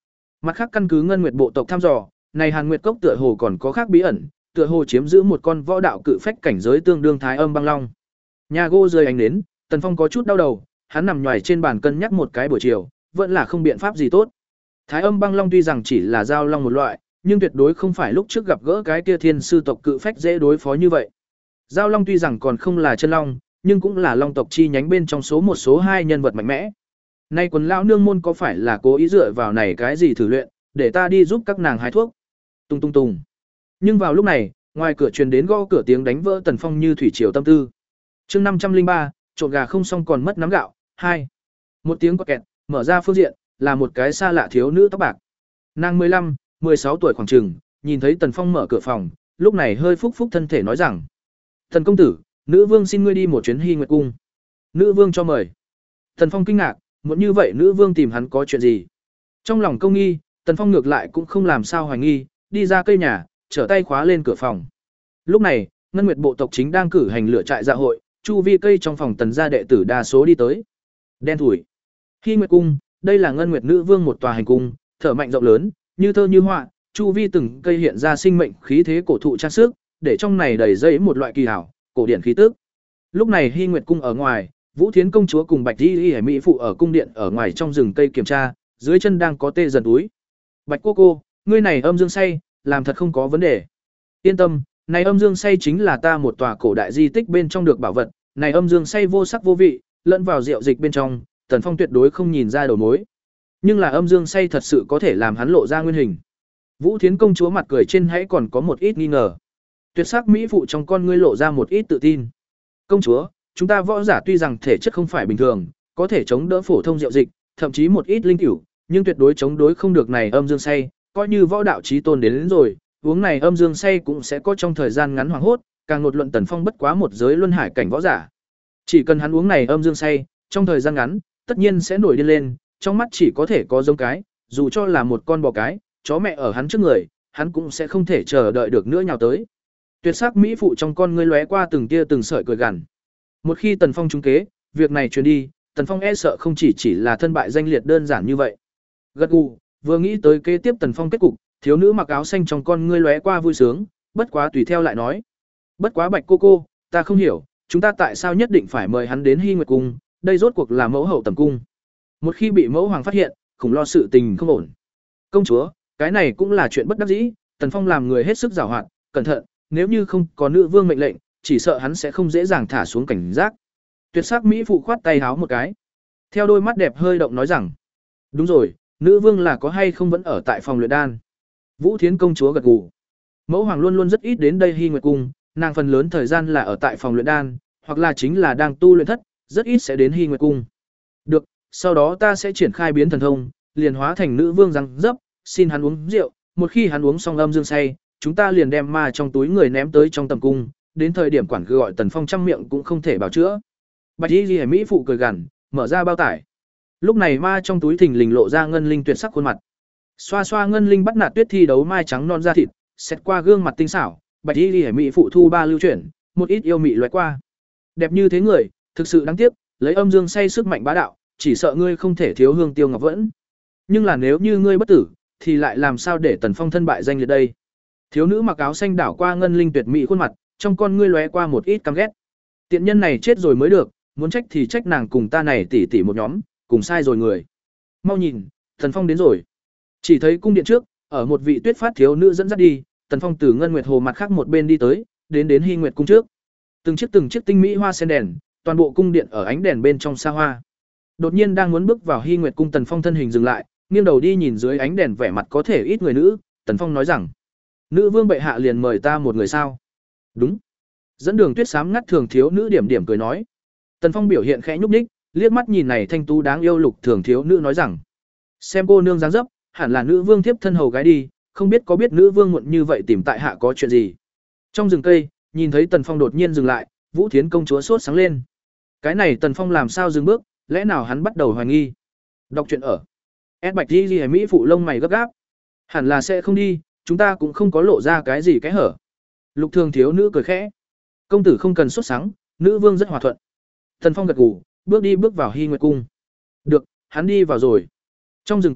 Mặt khác căn cứ Ngân Nguyệt bộ tộc thăm dò, này Hàn Nguyệt cốc tựa hồ còn có khác bí ẩn, tựa hồ chiếm giữ một con võ đạo cự phách cảnh giới tương đương Thái Âm Băng Long. Nhà gỗ rơi ánh đến, Tần Phong có chút đau đầu, hắn nằm nhoài trên bàn cân nhắc một cái buổi chiều, vẫn là không biện pháp gì tốt. Thái Âm Băng Long tuy rằng chỉ là giao long một loại, nhưng tuyệt đối không phải lúc trước gặp gỡ cái kia thiên sư tộc cự phách dễ đối phó như vậy. Giao long tuy rằng còn không là chân long, nhưng cũng là long tộc chi nhánh bên trong số một số hai nhân vật mạnh mẽ. Nay quần lão nương môn có phải là cố ý dựa vào này cái gì thử luyện, để ta đi giúp các nàng hái thuốc. Tung tung tung. Nhưng vào lúc này, ngoài cửa truyền đến gõ cửa tiếng đánh vỡ Tần Phong như thủy triều tâm tư. Chương năm trăm linh ba, trộn gà không xong còn mất nắm gạo, hai. Một tiếng quạt kẹt, mở ra phương diện, là một cái xa lạ thiếu nữ tóc bạc. Nàng mười lăm, mười sáu tuổi khoảng chừng, nhìn thấy Tần Phong mở cửa phòng, lúc này hơi phúc phúc thân thể nói rằng: "Tần công tử, nữ vương xin ngươi đi một chuyến Hy Nguyệt cung." Nữ vương cho mời. Tần Phong kinh ngạc, muốn như vậy nữ vương tìm hắn có chuyện gì? Trong lòng công nghi, Tần Phong ngược lại cũng không làm sao hoài nghi, đi ra cây nhà, trở tay khóa lên cửa phòng. Lúc này, Ngân Nguyệt bộ tộc chính đang cử hành lửa trại dạ hội, chu vi cây trong phòng Tần gia đệ tử đa số đi tới. Đen thủi. Hy Nguyệt cung, đây là Ngân Nguyệt nữ vương một tòa hành cung, thở mạnh rộng lớn, như thơ như họa, chu vi từng cây hiện ra sinh mệnh khí thế cổ thụ trang sức, để trong này đầy dẫy một loại kỳ hảo, cổ điển khí tức. Lúc này Hy Nguyệt cung ở ngoài, Vũ Thiến công chúa cùng Bạch Y Y mỹ phụ ở cung điện ở ngoài trong rừng cây kiểm tra, dưới chân đang có tê dần túi. "Bạch cô cô, ngươi này âm dương say, làm thật không có vấn đề." "Yên tâm, này âm dương say chính là ta một tòa cổ đại di tích bên trong được bảo vật, này âm dương say vô sắc vô vị, lẫn vào rượu dịch bên trong, Tần Phong tuyệt đối không nhìn ra đầu mối. Nhưng là âm dương say thật sự có thể làm hắn lộ ra nguyên hình." Vũ Thiến công chúa mặt cười trên hãy còn có một ít nghi ngờ. Tuyệt sắc mỹ phụ trong con ngươi lộ ra một ít tự tin. "Công chúa, chúng ta võ giả tuy rằng thể chất không phải bình thường, có thể chống đỡ phổ thông rượu dịch, thậm chí một ít linh cửu, nhưng tuyệt đối chống đối không được này âm dương say, coi như võ đạo chí tôn đến, đến rồi, uống này âm dương say cũng sẽ có trong thời gian ngắn hoảng hốt, càng ngột luận Tần Phong bất quá một giới luân hải cảnh võ giả. Chỉ cần hắn uống này âm dương say, trong thời gian ngắn, tất nhiên sẽ nổi điên lên, trong mắt chỉ có thể có giống cái, dù cho là một con bò cái, chó mẹ ở hắn trước người, hắn cũng sẽ không thể chờ đợi được nữa nhào tới." Tuyệt sắc mỹ phụ trong con ngươi lóe qua từng tia từng sợi cười gằn. Một khi Tần Phong trúng kế, việc này truyền đi, Tần Phong e sợ không chỉ chỉ là thân bại danh liệt đơn giản như vậy. Gật gù, vừa nghĩ tới kế tiếp Tần Phong kết cục, thiếu nữ mặc áo xanh trong con ngươi lóe qua vui sướng, bất quá tùy theo lại nói: "Bất quá Bạch cô cô, ta không hiểu, chúng ta tại sao nhất định phải mời hắn đến Hy Nguyệt cung, đây rốt cuộc là mẫu hậu tầm cung. Một khi bị mẫu hoàng phát hiện, khủng lo sự tình không ổn." "Công chúa, cái này cũng là chuyện bất đắc dĩ." Tần Phong làm người hết sức giàu hoạt, cẩn thận, nếu như không có nữ vương mệnh lệnh, chỉ sợ hắn sẽ không dễ dàng thả xuống cảnh giác. Tuyệt sắc mỹ phụ khoát tay háo một cái, theo đôi mắt đẹp hơi động nói rằng: "Đúng rồi, nữ vương là có hay không vẫn ở tại phòng luyện đan?" Vũ Thiến công chúa gật gù. Mẫu hoàng luôn luôn rất ít đến đây Hy Nguyệt cung, nàng phần lớn thời gian là ở tại phòng luyện đan, hoặc là chính là đang tu luyện thất, rất ít sẽ đến Hy Nguyệt cung. "Được, sau đó ta sẽ triển khai biến thần thông, liền hóa thành nữ vương răng dấp, xin hắn uống rượu, một khi hắn uống xong âm dương say, chúng ta liền đem ma trong túi người ném tới trong tầm cung, đến thời điểm quản cứ gọi Tần Phong trăm miệng cũng không thể bảo chữa." Bạch Y Liễu mỹ phụ cười gằn, mở ra bao tải. Lúc này ma trong túi thình lình lộ ra ngân linh tuyệt sắc khuôn mặt. Xoa xoa ngân linh bắt nạt tuyết thi đấu mai trắng non da thịt, xét qua gương mặt tinh xảo, Bạch Y Liễu mỹ phụ thu ba lưu chuyển, một ít yêu mị lóe qua. Đẹp như thế người, thực sự đáng tiếc, lấy âm dương say sức mạnh bá đạo, chỉ sợ ngươi không thể thiếu hương tiêu ngọc vẫn. Nhưng là nếu như ngươi bất tử, thì lại làm sao để Tần Phong thân bại danh liệt đây? Thiếu nữ mặc áo xanh đảo qua ngân linh tuyệt mỹ khuôn mặt, trong con ngươi lóe qua một ít căm ghét. Tiện nhân này chết rồi mới được, muốn trách thì trách nàng cùng ta này tỉ tỉ một nhóm, cùng sai rồi người. Mau nhìn, Tần Phong đến rồi. Chỉ thấy cung điện trước, ở một vị tuyết phát thiếu nữ dẫn dắt đi, Tần Phong từ ngân nguyệt hồ mặt khác một bên đi tới, đến đến Hy Nguyệt cung trước. Từng chiếc từng chiếc tinh mỹ hoa sen đèn, toàn bộ cung điện ở ánh đèn bên trong xa hoa. Đột nhiên đang muốn bước vào Hy Nguyệt cung, Tần Phong thân hình dừng lại, nghiêng đầu đi nhìn dưới ánh đèn vẻ mặt có thể ít người nữ, Tần Phong nói rằng: "Nữ vương bệ hạ liền mời ta một người sao?" "Đúng." Dẫn đường tuyết xám ngắt thường thiếu nữ điểm điểm cười nói. Tần Phong biểu hiện khẽ nhúc nhích, liếc mắt nhìn này thanh tú đáng yêu lục thường thiếu nữ nói rằng: "Xem cô nương dáng dấp, hẳn là nữ vương thiếp thân hầu gái đi, không biết có biết nữ vương muộn như vậy tìm tại hạ có chuyện gì." Trong rừng cây, nhìn thấy Tần Phong đột nhiên dừng lại, Vũ Thiến công chúa sốt sáng lên. Cái này Tần Phong làm sao dừng bước, lẽ nào hắn bắt đầu hoài nghi? Đọc truyện ở. S Bạch Di Di mỹ phụ lông mày gấp gáp. Hẳn là sẽ không đi, chúng ta cũng không có lộ ra cái gì cái hở. Lục thường thiếu nữ cười khẽ. Công tử không cần sốt sắng, nữ vương rất hòa thuận. Tần Phong gật gù, bước đi bước vào Hy Nguyệt cung. Được, hắn đi vào rồi. Trong rừng cây,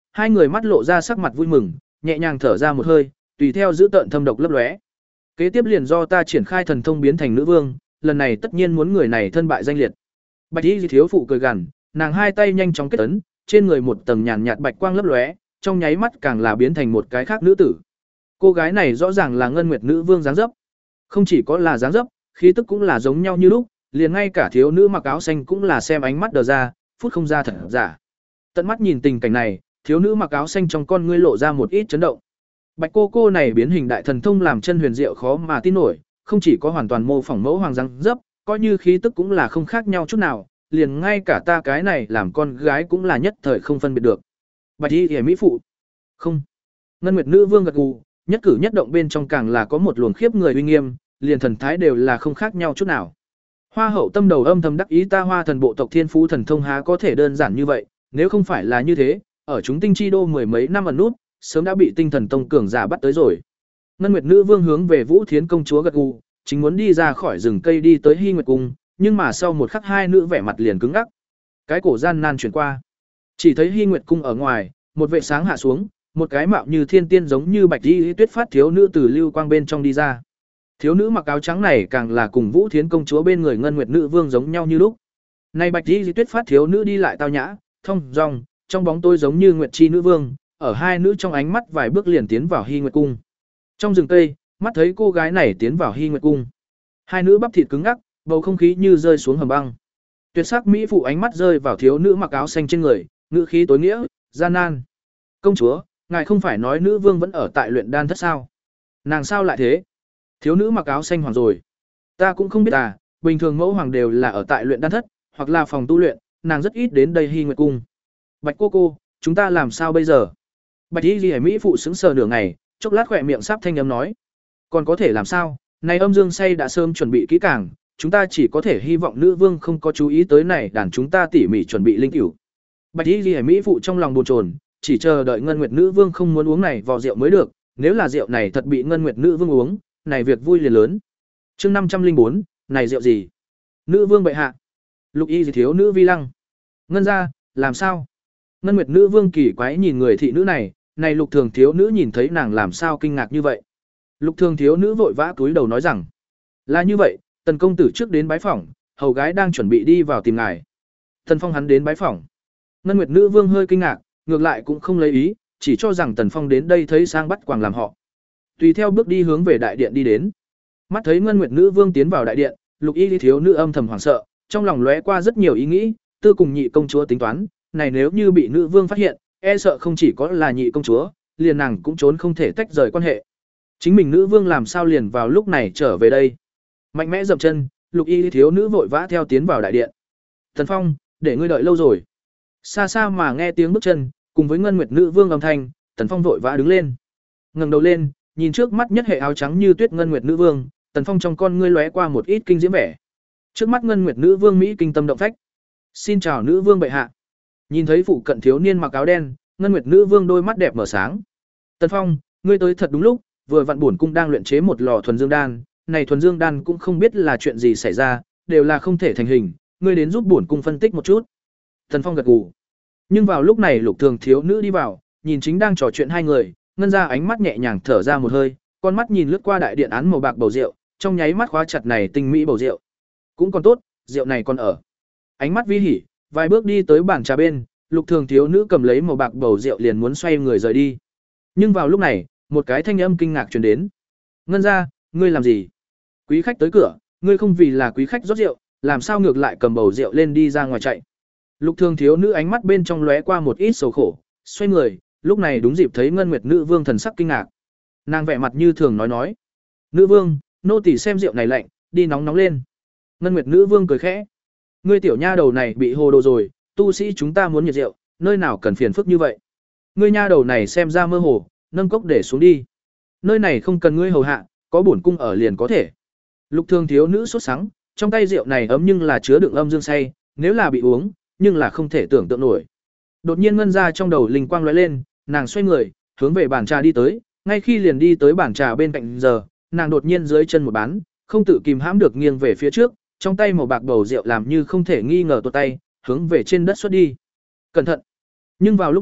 hai người mắt lộ ra sắc mặt vui mừng, nhẹ nhàng thở ra một hơi, tùy theo giữ tợn thâm độc lấp lóe. Kế tiếp liền do ta triển khai thần thông biến thành nữ vương, lần này tất nhiên muốn người này thân bại danh liệt. Bạch Y thiếu phụ cười gằn, nàng hai tay nhanh chóng kết ấn, trên người một tầng nhàn nhạt bạch quang lấp lóe, trong nháy mắt càng là biến thành một cái khác nữ tử. Cô gái này rõ ràng là Ngân Nguyệt nữ vương dáng dấp. Không chỉ có là dáng dấp, khí tức cũng là giống nhau như lúc, liền ngay cả thiếu nữ mặc áo xanh cũng là xem ánh mắt đờ ra, phút không ra thật giả. Tận mắt nhìn tình cảnh này, thiếu nữ mặc áo xanh trong con ngươi lộ ra một ít chấn động. Bạch cô cô này biến hình đại thần thông làm chân huyền diệu khó mà tin nổi, không chỉ có hoàn toàn mô phỏng mẫu hoàng dáng dấp, coi như khí tức cũng là không khác nhau chút nào, liền ngay cả ta cái này làm con gái cũng là nhất thời không phân biệt được. Bạch Y Liễu mỹ phụ. Không. Ngân Nguyệt nữ vương gật gù, nhất cử nhất động bên trong càng là có một luồng khiếp người uy nghiêm, liền thần thái đều là không khác nhau chút nào. Hoa hậu tâm đầu âm thầm đắc ý, ta Hoa thần bộ tộc thiên phú thần thông há có thể đơn giản như vậy, nếu không phải là như thế, ở chúng tinh chi đô mười mấy năm ẩn nút, sớm đã bị tinh thần tông cường giả bắt tới rồi. Ngân Nguyệt nữ vương hướng về Vũ Thiến công chúa gật gù, chính muốn đi ra khỏi rừng cây đi tới Hy Nguyệt cung, nhưng mà sau một khắc hai nữ vẻ mặt liền cứng ngắc. Cái cổ gian nan chuyển qua, chỉ thấy Hy Nguyệt cung ở ngoài, một vệ sáng hạ xuống, một cái mạo như thiên tiên giống như Bạch Y Tuyết phát thiếu nữ từ lưu quang bên trong đi ra. Thiếu nữ mặc áo trắng này càng là cùng Vũ Thiến công chúa bên người Ngân Nguyệt nữ vương giống nhau như lúc. Này Bạch Y Tuyết phát thiếu nữ đi lại tao nhã, thông dong, trong bóng tối giống như Nguyệt chi nữ vương, ở hai nữ trong ánh mắt vài bước liền tiến vào Hy Nguyệt cung. Trong rừng cây, mắt thấy cô gái này tiến vào Hy Nguyệt cung, hai nữ bắp thịt cứng ngắc, bầu không khí như rơi xuống hầm băng. Tuyệt sắc mỹ phụ ánh mắt rơi vào thiếu nữ mặc áo xanh trên người, ngữ khí tối nghĩa, gian nan. Công chúa, ngài không phải nói nữ vương vẫn ở tại luyện đan thất sao? Nàng sao lại thế? Thiếu nữ mặc áo xanh hoàng rồi. Ta cũng không biết à, bình thường mẫu hoàng đều là ở tại luyện đan thất, hoặc là phòng tu luyện, nàng rất ít đến đây Hy Nguyệt cung. Bạch cô cô, chúng ta làm sao bây giờ? Bạch Y Liễu mỹ phụ sững sờ nửa ngày, chốc lát khỏe miệng sắp thanh âm nói, còn có thể làm sao? Này âm dương say đã sớm chuẩn bị kỹ càng, chúng ta chỉ có thể hy vọng nữ vương không có chú ý tới này, đàn chúng ta tỉ mỉ chuẩn bị linh cửu. Bạch Y Liễu mỹ phụ trong lòng bồn chồn, chỉ chờ đợi Ngân Nguyệt nữ vương không muốn uống này vò rượu mới được, nếu là rượu này thật bị Ngân Nguyệt nữ vương uống, này việc vui liền lớn. Chương năm trăm linh bốn, này rượu gì? Nữ vương bệ hạ. Lục Y gì thiếu nữ vi lăng. Ngân gia, làm sao? Ngân Nguyệt nữ vương kỳ quái nhìn người thị nữ này, này Lục Thường thiếu nữ nhìn thấy nàng làm sao kinh ngạc như vậy. Lục Thường thiếu nữ vội vã cúi đầu nói rằng, là như vậy, Tần công tử trước đến bái phỏng, hầu gái đang chuẩn bị đi vào tìm ngài. Tần Phong hắn đến bái phỏng. Ngân Nguyệt nữ vương hơi kinh ngạc, ngược lại cũng không lấy ý, chỉ cho rằng Tần Phong đến đây thấy sang bắt quàng làm họ. Tùy theo bước đi hướng về đại điện đi đến. Mắt thấy Ngân Nguyệt nữ vương tiến vào đại điện, Lục Y thiếu nữ âm thầm hoảng sợ, trong lòng lóe qua rất nhiều ý nghĩ, tư cùng nhị công chúa tính toán, này nếu như bị nữ vương phát hiện, e sợ không chỉ có là nhị công chúa, liền nàng cũng trốn không thể tách rời quan hệ. Chính mình nữ vương làm sao liền vào lúc này trở về đây? Mạnh mẽ dậm chân, Lục Y thiếu nữ vội vã theo tiến vào đại điện. Tần Phong, để ngươi đợi lâu rồi. Xa xa mà nghe tiếng bước chân, cùng với Ngân Nguyệt nữ vương âm thanh, Tần Phong vội vã đứng lên. Ngẩng đầu lên, nhìn trước mắt nhất hệ áo trắng như tuyết Ngân Nguyệt nữ vương, Tần Phong trong con ngươi lóe qua một ít kinh diễm vẻ. Trước mắt Ngân Nguyệt nữ vương mỹ kinh tâm động phách. Xin chào nữ vương bệ hạ. Nhìn thấy phụ cận thiếu niên mặc áo đen, Ngân Nguyệt nữ vương đôi mắt đẹp mở sáng. Tần Phong, ngươi tới thật đúng lúc, vừa vặn bổn cung đang luyện chế một lò thuần dương đan, này thuần dương đan cũng không biết là chuyện gì xảy ra, đều là không thể thành hình, ngươi đến giúp bổn cung phân tích một chút. Tần Phong gật gù. Nhưng vào lúc này Lục Thường thiếu nữ đi vào, nhìn chính đang trò chuyện hai người, ngân ra ánh mắt nhẹ nhàng thở ra một hơi, con mắt nhìn lướt qua đại điện án màu bạc bầu rượu, trong nháy mắt khóa chặt này tinh mỹ bầu rượu. Cũng còn tốt, rượu này còn ở. Ánh mắt vi hỉ, vài bước đi tới bàn trà bên, Lục Thường thiếu nữ cầm lấy màu bạc bầu rượu liền muốn xoay người rời đi. Nhưng vào lúc này, một cái thanh âm kinh ngạc truyền đến. Ngân ra, ngươi làm gì? Quý khách tới cửa, ngươi không vì là quý khách rót rượu, làm sao ngược lại cầm bầu rượu lên đi ra ngoài chạy? Lục Thường thiếu nữ ánh mắt bên trong lóe qua một ít sầu khổ, xoay người, lúc này đúng dịp thấy Ngân Nguyệt nữ vương thần sắc kinh ngạc. Nàng vẻ mặt như thường nói nói: "Nữ vương, nô tỳ xem rượu này lạnh, đi nóng nóng lên." Ngân Nguyệt nữ vương cười khẽ: "Ngươi tiểu nha đầu này bị hồ đồ rồi, tu sĩ chúng ta muốn nhiệt rượu, nơi nào cần phiền phức như vậy. Ngươi nha đầu này xem ra mơ hồ, nâng cốc để xuống đi. Nơi này không cần ngươi hầu hạ, có bổn cung ở liền có thể." Lục Thường thiếu nữ sốt sắng, trong tay rượu này ấm nhưng là chứa đựng âm dương say, nếu là bị uống, nhưng là không thể tưởng tượng nổi. Đột nhiên ngân ra trong đầu linh quang lóe lên, nàng xoay người, hướng về bàn trà đi tới, ngay khi liền đi tới bàn trà bên cạnh giờ, nàng đột nhiên dưới chân một bán, không tự kìm hãm được nghiêng về phía trước, trong tay màu bạc bầu rượu làm như không thể nghi ngờ tuột tay, hướng về trên đất xuất đi. Cẩn thận. Nhưng vào lúc này,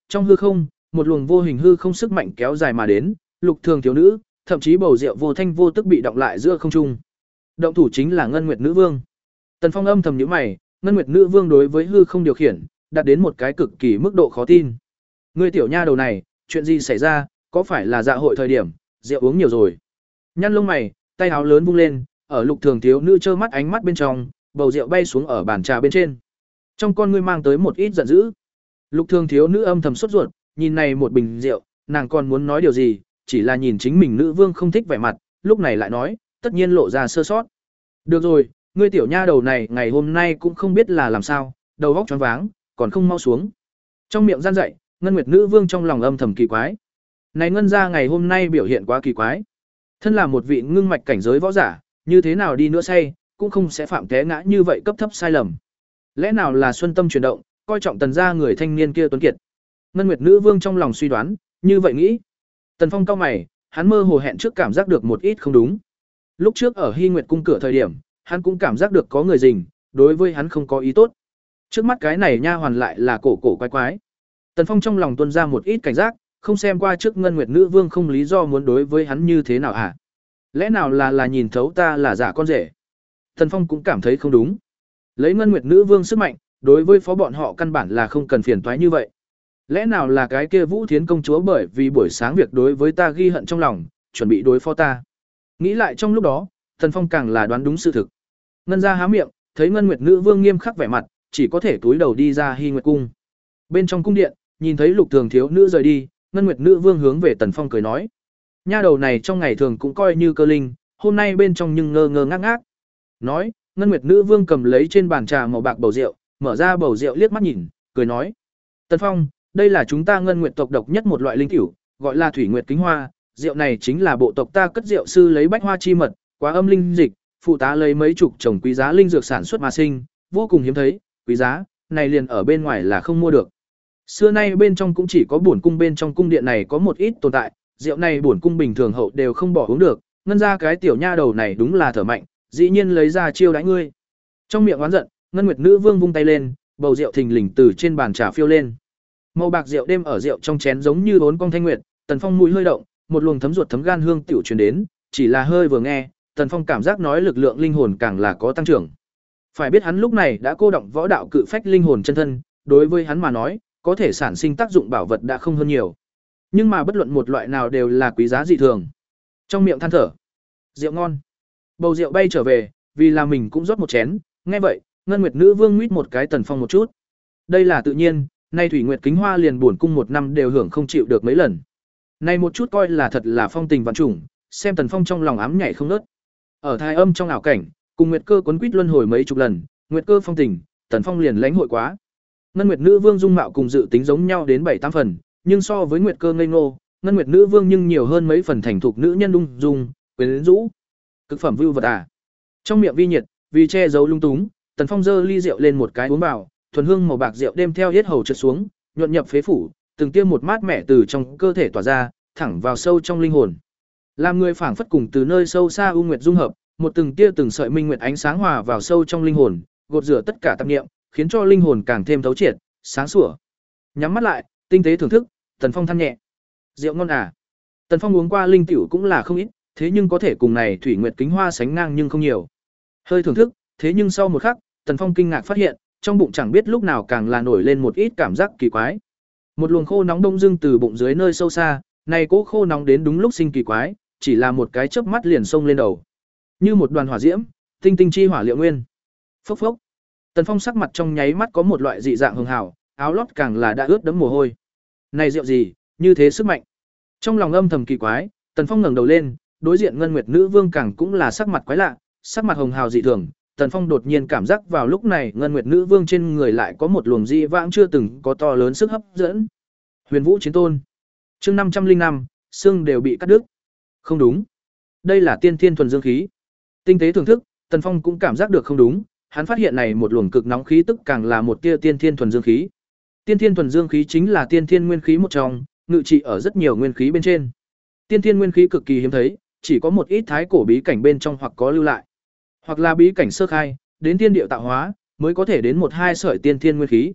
trong hư không, một luồng vô hình hư không sức mạnh kéo dài mà đến, Lục Thường thiếu nữ, thậm chí bầu rượu vô thanh vô tức bị động lại giữa không trung. Động thủ chính là Ngân Nguyệt Nữ Vương. Tần Phong âm thầm nhíu mày, Ngân Nguyệt Nữ Vương đối với hư không điều khiển, đạt đến một cái cực kỳ mức độ khó tin. Ngươi tiểu nha đầu này, chuyện gì xảy ra, có phải là dạ hội thời điểm, rượu uống nhiều rồi. Nhăn lông mày, tay áo lớn vung lên, ở Lục Thường thiếu nữ trơ mắt ánh mắt bên trong, bầu rượu bay xuống ở bàn trà bên trên. Trong con ngươi mang tới một ít giận dữ. Lục Thường thiếu nữ âm thầm sốt ruột, nhìn này một bình rượu, nàng còn muốn nói điều gì, chỉ là nhìn chính mình nữ vương không thích vẻ mặt, lúc này lại nói, tất nhiên lộ ra sơ sót. Được rồi, ngươi tiểu nha đầu này ngày hôm nay cũng không biết là làm sao, đầu óc choáng váng, còn không mau xuống. Trong miệng gian dậy, Ngân Nguyệt Nữ Vương trong lòng âm thầm kỳ quái. Này Ngân gia ngày hôm nay biểu hiện quá kỳ quái. Thân là một vị ngưng mạch cảnh giới võ giả, như thế nào đi nữa say, cũng không sẽ phạm té ngã như vậy cấp thấp sai lầm. Lẽ nào là xuân tâm chuyển động, coi trọng Tần gia người thanh niên kia tuấn kiệt. Ngân Nguyệt Nữ Vương trong lòng suy đoán, như vậy nghĩ. Tần Phong cau mày, hắn mơ hồ hẹn trước cảm giác được một ít không đúng. Lúc trước ở Hy Nguyệt cung cửa thời điểm, hắn cũng cảm giác được có người rình, đối với hắn không có ý tốt. Trước mắt cái này nha hoàn lại là cổ cổ quái quái. Tần Phong trong lòng tuôn ra một ít cảnh giác, không xem qua trước Ngân Nguyệt Nữ Vương không lý do muốn đối với hắn như thế nào hả? Lẽ nào là là nhìn thấu ta là giả con rể? Tần Phong cũng cảm thấy không đúng. Lấy Ngân Nguyệt Nữ Vương sức mạnh, đối với phó bọn họ căn bản là không cần phiền toái như vậy. Lẽ nào là cái kia Vũ Thiến công chúa bởi vì buổi sáng việc đối với ta ghi hận trong lòng, chuẩn bị đối phó ta. Nghĩ lại trong lúc đó, Tần Phong càng là đoán đúng sự thực. Ngân gia há miệng, thấy Ngân Nguyệt Nữ Vương nghiêm khắc vẻ mặt, chỉ có thể túi đầu đi ra Hy Nguyệt cung. Bên trong cung điện, nhìn thấy Lục Thường thiếu nữ rời đi, Ngân Nguyệt Nữ Vương hướng về Tần Phong cười nói: "Nha đầu này trong ngày thường cũng coi như cơ linh, hôm nay bên trong nhưng ngơ ngơ ngác ngác." Nói, Ngân Nguyệt Nữ Vương cầm lấy trên bàn trà màu bạc bầu rượu, mở ra bầu rượu liếc mắt nhìn, cười nói: "Tần Phong, đây là chúng ta Ngân Nguyệt tộc độc nhất một loại linh cửu, gọi là Thủy Nguyệt Kính Hoa, rượu này chính là bộ tộc ta cất rượu sư lấy bách hoa chi mật, quá âm linh dịch, phụ tá lấy mấy chục trồng quý giá linh dược sản xuất mà sinh, vô cùng hiếm thấy, quý giá, này liền ở bên ngoài là không mua được. Xưa nay bên trong cũng chỉ có bổn cung bên trong cung điện này có một ít tồn tại, rượu này bổn cung bình thường hậu đều không bỏ uống được, ngân ra cái tiểu nha đầu này đúng là thở mạnh, dĩ nhiên lấy ra chiêu đãi ngươi." Trong miệng oán giận, Ngân Nguyệt Nữ Vương vung tay lên, bầu rượu thình lình từ trên bàn trà phiêu lên. Màu bạc rượu đêm ở rượu trong chén giống như bốn cong thanh nguyệt, Tần Phong mũi hơi động, một luồng thấm ruột thấm gan hương tiểu truyền đến, chỉ là hơi vừa nghe, Tần Phong cảm giác nói lực lượng linh hồn càng là có tăng trưởng. Phải biết hắn lúc này đã cô động võ đạo cự phách linh hồn chân thân, đối với hắn mà nói, có thể sản sinh tác dụng bảo vật đã không hơn nhiều. Nhưng mà bất luận một loại nào đều là quý giá dị thường. Trong miệng than thở, rượu ngon. Bầu rượu bay trở về, vì là mình cũng rót một chén, nghe vậy, Ngân Nguyệt Nữ Vương nguyết một cái Tần Phong một chút. Đây là tự nhiên, nay Thủy Nguyệt Kính Hoa liền buồn cung một năm đều hưởng không chịu được mấy lần. Này một chút coi là thật là phong tình vạn trùng, xem Tần Phong trong lòng ám nhảy không ngớt. Ở thai âm trong ảo cảnh, cùng Nguyệt Cơ quấn quýt luân hồi mấy chục lần, Nguyệt Cơ phong tình, Tần Phong liền lãnh hội quá. Ngân Nguyệt Nữ Vương dung mạo cùng dự tính giống nhau đến bảy tám phần, nhưng so với Nguyệt Cơ ngây ngô, Ngân Nguyệt Nữ Vương nhưng nhiều hơn mấy phần thành thục nữ nhân ung dung, quyến rũ. Cực phẩm vưu vật à. Trong miệng vi nhiệt, vì che giấu lung túng, Tần Phong giơ ly rượu lên một cái uống vào, thuần hương màu bạc rượu đêm theo yết hầu trượt xuống, nhuận nhập phế phủ, từng tiêm một mát mẻ từ trong cơ thể tỏa ra, thẳng vào sâu trong linh hồn. Làm người phảng phất cùng từ nơi sâu xa u nguyệt dung hợp, một từng tia từng sợi minh nguyệt ánh sáng hòa vào sâu trong linh hồn, gột rửa tất cả tạp niệm, khiến cho linh hồn càng thêm thấu triệt, sáng sủa. Nhắm mắt lại, tinh tế thưởng thức, Tần Phong than nhẹ. Rượu ngon à? Tần Phong uống qua linh tiểu cũng là không ít, thế nhưng có thể cùng này Thủy Nguyệt Kính Hoa sánh ngang nhưng không nhiều. Hơi thưởng thức, thế nhưng sau một khắc, Tần Phong kinh ngạc phát hiện, trong bụng chẳng biết lúc nào càng là nổi lên một ít cảm giác kỳ quái. Một luồng khô nóng đông dưng từ bụng dưới nơi sâu xa, này cố khô nóng đến đúng lúc sinh kỳ quái, chỉ là một cái chớp mắt liền xông lên đầu. Như một đoàn hỏa diễm, tinh tinh chi hỏa liệu nguyên. Phốc phốc. Tần Phong sắc mặt trong nháy mắt có một loại dị dạng hường hào, áo lót càng là đã ướt đẫm mồ hôi. Này rượu gì, như thế sức mạnh. Trong lòng âm thầm kỳ quái, Tần Phong ngẩng đầu lên, đối diện Ngân Nguyệt Nữ Vương càng cũng là sắc mặt quái lạ, sắc mặt hồng hào dị thường. Tần Phong đột nhiên cảm giác vào lúc này Ngân Nguyệt Nữ Vương trên người lại có một luồng dị vãng chưa từng có to lớn sức hấp dẫn. Huyền Vũ Chiến Tôn. Chương năm trăm linh năm, xương đều bị cắt đứt. Không đúng. Đây là tiên thiên thuần dương khí. Tinh tế thưởng thức, Tần Phong cũng cảm giác được không đúng, hắn phát hiện này một luồng cực nóng khí tức càng là một tia tiên thiên thuần dương khí. Tiên thiên thuần dương khí chính là tiên thiên nguyên khí một trong, ngự trị ở rất nhiều nguyên khí bên trên. Tiên thiên nguyên khí cực kỳ hiếm thấy, chỉ có một ít thái cổ bí cảnh bên trong hoặc có lưu lại, hoặc là bí cảnh sơ khai, đến tiên điệu tạo hóa, mới có thể đến một hai sợi tiên thiên nguyên khí.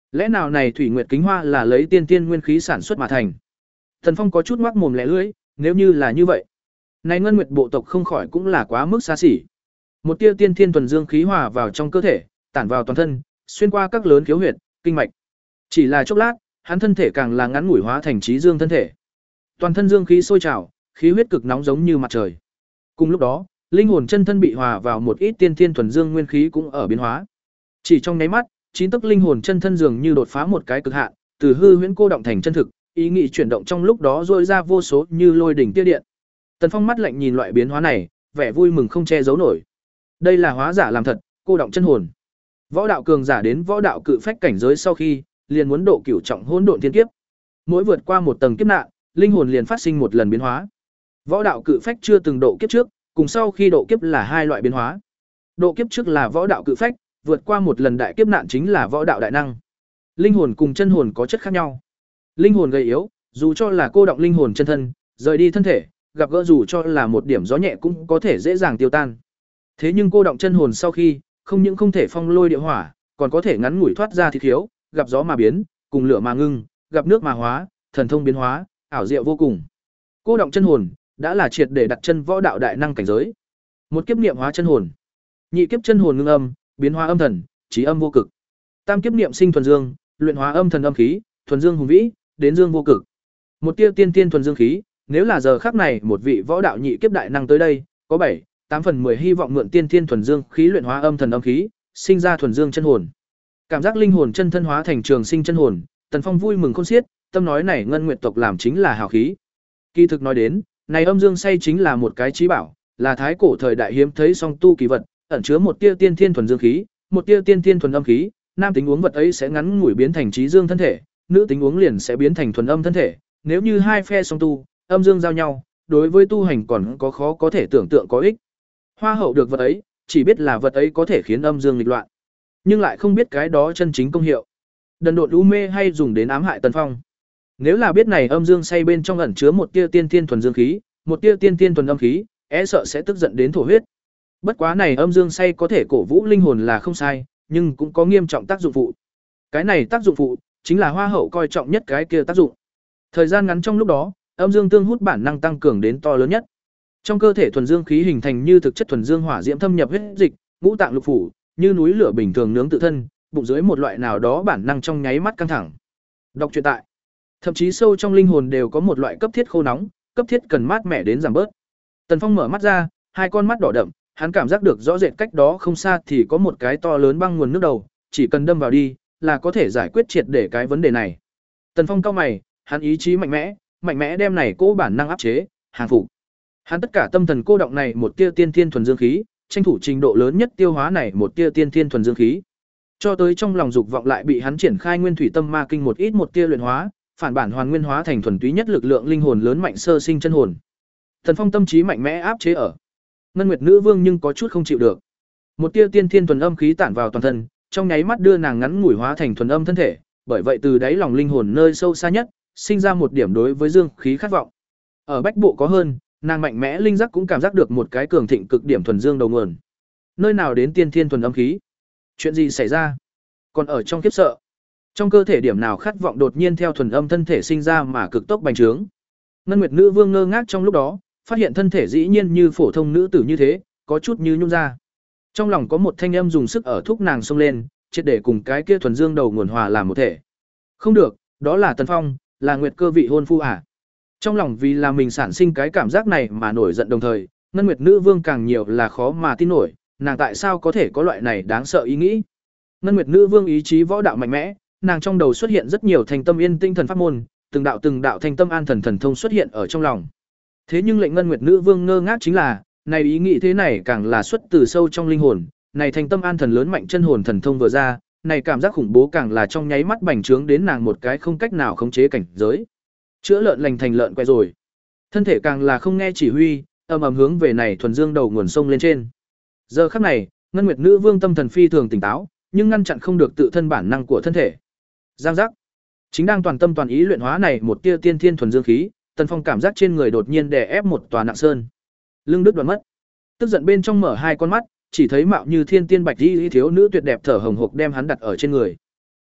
Lẽ nào này Thủy Nguyệt Kính Hoa là lấy tiên tiên nguyên khí sản xuất mà thành? Tần Phong có chút ngoác mồm lẻ lưỡi, nếu như là như vậy, này Ngân Nguyệt bộ tộc không khỏi cũng là quá mức xa xỉ. Một tia tiên thiên thuần dương khí hòa vào trong cơ thể, tản vào toàn thân, xuyên qua các lớn khiếu huyệt, kinh mạch. Chỉ là chốc lát, hắn thân thể càng là ngắn ngủi hóa thành trí dương thân thể. Toàn thân dương khí sôi trào, khí huyết cực nóng giống như mặt trời. Cùng lúc đó, linh hồn chân thân bị hòa vào một ít tiên thiên thuần dương nguyên khí cũng ở biến hóa. Chỉ trong nháy mắt, chín tấc linh hồn chân thân dường như đột phá một cái cực hạn, từ hư huyễn cô động thành chân thực, ý nghĩ chuyển động trong lúc đó rôi ra vô số như lôi đỉnh tia điện. Tần Phong mắt lạnh nhìn loại biến hóa này, vẻ vui mừng không che giấu nổi. Đây là hóa giả làm thật, cô động chân hồn. Võ đạo cường giả đến võ đạo cự phách cảnh giới sau khi, liền muốn độ cửu trọng hỗn độn thiên kiếp. Mỗi vượt qua một tầng kiếp nạn, linh hồn liền phát sinh một lần biến hóa. Võ đạo cự phách chưa từng độ kiếp trước, cùng sau khi độ kiếp là hai loại biến hóa. Độ kiếp trước là võ đạo cự phách, vượt qua một lần đại kiếp nạn chính là võ đạo đại năng. Linh hồn cùng chân hồn có chất khác nhau. Linh hồn gầy yếu, dù cho là cô động linh hồn chân thân, rời đi thân thể, gặp gỡ dù cho là một điểm gió nhẹ cũng có thể dễ dàng tiêu tan. Thế nhưng cô động chân hồn sau khi, không những không thể phong lôi địa hỏa, còn có thể ngắn ngủi thoát ra thịt khiếu, gặp gió mà biến, cùng lửa mà ngưng, gặp nước mà hóa, thần thông biến hóa, ảo diệu vô cùng. Cô động chân hồn đã là triệt để đặt chân võ đạo đại năng cảnh giới. Một kiếp niệm hóa chân hồn, nhị kiếp chân hồn ngưng âm, biến hóa âm thần, trí âm vô cực. Tam kiếp niệm sinh thuần dương, luyện hóa âm thần âm khí, thuần dương hùng vĩ, đến dương vô cực. Một tia tiên tiên thuần dương khí, nếu là giờ khắc này một vị võ đạo nhị kiếp đại năng tới đây, có bảy, tám phần mười hy vọng mượn tiên tiên thuần dương khí luyện hóa âm thần âm khí, sinh ra thuần dương chân hồn. Cảm giác linh hồn chân thân hóa thành trường sinh chân hồn, Tần Phong vui mừng khôn xiết, tâm nói này Ngân Nguyệt tộc làm chính là hào khí. Kỳ thực nói đến, này âm dương say chính là một cái trí bảo, là thái cổ thời đại hiếm thấy song tu kỳ vật, ẩn chứa một tia tiên thiên thuần dương khí, một tia tiên thiên thuần âm khí, nam tính uống vật ấy sẽ ngắn ngủi biến thành trí dương thân thể, nữ tính uống liền sẽ biến thành thuần âm thân thể. Nếu như hai phe song tu, âm dương giao nhau, đối với tu hành còn có khó có thể tưởng tượng có ích. Hoa hậu được vật ấy, chỉ biết là vật ấy có thể khiến âm dương nghịch loạn, nhưng lại không biết cái đó chân chính công hiệu. Đần độn u mê hay dùng đến ám hại Tần Phong. Nếu là biết này âm dương say bên trong ẩn chứa một tia tiên tiên thuần dương khí, một tia tiên tiên thuần âm khí, e sợ sẽ tức giận đến thổ huyết. Bất quá này âm dương say có thể cổ vũ linh hồn là không sai, nhưng cũng có nghiêm trọng tác dụng phụ. Cái này tác dụng phụ chính là hoa hậu coi trọng nhất cái kia tác dụng. Thời gian ngắn trong lúc đó, âm dương tương hút bản năng tăng cường đến to lớn nhất. Trong cơ thể thuần dương khí hình thành như thực chất thuần dương hỏa diễm thâm nhập huyết dịch, ngũ tạng lục phủ, như núi lửa bình thường nướng tự thân, bụng dưới một loại nào đó bản năng trong nháy mắt căng thẳng. Đọc truyện tại, thậm chí sâu trong linh hồn đều có một loại cấp thiết khô nóng, cấp thiết cần mát mẻ đến giảm bớt. Tần Phong mở mắt ra, hai con mắt đỏ đậm, hắn cảm giác được rõ rệt cách đó không xa thì có một cái to lớn băng nguồn nước đầu, chỉ cần đâm vào đi, là có thể giải quyết triệt để cái vấn đề này. Tần Phong cau mày, hắn ý chí mạnh mẽ, mạnh mẽ đem này cố bản năng áp chế, hàng phục. Hắn tất cả tâm thần cô động này một tia tiên thiên thuần dương khí, tranh thủ trình độ lớn nhất tiêu hóa này một tia tiên thiên thuần dương khí. Cho tới trong lòng dục vọng lại bị hắn triển khai nguyên thủy tâm ma kinh một ít một tia luyện hóa, phản bản hoàn nguyên hóa thành thuần túy nhất lực lượng linh hồn lớn mạnh sơ sinh chân hồn. Tần Phong tâm trí mạnh mẽ áp chế ở. Ngân Nguyệt nữ vương nhưng có chút không chịu được. Một tia tiên thiên thuần âm khí tản vào toàn thân, trong nháy mắt đưa nàng ngắn ngủi hóa thành thuần âm thân thể, bởi vậy từ đáy lòng linh hồn nơi sâu xa nhất, sinh ra một điểm đối với dương khí khát vọng. Ở bách bộ có hơn, nàng mạnh mẽ linh giác cũng cảm giác được một cái cường thịnh cực điểm thuần dương đầu nguồn. Nơi nào đến tiên thiên thuần âm khí? Chuyện gì xảy ra? Còn ở trong khiếp sợ, trong cơ thể điểm nào khát vọng đột nhiên theo thuần âm thân thể sinh ra mà cực tốc bành trướng. Ngân Nguyệt nữ vương ngơ ngác trong lúc đó, phát hiện thân thể dĩ nhiên như phổ thông nữ tử như thế, có chút như nhung ra. Trong lòng có một thanh âm dùng sức ở thúc nàng xông lên, triệt để cùng cái kia thuần dương đầu nguồn hòa làm một thể. Không được, đó là Tần Phong, là Nguyệt cơ vị hôn phu à? Trong lòng vì là mình sản sinh cái cảm giác này mà nổi giận đồng thời, Ngân Nguyệt nữ vương càng nhiều là khó mà tin nổi, nàng tại sao có thể có loại này đáng sợ ý nghĩ. Ngân Nguyệt nữ vương ý chí võ đạo mạnh mẽ, nàng trong đầu xuất hiện rất nhiều thành tâm yên tinh thần pháp môn, từng đạo từng đạo thành tâm an thần thần thông xuất hiện ở trong lòng. Thế nhưng lệnh Ngân Nguyệt nữ vương ngơ ngác chính là, này ý nghĩ thế này càng là xuất từ sâu trong linh hồn, này thành tâm an thần lớn mạnh chân hồn thần thông vừa ra, này cảm giác khủng bố càng là trong nháy mắt bành trướng đến nàng một cái không cách nào khống chế cảnh giới. Chữa lợn lành thành lợn quẹ rồi. Thân thể càng là không nghe chỉ huy, ầm ầm hướng về này thuần dương đầu nguồn sông lên trên. Giờ khắc này, Ngân Nguyệt nữ vương tâm thần phi thường tỉnh táo, nhưng ngăn chặn không được tự thân bản năng của thân thể. Giang giác. Chính đang toàn tâm toàn ý luyện hóa này một tia tiên thiên thuần dương khí, Tần Phong cảm giác trên người đột nhiên đè ép một tòa nặng sơn. Lưng đứt đoạn mất. Tức giận bên trong mở hai con mắt, chỉ thấy mạo như thiên tiên bạch y thiếu nữ tuyệt đẹp thở hồng hộc đem hắn đặt ở trên người.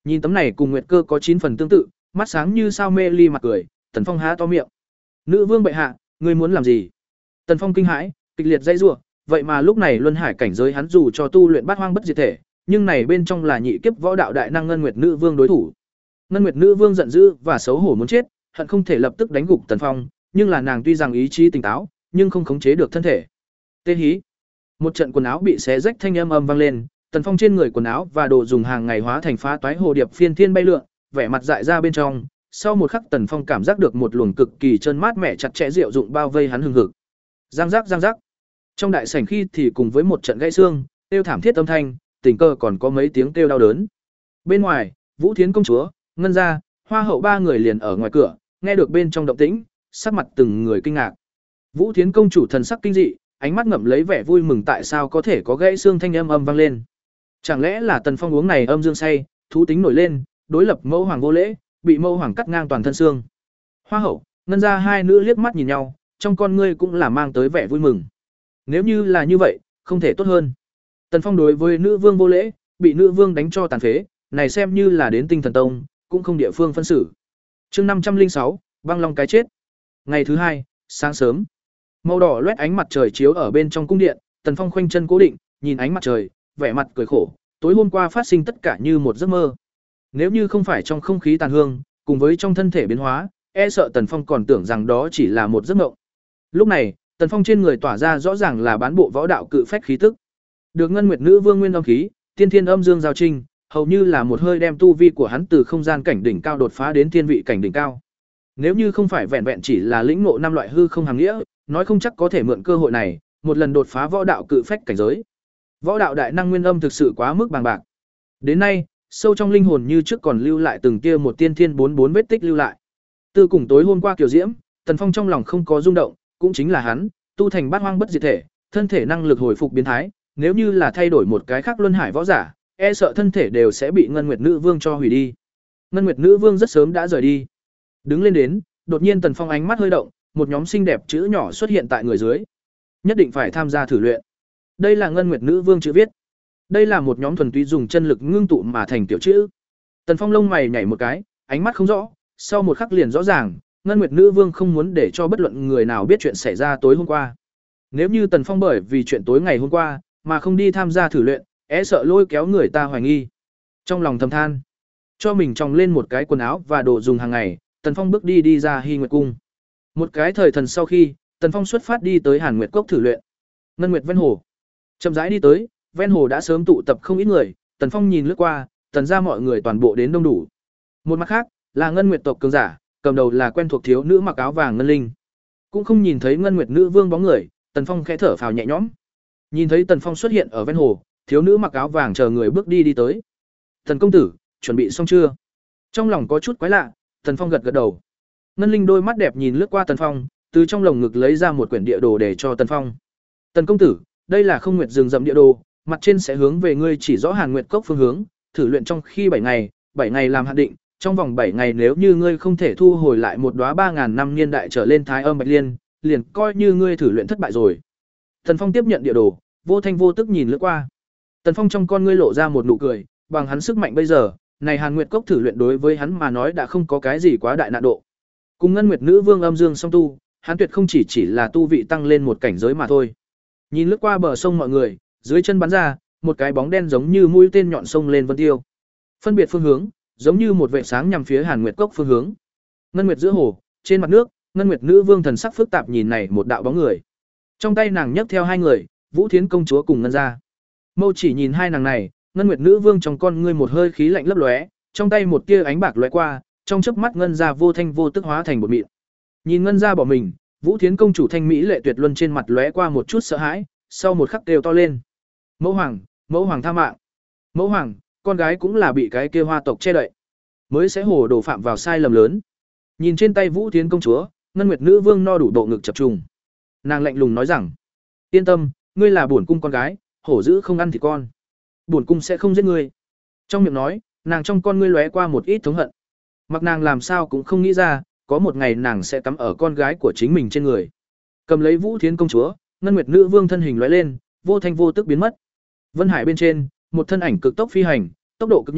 Nhìn tấm này cùng Nguyệt Cơ có chín phần tương tự, mắt sáng như sao mê ly mặt cười, Tần Phong há to miệng. "Nữ vương bệ hạ, ngươi muốn làm gì?" Tần Phong kinh hãi, kịch liệt dãy rủa, vậy mà lúc này luân hải cảnh giới hắn dù cho tu luyện bát hoang bất diệt thể, nhưng này bên trong là nhị kiếp võ đạo đại năng Ngân Nguyệt Nữ Vương đối thủ. Ngân Nguyệt Nữ Vương giận dữ và xấu hổ muốn chết, hận không thể lập tức đánh gục Tần Phong, nhưng là nàng tuy rằng ý chí tỉnh táo, nhưng không khống chế được thân thể. Tê hí. Một trận quần áo bị xé rách thanh âm âm vang lên, Tần Phong trên người quần áo và đồ dùng hàng ngày hóa thành phá toái hồ điệp phiên thiên bay lượn, vẻ mặt dại ra bên trong. Sau một khắc Tần Phong cảm giác được một luồng cực kỳ chân mát mẻ chặt chẽ diệu dụng bao vây hắn hừng hực. Giang giác giang giác. Trong đại sảnh khi thì cùng với một trận gãy xương, kêu thảm thiết âm thanh, tình cờ còn có mấy tiếng kêu đau đớn. Bên ngoài, Vũ Thiến công chúa, Ngân gia, Hoa hậu ba người liền ở ngoài cửa, nghe được bên trong động tĩnh, sắc mặt từng người kinh ngạc. Vũ Thiến công chủ thần sắc kinh dị, ánh mắt ngậm lấy vẻ vui mừng tại sao có thể có gãy xương thanh âm âm vang lên. Chẳng lẽ là Tần Phong uống này âm dương say, thú tính nổi lên, đối lập mẫu hoàng vô lễ, bị mẫu hoàng cắt ngang toàn thân xương. Hoa hậu, Ngân gia hai nữ liếc mắt nhìn nhau, trong con ngươi cũng là mang tới vẻ vui mừng. Nếu như là như vậy, không thể tốt hơn. Tần Phong đối với nữ vương vô lễ, bị nữ vương đánh cho tàn phế, này xem như là đến Tinh Thần Tông, cũng không địa phương phân xử. Chương năm trăm linh sáu, băng long cái chết. Ngày thứ hai, sáng sớm, màu đỏ loét ánh mặt trời chiếu ở bên trong cung điện, Tần Phong khoanh chân cố định, nhìn ánh mặt trời, vẻ mặt cười khổ, tối hôm qua phát sinh tất cả như một giấc mơ. Nếu như không phải trong không khí tàn hương, cùng với trong thân thể biến hóa, e sợ Tần Phong còn tưởng rằng đó chỉ là một giấc mộng. Lúc này, Tần Phong trên người tỏa ra rõ ràng là bán bộ võ đạo cự phách khí tức. Được Ngân Nguyệt Nữ Vương nguyên âm khí, tiên thiên âm dương giao trinh, hầu như là một hơi đem tu vi của hắn từ không gian cảnh đỉnh cao đột phá đến thiên vị cảnh đỉnh cao. Nếu như không phải vẹn vẹn chỉ là lĩnh ngộ năm loại hư không hàm nghĩa, nói không chắc có thể mượn cơ hội này, một lần đột phá võ đạo cự phách cảnh giới. Võ đạo đại năng nguyên âm thực sự quá mức bằng bạc. Đến nay, sâu trong linh hồn như trước còn lưu lại từng tia một tiên thiên bốn bốn vết tích lưu lại. Từ cùng tối hôm qua kiều diễm, Tần Phong trong lòng không có rung động, cũng chính là hắn, tu thành bát hoang bất diệt thể, thân thể năng lực hồi phục biến thái, nếu như là thay đổi một cái khác luân hải võ giả, e sợ thân thể đều sẽ bị Ngân Nguyệt Nữ Vương cho hủy đi. Ngân Nguyệt Nữ Vương rất sớm đã rời đi. Đứng lên đến, đột nhiên Tần Phong ánh mắt hơi động, một nhóm xinh đẹp chữ nhỏ xuất hiện tại người dưới. Nhất định phải tham gia thử luyện. Đây là Ngân Nguyệt Nữ Vương chữ viết. Đây là một nhóm thuần túy dùng chân lực ngưng tụ mà thành tiểu chữ. Tần Phong lông mày nhảy một cái, ánh mắt không rõ, sau một khắc liền rõ ràng, Ngân Nguyệt Nữ Vương không muốn để cho bất luận người nào biết chuyện xảy ra tối hôm qua. Nếu như Tần Phong bởi vì chuyện tối ngày hôm qua mà không đi tham gia thử luyện, é sợ lôi kéo người ta hoài nghi. Trong lòng thầm than, cho mình tròng lên một cái quần áo và đồ dùng hàng ngày, Tần Phong bước đi đi ra Hy Nguyệt cung. Một cái thời thần sau khi, Tần Phong xuất phát đi tới Hàn Nguyệt cốc thử luyện. Ngân Nguyệt ven hồ, chậm rãi đi tới, ven hồ đã sớm tụ tập không ít người, Tần Phong nhìn lướt qua, tần ra mọi người toàn bộ đến đông đủ. Một mặt khác, là Ngân Nguyệt tộc cường giả, cầm đầu là quen thuộc thiếu nữ mặc áo vàng Ngân Linh. Cũng không nhìn thấy Ngân Nguyệt Nữ Vương bóng người, Tần Phong khẽ thở phào nhẹ nhõm. Nhìn thấy Tần Phong xuất hiện ở ven hồ, thiếu nữ mặc áo vàng chờ người bước đi đi tới. "Tần công tử, chuẩn bị xong chưa?" Trong lòng có chút quái lạ, Tần Phong gật gật đầu. Ngân Linh đôi mắt đẹp nhìn lướt qua Tần Phong, từ trong lồng ngực lấy ra một quyển địa đồ để cho Tần Phong. "Tần công tử, đây là Không Nguyệt rừng rậm địa đồ, mặt trên sẽ hướng về ngươi chỉ rõ Hàn Nguyệt cốc phương hướng, thử luyện trong khi bảy ngày, bảy ngày làm hạn định, trong vòng bảy ngày nếu như ngươi không thể thu hồi lại một đóa ba ngàn năm niên đại trở lên Thái Âm Bạch Liên, liền coi như ngươi thử luyện thất bại rồi." Tần Phong tiếp nhận địa đồ, vô thanh vô tức nhìn lướt qua. Tần Phong trong con ngươi lộ ra một nụ cười, bằng hắn sức mạnh bây giờ, này Hàn Nguyệt cốc thử luyện đối với hắn mà nói đã không có cái gì quá đại nạn độ. Cùng Ngân Nguyệt Nữ Vương âm dương song tu, hắn tuyệt không chỉ chỉ là tu vị tăng lên một cảnh giới mà thôi. Nhìn lướt qua bờ sông mọi người, dưới chân bắn ra, một cái bóng đen giống như mũi tên nhọn sông lên vân tiêu. Phân biệt phương hướng, giống như một vệt sáng nhằm phía Hàn Nguyệt cốc phương hướng. Ngân Nguyệt giữa hồ, trên mặt nước, Ngân Nguyệt Nữ Vương thần sắc phức tạp nhìn này một đạo bóng người. Trong tay nàng nhấc theo hai người, Vũ Thiến công chúa cùng Ngân gia. Mâu chỉ nhìn hai nàng này, Ngân Nguyệt Nữ Vương trong con ngươi một hơi khí lạnh lấp lóe, trong tay một tia ánh bạc lóe qua, trong chớp mắt Ngân gia vô thanh vô tức hóa thành bột mịn. Nhìn Ngân gia bỏ mình, Vũ Thiến công chủ thanh mỹ lệ tuyệt luân trên mặt lóe qua một chút sợ hãi, sau một khắc kêu to lên: "Mẫu hoàng, mẫu hoàng tha mạng! Mẫu hoàng, con gái cũng là bị cái kia hoa tộc che đậy, mới sẽ hồ đồ phạm vào sai lầm lớn." Nhìn trên tay Vũ Thiến công chúa, Ngân Nguyệt Nữ Vương no đủ độ ngực chập trùng. Nàng lạnh lùng nói rằng: "Yên tâm, ngươi là bổn cung con gái, hổ dữ không ăn thịt con. Bổn cung sẽ không giết ngươi." Trong miệng nói, nàng trong con ngươi lóe qua một ít thống hận. Mặc nàng làm sao cũng không nghĩ ra, có một ngày nàng sẽ cắm ở con gái của chính mình trên người. Cầm lấy Vũ Thiến công chúa, Ngân Nguyệt Nữ Vương thân hình lóe lên, vô thanh vô tức biến mất. Vân Hải bên trên, một thân ảnh cực tốc phi hành, tốc độ cực nhanh,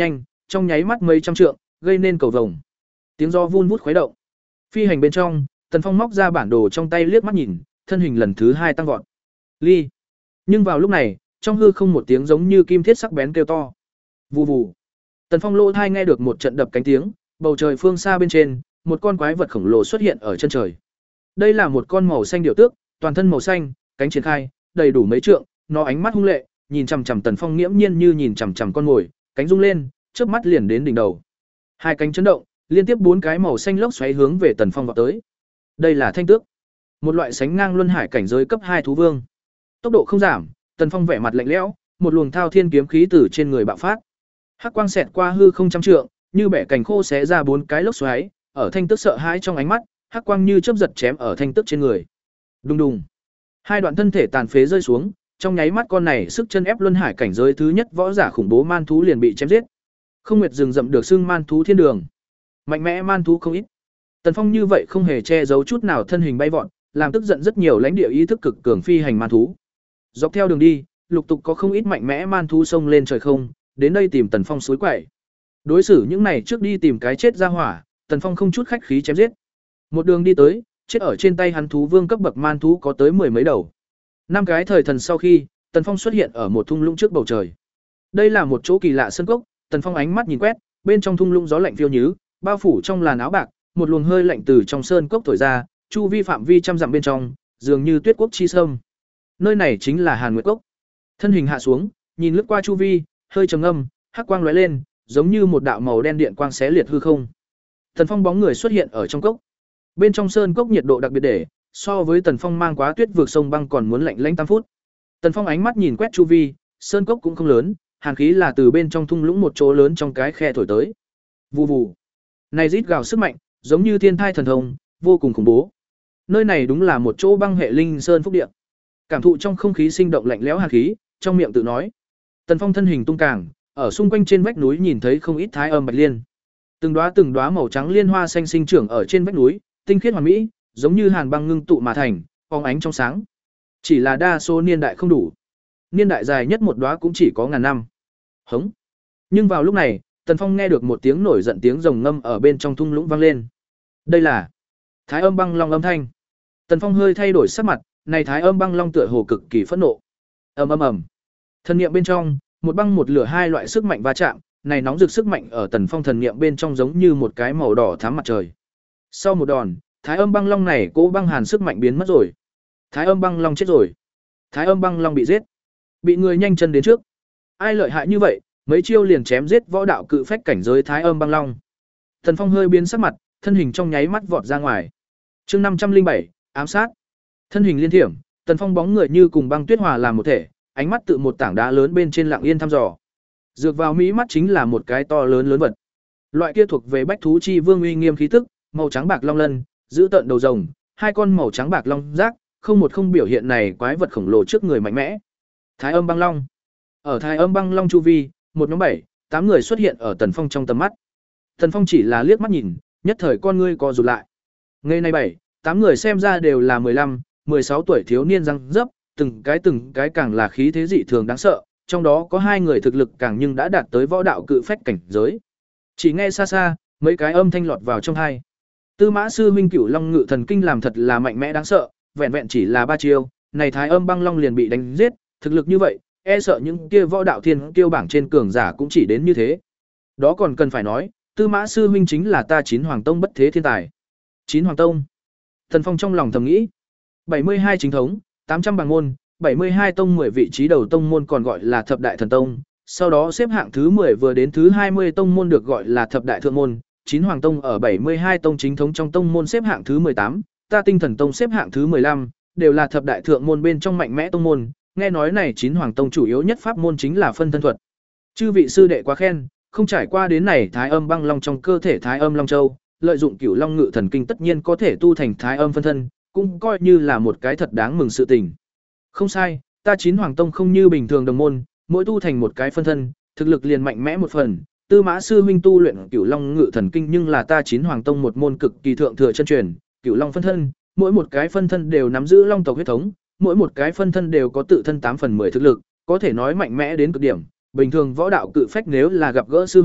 trong nháy mắt mấy trăm trượng, gây nên cầu vồng. Tiếng gió vun vút khuấy động. Phi hành bên trong, Tần Phong móc ra bản đồ trong tay liếc mắt nhìn, thân hình lần thứ hai tăng vọt. Ly. Nhưng vào lúc này, trong hư không một tiếng giống như kim thiết sắc bén kêu to. Vù vù. Tần Phong lỗ tai nghe được một trận đập cánh tiếng, bầu trời phương xa bên trên, một con quái vật khổng lồ xuất hiện ở chân trời. Đây là một con màu xanh điểu tước, toàn thân màu xanh, cánh triển khai, đầy đủ mấy trượng, nó ánh mắt hung lệ, nhìn chằm chằm Tần Phong nghiễm nhiên như nhìn chằm chằm con mồi, cánh rung lên, chớp mắt liền đến đỉnh đầu. Hai cánh chấn động, liên tiếp bốn cái màu xanh lốc xoáy hướng về Tần Phong vọt tới. Đây là thanh tước, một loại sánh ngang luân hải cảnh giới cấp hai thú vương. Tốc độ không giảm, Tần Phong vẻ mặt lạnh lẽo, một luồng thao thiên kiếm khí từ trên người bạo phát. Hắc quang xẹt qua hư không trăm trượng, như bẻ cành khô xé ra bốn cái lốc xoáy, ở thanh tước sợ hãi trong ánh mắt, hắc quang như chớp giật chém ở thanh tước trên người. Đùng đùng. Hai đoạn thân thể tàn phế rơi xuống, trong nháy mắt con này sức chân ép luân hải cảnh giới thứ nhất võ giả khủng bố man thú liền bị chém giết. Không Nguyệt rừng rậm được xưng man thú thiên đường. Mạnh mẽ man thú không ít. Tần Phong như vậy không hề che giấu chút nào thân hình bay vọt, làm tức giận rất nhiều lãnh địa ý thức cực cường phi hành man thú. Dọc theo đường đi, lục tục có không ít mạnh mẽ man thú xông lên trời không, đến đây tìm Tần Phong suối quậy. Đối xử những này trước đi tìm cái chết ra hỏa, Tần Phong không chút khách khí chém giết. Một đường đi tới, chết ở trên tay hắn thú vương cấp bậc man thú có tới mười mấy đầu. Năm cái thời thần sau khi, Tần Phong xuất hiện ở một thung lũng trước bầu trời. Đây là một chỗ kỳ lạ sân cốc, Tần Phong ánh mắt nhìn quét, bên trong thung lũng gió lạnh phiêu nhứ, bao phủ trong làn áo bạc, một luồng hơi lạnh từ trong sơn cốc thổi ra, chu vi phạm vi trăm dặm bên trong, dường như tuyết quốc chi sâm. Nơi này chính là Hàn Nguyệt Cốc. Thân hình hạ xuống, nhìn lướt qua chu vi, hơi trầm ngâm, hắc quang lóe lên, giống như một đạo màu đen điện quang xé liệt hư không. Tần Phong bóng người xuất hiện ở trong cốc. Bên trong sơn cốc nhiệt độ đặc biệt để, so với Tần Phong mang quá tuyết vượt sông băng còn muốn lạnh lãnh tám phút. Tần Phong ánh mắt nhìn quét chu vi, sơn cốc cũng không lớn, hàn khí là từ bên trong thung lũng một chỗ lớn trong cái khe thổi tới. Vù vù. Này rít gào sức mạnh, giống như thiên thai thần thông, vô cùng khủng bố. Nơi này đúng là một chỗ băng hệ linh sơn phúc địa. Cảm thụ trong không khí sinh động lạnh lẽo hàn khí, trong miệng tự nói. Tần Phong thân hình tung càng, ở xung quanh trên vách núi nhìn thấy không ít thái âm bạch liên. Từng đóa từng đóa màu trắng liên hoa xanh sinh trưởng ở trên vách núi, tinh khiết hoàn mỹ, giống như hàn băng ngưng tụ mà thành, phóng ánh trong sáng. Chỉ là đa số niên đại không đủ. Niên đại dài nhất một đóa cũng chỉ có ngàn năm. Hống. Nhưng vào lúc này, Tần Phong nghe được một tiếng nổi giận tiếng rồng ngâm ở bên trong thung lũng vang lên. Đây là Thái Âm Băng Long âm thanh. Tần Phong hơi thay đổi sắc mặt, này Thái Âm Băng Long tựa hồ cực kỳ phẫn nộ. Ầm ầm ầm. Thần niệm bên trong, một băng một lửa hai loại sức mạnh va chạm, này nóng rực sức mạnh ở Tần Phong thần niệm bên trong giống như một cái màu đỏ thắm mặt trời. Sau một đòn, Thái Âm Băng Long này cố băng hàn sức mạnh biến mất rồi. Thái Âm Băng Long chết rồi. Thái Âm Băng Long bị giết. Bị người nhanh chân đến trước. Ai lợi hại như vậy, mấy chiêu liền chém giết võ đạo cự phách cảnh giới Thái Âm Băng Long. Tần Phong hơi biến sắc mặt, thân hình trong nháy mắt vọt ra ngoài. Chương năm trăm linh bảy, ám sát. Thân hình liên thiểm, Tần Phong bóng người như cùng băng tuyết hòa làm một thể, ánh mắt tự một tảng đá lớn bên trên lặng yên thăm dò. Dược vào mỹ mắt chính là một cái to lớn lớn vật. Loại kia thuộc về bách thú chi vương uy nghiêm khí tức, màu trắng bạc long lân, giữ tận đầu rồng, hai con màu trắng bạc long giác, không một không biểu hiện này quái vật khổng lồ trước người mạnh mẽ. Thái Âm Băng Long. Ở Thái Âm Băng Long chu vi, một nhóm bảy, tám người xuất hiện ở Tần Phong trong tầm mắt. Tần Phong chỉ là liếc mắt nhìn, nhất thời con ngươi co rụt lại. Ngày nay bảy, tám người xem ra đều là mười lăm, mười sáu tuổi thiếu niên răng dấp, từng cái từng cái càng là khí thế dị thường đáng sợ, trong đó có hai người thực lực càng nhưng đã đạt tới võ đạo cự phách cảnh giới. Chỉ nghe xa xa, mấy cái âm thanh lọt vào trong tai. Tư Mã sư huynh Cửu Long Ngự Thần Kinh làm thật là mạnh mẽ đáng sợ, vẹn vẹn chỉ là ba chiêu, này Thái Âm Băng Long liền bị đánh giết, thực lực như vậy, e sợ những kia võ đạo thiên kiêu bảng trên cường giả cũng chỉ đến như thế. Đó còn cần phải nói, Tư Mã sư huynh chính là ta Chín Hoàng Tông bất thế thiên tài. Chín Hoàng Tông. Tần Phong trong lòng thầm nghĩ, bảy mươi hai chính thống, tám trăm bảng môn, bảy mươi hai tông mười vị trí đầu tông môn còn gọi là Thập Đại Thần Tông, sau đó xếp hạng thứ mười vừa đến thứ hai mươi tông môn được gọi là Thập Đại Thượng môn, Chín Hoàng Tông ở bảy mươi hai tông chính thống trong tông môn xếp hạng thứ mười tám, ta Tinh Thần Tông xếp hạng thứ mười lăm, đều là Thập Đại Thượng môn bên trong mạnh mẽ tông môn, nghe nói này Chín Hoàng Tông chủ yếu nhất pháp môn chính là phân thân thuật. Chư vị sư đệ quá khen, không trải qua đến này Thái Âm Băng Long trong cơ thể Thái Âm Long Châu, lợi dụng Cửu Long Ngự Thần Kinh tất nhiên có thể tu thành Thái Âm phân thân, cũng coi như là một cái thật đáng mừng sự tình. Không sai, ta Chín Hoàng Tông không như bình thường đồng môn, mỗi tu thành một cái phân thân, thực lực liền mạnh mẽ một phần. Tư Mã sư huynh tu luyện Cửu Long Ngự Thần Kinh nhưng là ta Chín Hoàng Tông một môn cực kỳ thượng thừa chân truyền, Cửu Long phân thân, mỗi một cái phân thân đều nắm giữ long tộc huyết thống, mỗi một cái phân thân đều có tự thân tám phần mười thực lực, có thể nói mạnh mẽ đến cực điểm. Bình thường võ đạo cự phách nếu là gặp gỡ sư huynh,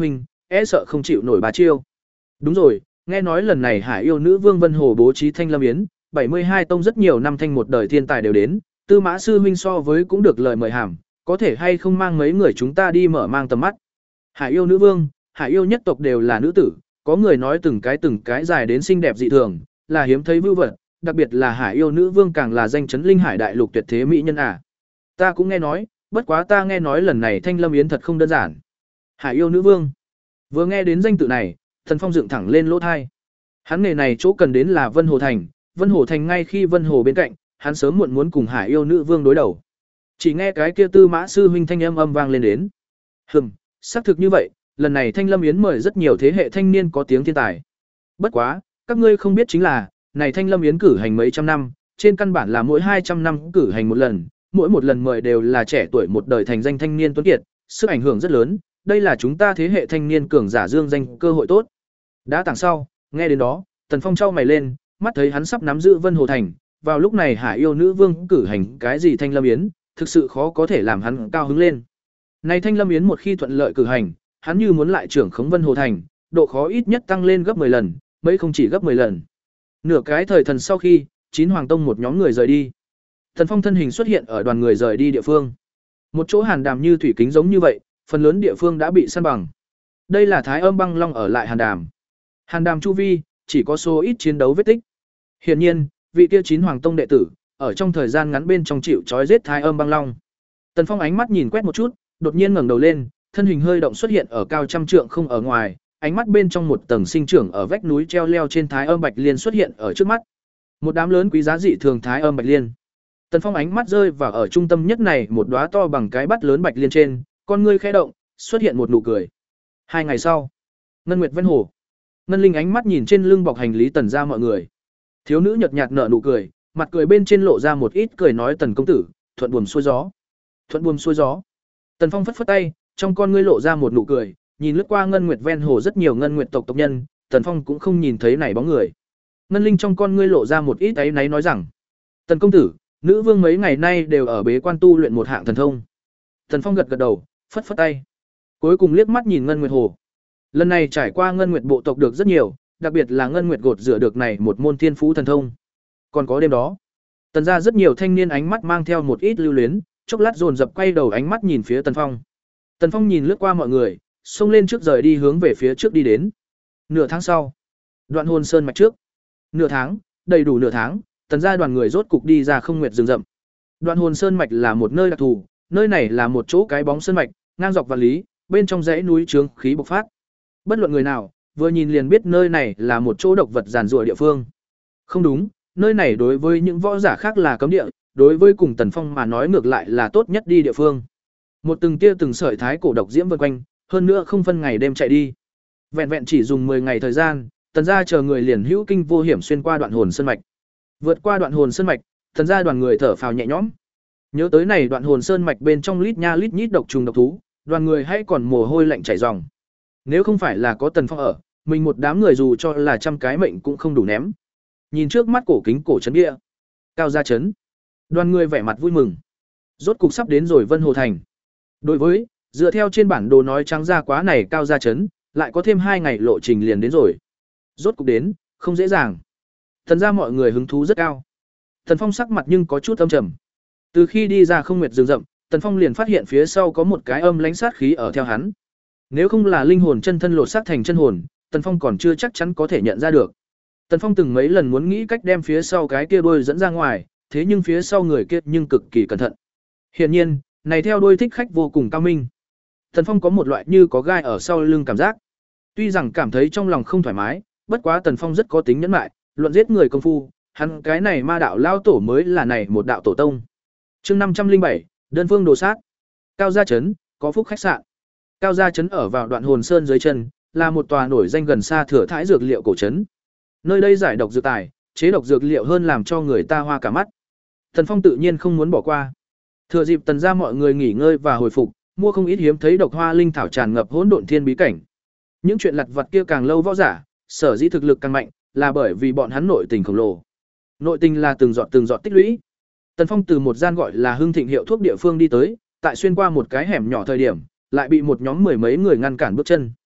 e sợ không chịu nổi bà chiêu. Đúng rồi, nghe nói lần này Hải Yêu Nữ Vương Vân Hồ bố trí Thanh Lâm Yến, bảy mươi hai tông rất nhiều năm thanh một đời thiên tài đều đến, Tư Mã sư huynh so với cũng được lời mời hàm, có thể hay không mang mấy người chúng ta đi mở mang tầm mắt. Hải Yêu Nữ Vương, Hải Yêu nhất tộc đều là nữ tử, có người nói từng cái từng cái dài đến xinh đẹp dị thường, là hiếm thấy vưu vật, đặc biệt là Hải Yêu Nữ Vương càng là danh chấn linh hải đại lục tuyệt thế mỹ nhân à. Ta cũng nghe nói, bất quá ta nghe nói lần này Thanh Lâm Yến thật không đơn giản. Hải Yêu Nữ Vương. Vừa nghe đến danh tự này, Thần Phong dựng thẳng lên lỗ thai. Hắn nghề này chỗ cần đến là Vân Hồ Thành, Vân Hồ Thành ngay khi Vân Hồ bên cạnh, hắn sớm muộn muốn cùng Hải Yêu Nữ Vương đối đầu. Chỉ nghe cái kia Tư Mã sư huynh thanh âm âm vang lên đến. Hừm, xác thực như vậy, lần này Thanh Lâm Yến mời rất nhiều thế hệ thanh niên có tiếng thiên tài. Bất quá, các ngươi không biết chính là, này Thanh Lâm Yến cử hành mấy trăm năm, trên căn bản là mỗi hai trăm năm cử hành một lần, mỗi một lần mời đều là trẻ tuổi một đời thành danh thanh niên tuấn kiệt, sức ảnh hưởng rất lớn, đây là chúng ta thế hệ thanh niên cường giả dương danh cơ hội tốt. Đã tảng sau, nghe đến đó, Tần Phong chau mày lên, mắt thấy hắn sắp nắm giữ Vân Hồ Thành, vào lúc này Hải Yêu Nữ Vương cử hành cái gì Thanh Lâm Yến, thực sự khó có thể làm hắn cao hứng lên. Này Thanh Lâm Yến một khi thuận lợi cử hành, hắn như muốn lại trưởng khống Vân Hồ Thành, độ khó ít nhất tăng lên gấp mười lần, mấy không chỉ gấp mười lần. Nửa cái thời thần sau khi, Chín Hoàng Tông một nhóm người rời đi. Thần Phong thân hình xuất hiện ở đoàn người rời đi địa phương. Một chỗ hàn đàm như thủy kính giống như vậy, phần lớn địa phương đã bị săn bằng. Đây là Thái Âm Băng Long ở lại hàn đàm. Hàn đàm chu vi, chỉ có số ít chiến đấu vết tích. Hiển nhiên, vị kia Chín Hoàng Tông đệ tử, ở trong thời gian ngắn bên trong chịu trói giết Thái Âm Băng Long. Tần Phong ánh mắt nhìn quét một chút, đột nhiên ngẩng đầu lên, thân hình hơi động xuất hiện ở cao trăm trượng không ở ngoài, ánh mắt bên trong một tầng sinh trưởng ở vách núi treo leo trên Thái Âm Bạch Liên xuất hiện ở trước mắt. Một đám lớn quý giá dị thường Thái Âm Bạch Liên. Tần Phong ánh mắt rơi vào ở trung tâm nhất này một đóa to bằng cái bát lớn bạch liên trên, con ngươi khẽ động, xuất hiện một nụ cười. Hai ngày sau, Ngân Nguyệt Vân Hồ. Ngân Linh ánh mắt nhìn trên lưng bọc hành lý Tần gia mọi người. Thiếu nữ nhợt nhạt nở nụ cười, mặt cười bên trên lộ ra một ít cười nói Tần công tử, thuận buồm xuôi gió. Thuận buồm xuôi gió. Tần Phong phất phất tay, trong con ngươi lộ ra một nụ cười, nhìn lướt qua Ngân Nguyệt Ven Hồ rất nhiều Ngân Nguyệt tộc tộc nhân, Tần Phong cũng không nhìn thấy này bóng người. Ngân Linh trong con ngươi lộ ra một ít áy náy nói rằng: "Tần công tử, nữ vương mấy ngày nay đều ở bế quan tu luyện một hạng thần thông." Tần Phong gật gật đầu, phất phất tay. Cuối cùng liếc mắt nhìn Ngân Nguyệt Hồ. Lần này trải qua Ngân Nguyệt bộ tộc được rất nhiều, đặc biệt là Ngân Nguyệt gột rửa được này một môn thiên phú thần thông. Còn có đêm đó, Tần gia rất nhiều thanh niên ánh mắt mang theo một ít lưu luyến, chốc lát dồn dập quay đầu ánh mắt nhìn phía Tần Phong. Tần Phong nhìn lướt qua mọi người, xông lên trước rời đi hướng về phía trước đi đến. Nửa tháng sau, Đoạn Hồn Sơn mạch trước. Nửa tháng, đầy đủ nửa tháng, Tần gia đoàn người rốt cục đi ra Không Nguyệt rừng rậm. Đoạn Hồn Sơn mạch là một nơi đặc thù, nơi này là một chỗ cái bóng sơn mạch, ngang dọc vạn lý, bên trong dãy núi trướng khí bộc phát. Bất luận người nào, vừa nhìn liền biết nơi này là một chỗ độc vật giàn rủa địa phương. Không đúng, nơi này đối với những võ giả khác là cấm địa, đối với cùng Tần Phong mà nói ngược lại là tốt nhất đi địa phương. Một từng tia từng sợi thái cổ độc diễm vần quanh, hơn nữa không phân ngày đêm chạy đi. Vẹn vẹn chỉ dùng mười ngày thời gian, Tần gia chờ người liền hữu kinh vô hiểm xuyên qua Đoạn Hồn Sơn mạch. Vượt qua Đoạn Hồn Sơn mạch, Tần gia đoàn người thở phào nhẹ nhõm. Nhớ tới này Đoạn Hồn Sơn mạch bên trong lít nha lít nhít độc trùng độc thú, đoàn người hay còn mồ hôi lạnh chảy ròng. Nếu không phải là có Tần Phong ở, mình một đám người dù cho là trăm cái mệnh cũng không đủ ném. Nhìn trước mắt cổ kính cổ trấn địa, cao gia trấn, đoàn người vẻ mặt vui mừng. Rốt cục sắp đến rồi Vân Hồ thành. Đối với, dựa theo trên bản đồ nói trắng ra quá này cao gia trấn, lại có thêm hai ngày lộ trình liền đến rồi. Rốt cục đến, không dễ dàng. Thần ra mọi người hứng thú rất cao. Tần Phong sắc mặt nhưng có chút âm trầm. Từ khi đi ra Không Nguyệt rừng rậm, Tần Phong liền phát hiện phía sau có một cái âm lãnh sát khí ở theo hắn. Nếu không là linh hồn chân thân lột xác thành chân hồn, Tần Phong còn chưa chắc chắn có thể nhận ra được. Tần Phong từng mấy lần muốn nghĩ cách đem phía sau cái kia đuôi dẫn ra ngoài, thế nhưng phía sau người kia nhưng cực kỳ cẩn thận. Hiển nhiên, này theo đuôi thích khách vô cùng cao minh. Tần Phong có một loại như có gai ở sau lưng cảm giác. Tuy rằng cảm thấy trong lòng không thoải mái, bất quá Tần Phong rất có tính nhẫn nại, luận giết người công phu, hắn cái này ma đạo lao tổ mới là này một đạo tổ tông. Chương năm trăm linh bảy, đơn phương đồ sát. Cao gia trấn, có phúc khách sạn. Cao gia trấn ở vào Đoạn Hồn Sơn dưới chân, là một tòa nổi danh gần xa thừa thãi dược liệu cổ trấn. Nơi đây giải độc dược tài, chế độc dược liệu hơn làm cho người ta hoa cả mắt. Tần Phong tự nhiên không muốn bỏ qua. Thừa dịp Tần gia mọi người nghỉ ngơi và hồi phục, mua không ít hiếm thấy độc hoa linh thảo tràn ngập hỗn độn thiên bí cảnh. Những chuyện lặt vặt kia càng lâu võ giả, sở dĩ thực lực càng mạnh, là bởi vì bọn hắn nội tình khổng lồ. Nội tình là từng giọt từng giọt tích lũy. Tần Phong từ một gian gọi là Hưng Thịnh hiệu thuốc địa phương đi tới, tại xuyên qua một cái hẻm nhỏ thời điểm, lại bị một nhóm mười mấy người ngăn cản bước chân.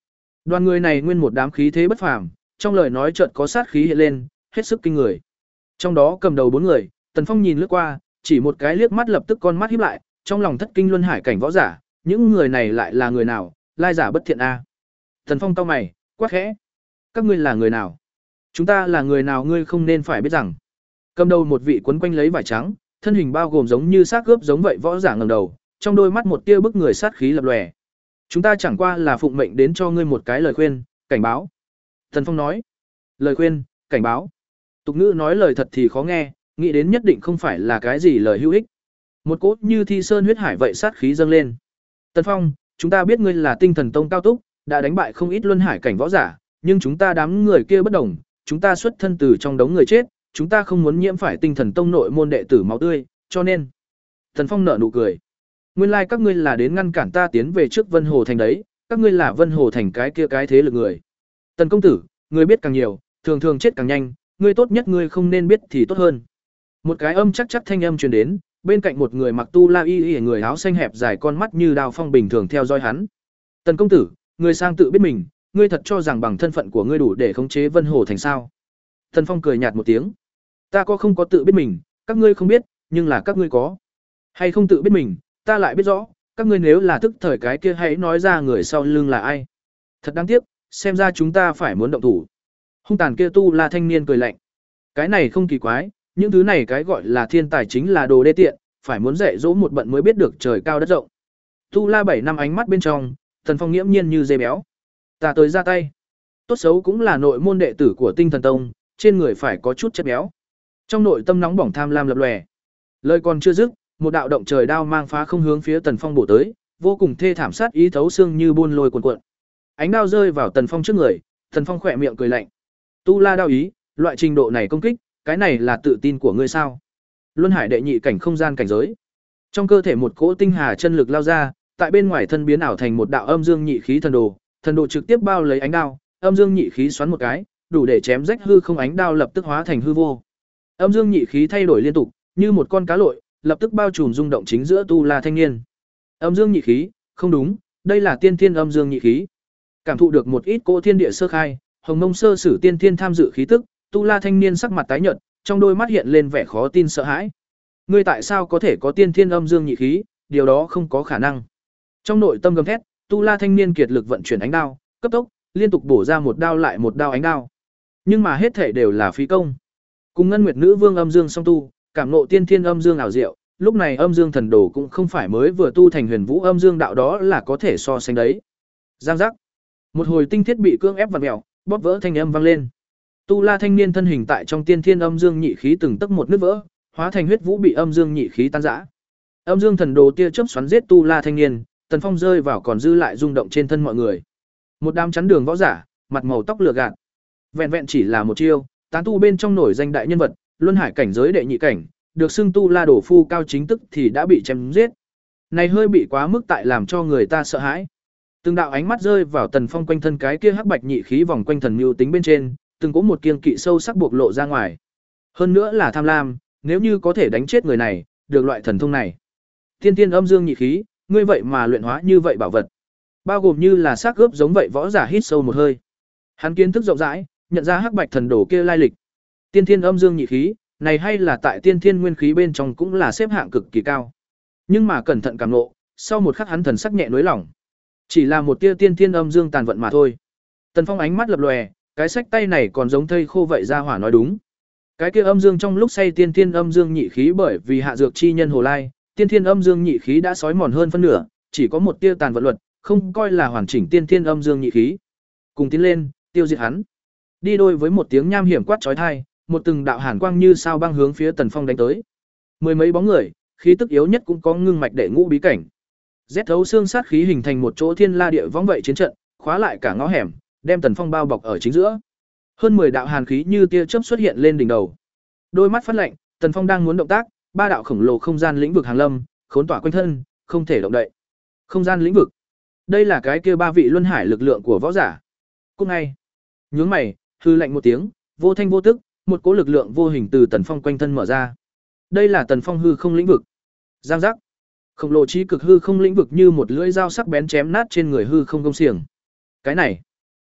Đoàn người này nguyên một đám khí thế bất phàm, trong lời nói chợt có sát khí hiện lên, hết sức kinh người. Trong đó cầm đầu bốn người, Tần Phong nhìn lướt qua, chỉ một cái liếc mắt lập tức con mắt híp lại, trong lòng thất kinh luân hải cảnh võ giả, những người này lại là người nào, lai giả bất thiện a. Tần Phong cau mày, quát khẽ: "Các ngươi là người nào? Chúng ta là người nào ngươi không nên phải biết rằng." Cầm đầu một vị quấn quanh lấy vải trắng, thân hình bao gồm giống như xác gớp giống vậy võ giả ngẩng đầu, trong đôi mắt một tia bức người sát khí lập lòe. "Chúng ta chẳng qua là phụng mệnh đến cho ngươi một cái lời khuyên, cảnh báo." Tần Phong nói. Lời khuyên, cảnh báo. Tục ngữ nói lời thật thì khó nghe, nghĩ đến nhất định không phải là cái gì lời hữu ích. Một cốt như thi sơn huyết hải vậy sát khí dâng lên. "Tần Phong, chúng ta biết ngươi là Tinh Thần Tông cao túc, đã đánh bại không ít luân hải cảnh võ giả, nhưng chúng ta đám người kia bất đồng, chúng ta xuất thân từ trong đống người chết, chúng ta không muốn nhiễm phải Tinh Thần Tông nội môn đệ tử máu tươi, cho nên." Tần Phong nở nụ cười. "Nguyên lai like các ngươi là đến ngăn cản ta tiến về trước Vân Hồ thành đấy, các ngươi là Vân Hồ thành cái kia cái thế lực người. Tần công tử, ngươi biết càng nhiều, thường thường chết càng nhanh, ngươi tốt nhất ngươi không nên biết thì tốt hơn." Một cái âm chắc chắc thanh âm truyền đến, bên cạnh một người mặc tu la y y người áo xanh hẹp dài con mắt như đao phong bình thường theo dõi hắn. "Tần công tử, ngươi sang tự biết mình, ngươi thật cho rằng bằng thân phận của ngươi đủ để khống chế Vân Hồ thành sao?" Tần Phong cười nhạt một tiếng. "Ta có không có tự biết mình, các ngươi không biết, nhưng là các ngươi có. Hay không tự biết mình, ta lại biết rõ, các ngươi nếu là thức thời cái kia hãy nói ra người sau lưng là ai. Thật đáng tiếc, xem ra chúng ta phải muốn động thủ." Hung tàn kia tu la thanh niên cười lạnh. "Cái này không kỳ quái, những thứ này cái gọi là thiên tài chính là đồ đê tiện, phải muốn dạy dỗ một bận mới biết được trời cao đất rộng." Tu la bảy năm ánh mắt bên trong, Tần Phong nghiễm nhiên như dê béo. "Ta tới ra tay." Tốt xấu cũng là nội môn đệ tử của Tinh Thần Tông, trên người phải có chút chất béo. Trong nội tâm nóng bỏng tham lam lập lòe. Lời còn chưa dứt, một đạo động trời đao mang phá không hướng phía Tần Phong bổ tới, vô cùng thê thảm sát ý thấu xương như buôn lôi cuồn cuộn. Ánh đao rơi vào Tần Phong trước người, Tần Phong khỏe miệng cười lạnh. Tu la đao ý, loại trình độ này công kích, cái này là tự tin của ngươi sao? Luân hải đệ nhị cảnh không gian cảnh giới. Trong cơ thể một cỗ tinh hà chân lực lao ra, tại bên ngoài thân biến ảo thành một đạo âm dương nhị khí thần đồ, thần đồ trực tiếp bao lấy ánh đao, âm dương nhị khí xoắn một cái, đủ để chém rách hư không, ánh đao lập tức hóa thành hư vô. Âm dương nhị khí thay đổi liên tục, như một con cá lội, lập tức bao trùm rung động chính giữa tu la thanh niên. Âm dương nhị khí, không đúng, đây là tiên thiên âm dương nhị khí. Cảm thụ được một ít cỗ thiên địa sơ khai, hồng mông sơ sử tiên thiên tham dự khí tức, tu la thanh niên sắc mặt tái nhợt, trong đôi mắt hiện lên vẻ khó tin sợ hãi. Ngươi tại sao có thể có tiên thiên âm dương nhị khí, điều đó không có khả năng. Trong nội tâm gầm thét, tu la thanh niên kiệt lực vận chuyển ánh đao, cấp tốc, liên tục bổ ra một đao lại một đao ánh đao. Nhưng mà hết thể đều là phí công. Cùng Ngân Nguyệt Nữ Vương âm dương song tu, cảm ngộ tiên thiên âm dương ảo diệu, lúc này âm dương thần đồ cũng không phải mới vừa tu thành huyền vũ âm dương đạo đó là có thể so sánh đấy. Giang giác. Một hồi tinh thiết bị cưỡng ép vặn mèo, bóp vỡ thanh âm vang lên. Tu la thanh niên thân hình tại trong tiên thiên âm dương nhị khí từng tấc một nứt vỡ, hóa thành huyết vũ bị âm dương nhị khí tan rã. Âm dương thần đồ tia chớp xoắn giết tu la thanh niên, Tần Phong rơi vào còn dư lại rung động trên thân mọi người. Một đám chắn đường võ giả, mặt màu tóc lửa gạt. Vẹn vẹn chỉ là một chiêu, tán tu bên trong nổi danh đại nhân vật, luân hải cảnh giới đệ nhị cảnh, được xưng tu la đổ phu cao chính tức thì đã bị chém giết. Này hơi bị quá mức tại làm cho người ta sợ hãi. Từng đạo ánh mắt rơi vào Tần Phong quanh thân cái kia hắc bạch nhị khí vòng quanh thần mưu tính bên trên, từng có một kiêng kỵ sâu sắc bộc lộ ra ngoài. Hơn nữa là tham lam, nếu như có thể đánh chết người này, được loại thần thông này. Tiên tiên âm dương nhị khí, ngươi vậy mà luyện hóa như vậy bảo vật. Bao gồm như là xác gớp giống vậy võ giả hít sâu một hơi. Hắn kiến thức rộng rãi, nhận ra hắc bạch thần đồ kia lai lịch. Tiên thiên âm dương nhị khí, này hay là tại tiên thiên nguyên khí bên trong cũng là xếp hạng cực kỳ cao. Nhưng mà cẩn thận cảm ngộ, sau một khắc hắn thần sắc nhẹ nới lỏng. Chỉ là một tia tiên thiên âm dương tàn vận mà thôi. Tần Phong ánh mắt lập lòe, cái sách tay này còn giống thây khô vậy ra hỏa nói đúng. Cái kia âm dương trong lúc say tiên thiên âm dương nhị khí bởi vì hạ dược chi nhân Hồ Lai, tiên thiên âm dương nhị khí đã sói mòn hơn phân nửa, chỉ có một tia tàn vận luật, không coi là hoàn chỉnh tiên thiên âm dương nhị khí. Cùng tiến lên, tiêu diệt hắn. Đi đôi với một tiếng nham hiểm quát chói tai, một từng đạo hàn quang như sao băng hướng phía Tần Phong đánh tới. Mười mấy bóng người, khí tức yếu nhất cũng có ngưng mạch đệ ngũ bí cảnh. Rét thấu xương sát khí hình thành một chỗ thiên la địa võng vậy chiến trận, khóa lại cả ngõ hẻm, đem Tần Phong bao bọc ở chính giữa. Hơn mười đạo hàn khí như tia chớp xuất hiện lên đỉnh đầu. Đôi mắt phát lạnh, Tần Phong đang muốn động tác, ba đạo khổng lồ không gian lĩnh vực hàng lâm, khốn tỏa quanh thân, không thể động đậy. Không gian lĩnh vực. Đây là cái kia ba vị luân hải lực lượng của võ giả. Cút ngay. Nhướng mày, hư lạnh một tiếng, vô thanh vô tức, một cỗ lực lượng vô hình từ Tần Phong quanh thân mở ra. Đây là Tần Phong hư không lĩnh vực. Giang giác. Khổng lồ trí cực hư không lĩnh vực như một lưỡi dao sắc bén chém nát trên người hư không công xiềng. Cái này,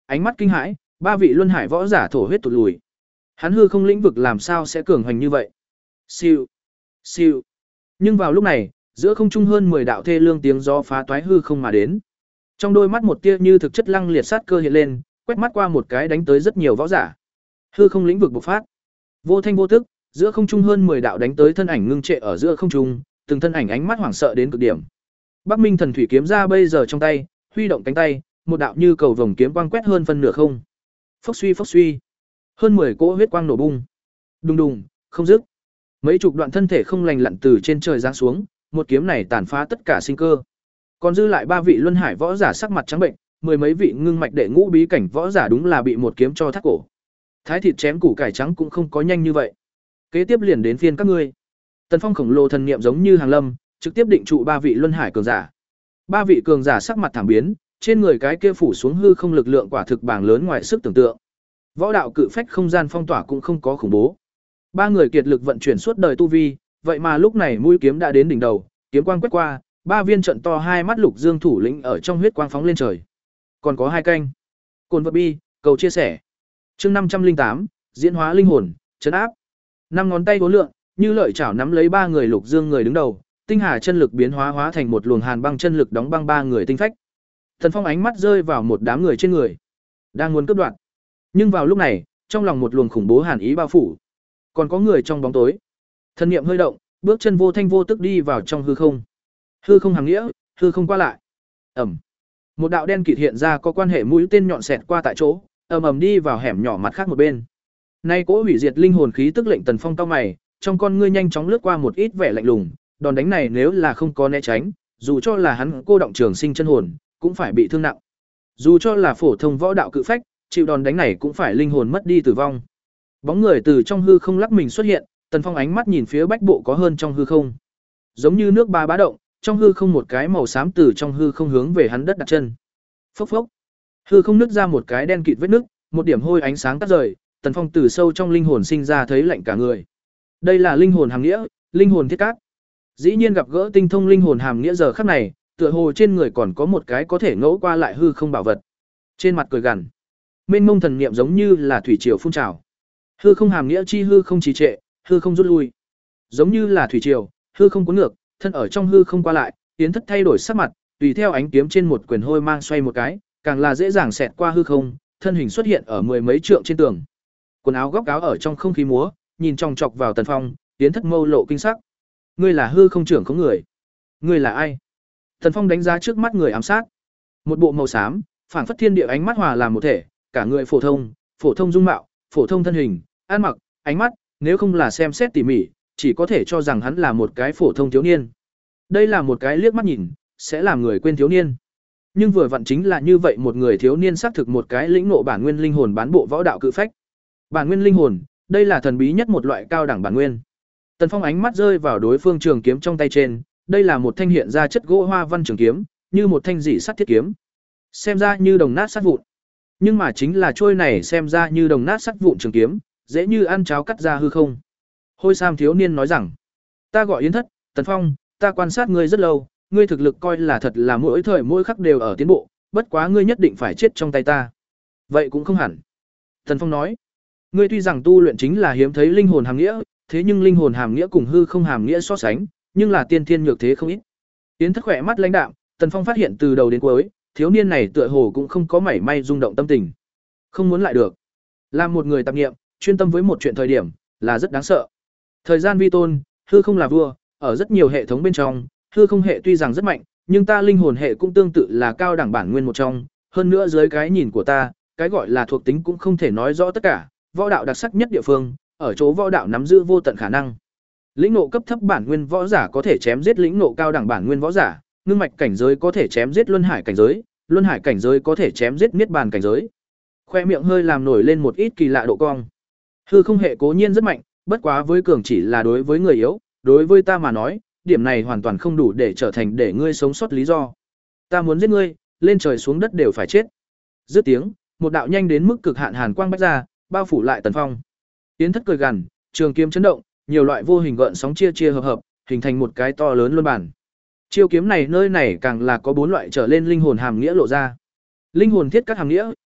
ánh mắt kinh hãi, ba vị luân hải võ giả thổ huyết tụt lùi. Hắn hư không lĩnh vực làm sao sẽ cường hành như vậy? Siêu, siêu. Nhưng vào lúc này, giữa không trung hơn mười đạo thê lương tiếng gió phá toái hư không mà đến. Trong đôi mắt một tia như thực chất lăng liệt sát cơ hiện lên, quét mắt qua một cái đánh tới rất nhiều võ giả. Hư không lĩnh vực bộc phát. Vô thanh vô tức, giữa không trung hơn mười đạo đánh tới thân ảnh ngưng trệ ở giữa không trung, từng thân ảnh ánh mắt hoảng sợ đến cực điểm. Bắc Minh Thần Thủy kiếm ra bây giờ trong tay, huy động cánh tay, một đạo như cầu vồng kiếm quang quét hơn phân nửa không. Phốc suy phốc suy, hơn mười cỗ huyết quang nổ bung. Đùng đùng, không dứt. Mấy chục đoạn thân thể không lành lặn từ trên trời giáng xuống, một kiếm này tàn phá tất cả sinh cơ. Còn dư lại ba vị luân hải võ giả sắc mặt trắng bệnh, mười mấy vị ngưng mạch đệ ngũ bí cảnh võ giả đúng là bị một kiếm cho thắt cổ. Thái thịt chém củ cải trắng cũng không có nhanh như vậy. Kế tiếp liền đến phiên các ngươi. Tần Phong khổng lồ thần niệm giống như hàng lâm, trực tiếp định trụ ba vị luân hải cường giả. Ba vị cường giả sắc mặt thảm biến, trên người cái kia phủ xuống hư không lực lượng quả thực bảng lớn ngoài sức tưởng tượng. Võ đạo cự phách không gian phong tỏa cũng không có khủng bố. Ba người kiệt lực vận chuyển suốt đời tu vi, vậy mà lúc này mũi kiếm đã đến đỉnh đầu, kiếm quang quét qua, ba viên trận to hai mắt lục dương thủ lĩnh ở trong huyết quang phóng lên trời. Còn có hai canh. Cồn vật bi, cầu chia sẻ. Chương năm trăm linh tám, diễn hóa linh hồn, trấn áp. Năm ngón tay vốn lượng, như lợi chảo nắm lấy ba người lục dương người đứng đầu, tinh hà chân lực biến hóa hóa thành một luồng hàn băng chân lực đóng băng ba người tinh phách. Thần Phong ánh mắt rơi vào một đám người trên người, đang muốn cướp đoạt. Nhưng vào lúc này, trong lòng một luồng khủng bố hàn ý bao phủ. Còn có người trong bóng tối. Thần niệm hơi động, bước chân vô thanh vô tức đi vào trong hư không. Hư không hàng nghĩa, hư không qua lại. Ầm. Một đạo đen kịt hiện ra có quan hệ mũi tên nhọn xẹt qua tại chỗ, ầm ầm đi vào hẻm nhỏ mặt khác một bên. Nay cỗ hủy diệt linh hồn khí tức lệnh Tần Phong cau mày, trong con ngươi nhanh chóng lướt qua một ít vẻ lạnh lùng, đòn đánh này nếu là không có né tránh, dù cho là hắn cô động trường sinh chân hồn, cũng phải bị thương nặng. Dù cho là phổ thông võ đạo cự phách, chịu đòn đánh này cũng phải linh hồn mất đi tử vong. Bóng người từ trong hư không lắc mình xuất hiện, Tần Phong ánh mắt nhìn phía bách bộ có hơn trong hư không. Giống như nước ba bá động, trong hư không một cái màu xám từ trong hư không hướng về hắn đất đặt chân. Phốc phốc. Hư không nứt ra một cái đen kịt vết nứt, một điểm hôi ánh sáng tắt rời, Tần Phong từ sâu trong linh hồn sinh ra thấy lạnh cả người. Đây là linh hồn hàm nghĩa, linh hồn thiết cát. Dĩ nhiên gặp gỡ tinh thông linh hồn hàm nghĩa giờ khắc này, tựa hồ trên người còn có một cái có thể ngẫu qua lại hư không bảo vật. Trên mặt cười gằn, mênh mông thần niệm giống như là thủy triều phun trào. Hư không hàm nghĩa chi hư không trì trệ, hư không rút lui. Giống như là thủy triều, hư không cuốn ngược, thân ở trong hư không qua lại, tiến thất thay đổi sắc mặt, tùy theo ánh kiếm trên một quyền hôi mang xoay một cái, càng là dễ dàng xẹt qua hư không, thân hình xuất hiện ở mười mấy trượng trên tường. Quần áo góc áo ở trong không khí múa, nhìn chòng chọc vào Tần Phong, tiến thất mâu lộ kinh sắc. Ngươi là hư không trưởng không người. Ngươi là ai? Tần Phong đánh giá trước mắt người ám sát. Một bộ màu xám, phảng phất thiên địa ánh mắt hòa làm một thể, cả người phổ thông, phổ thông dung mạo, phổ thông thân hình, ăn mặc, ánh mắt, nếu không là xem xét tỉ mỉ, chỉ có thể cho rằng hắn là một cái phổ thông thiếu niên. Đây là một cái liếc mắt nhìn, sẽ làm người quên thiếu niên. Nhưng vừa vặn chính là như vậy một người thiếu niên xác thực một cái lĩnh ngộ bản nguyên linh hồn bán bộ võ đạo cự phách. Bản nguyên linh hồn, đây là thần bí nhất một loại cao đẳng bản nguyên. Tần Phong ánh mắt rơi vào đối phương trường kiếm trong tay trên, đây là một thanh hiện ra chất gỗ hoa văn trường kiếm, như một thanh dị sắt thiết kiếm. Xem ra như đồng nát sắt vụn. Nhưng mà chính là trôi này xem ra như đồng nát sắt vụn trường kiếm, dễ như ăn cháo cắt ra hư không. Hôi Sam thiếu niên nói rằng, ta gọi Yến Thất, Tần Phong, ta quan sát ngươi rất lâu, ngươi thực lực coi là thật là mỗi thời mỗi khắc đều ở tiến bộ, bất quá ngươi nhất định phải chết trong tay ta. Vậy cũng không hẳn. Tần Phong nói, ngươi tuy rằng tu luyện chính là hiếm thấy linh hồn hàm nghĩa, thế nhưng linh hồn hàm nghĩa cùng hư không hàm nghĩa so sánh, nhưng là tiên thiên nhược thế không ít. Yến Thất khỏe mắt lãnh đạm, Tần Phong phát hiện từ đầu đến cuối, thiếu niên này tựa hồ cũng không có mảy may rung động tâm tình. Không muốn lại được. Làm một người tạp nghiệm, chuyên tâm với một chuyện thời điểm, là rất đáng sợ. Thời gian vi tôn, hư không là vua, ở rất nhiều hệ thống bên trong, hư không hệ tuy rằng rất mạnh, nhưng ta linh hồn hệ cũng tương tự là cao đẳng bản nguyên một trong, hơn nữa dưới cái nhìn của ta, cái gọi là thuộc tính cũng không thể nói rõ tất cả, võ đạo đặc sắc nhất địa phương, ở chỗ võ đạo nắm giữ vô tận khả năng. Lĩnh ngộ cấp thấp bản nguyên võ giả có thể chém giết lĩnh ngộ cao đẳng bản nguyên võ giả, ngưng mạch cảnh giới có thể chém giết luân hải cảnh giới, luân hải cảnh giới có thể chém giết niết bàn cảnh giới. Khoe miệng hơi làm nổi lên một ít kỳ lạ độ cong. Hư không hệ cố nhiên rất mạnh, bất quá với cường chỉ là đối với người yếu, đối với ta mà nói, điểm này hoàn toàn không đủ để trở thành để ngươi sống sót lý do. Ta muốn giết ngươi, lên trời xuống đất đều phải chết. Dứt tiếng, một đạo nhanh đến mức cực hạn hàn quang bách ra, bao phủ lại Tần Phong. Tiến Thất cười gằn, trường kiếm chấn động, nhiều loại vô hình gợn sóng chia chia hợp hợp, hình thành một cái to lớn luân bản. Chiêu kiếm này nơi này càng là có bốn loại trở lên linh hồn hàm nghĩa lộ ra. Linh hồn thiết các hàm nghĩa,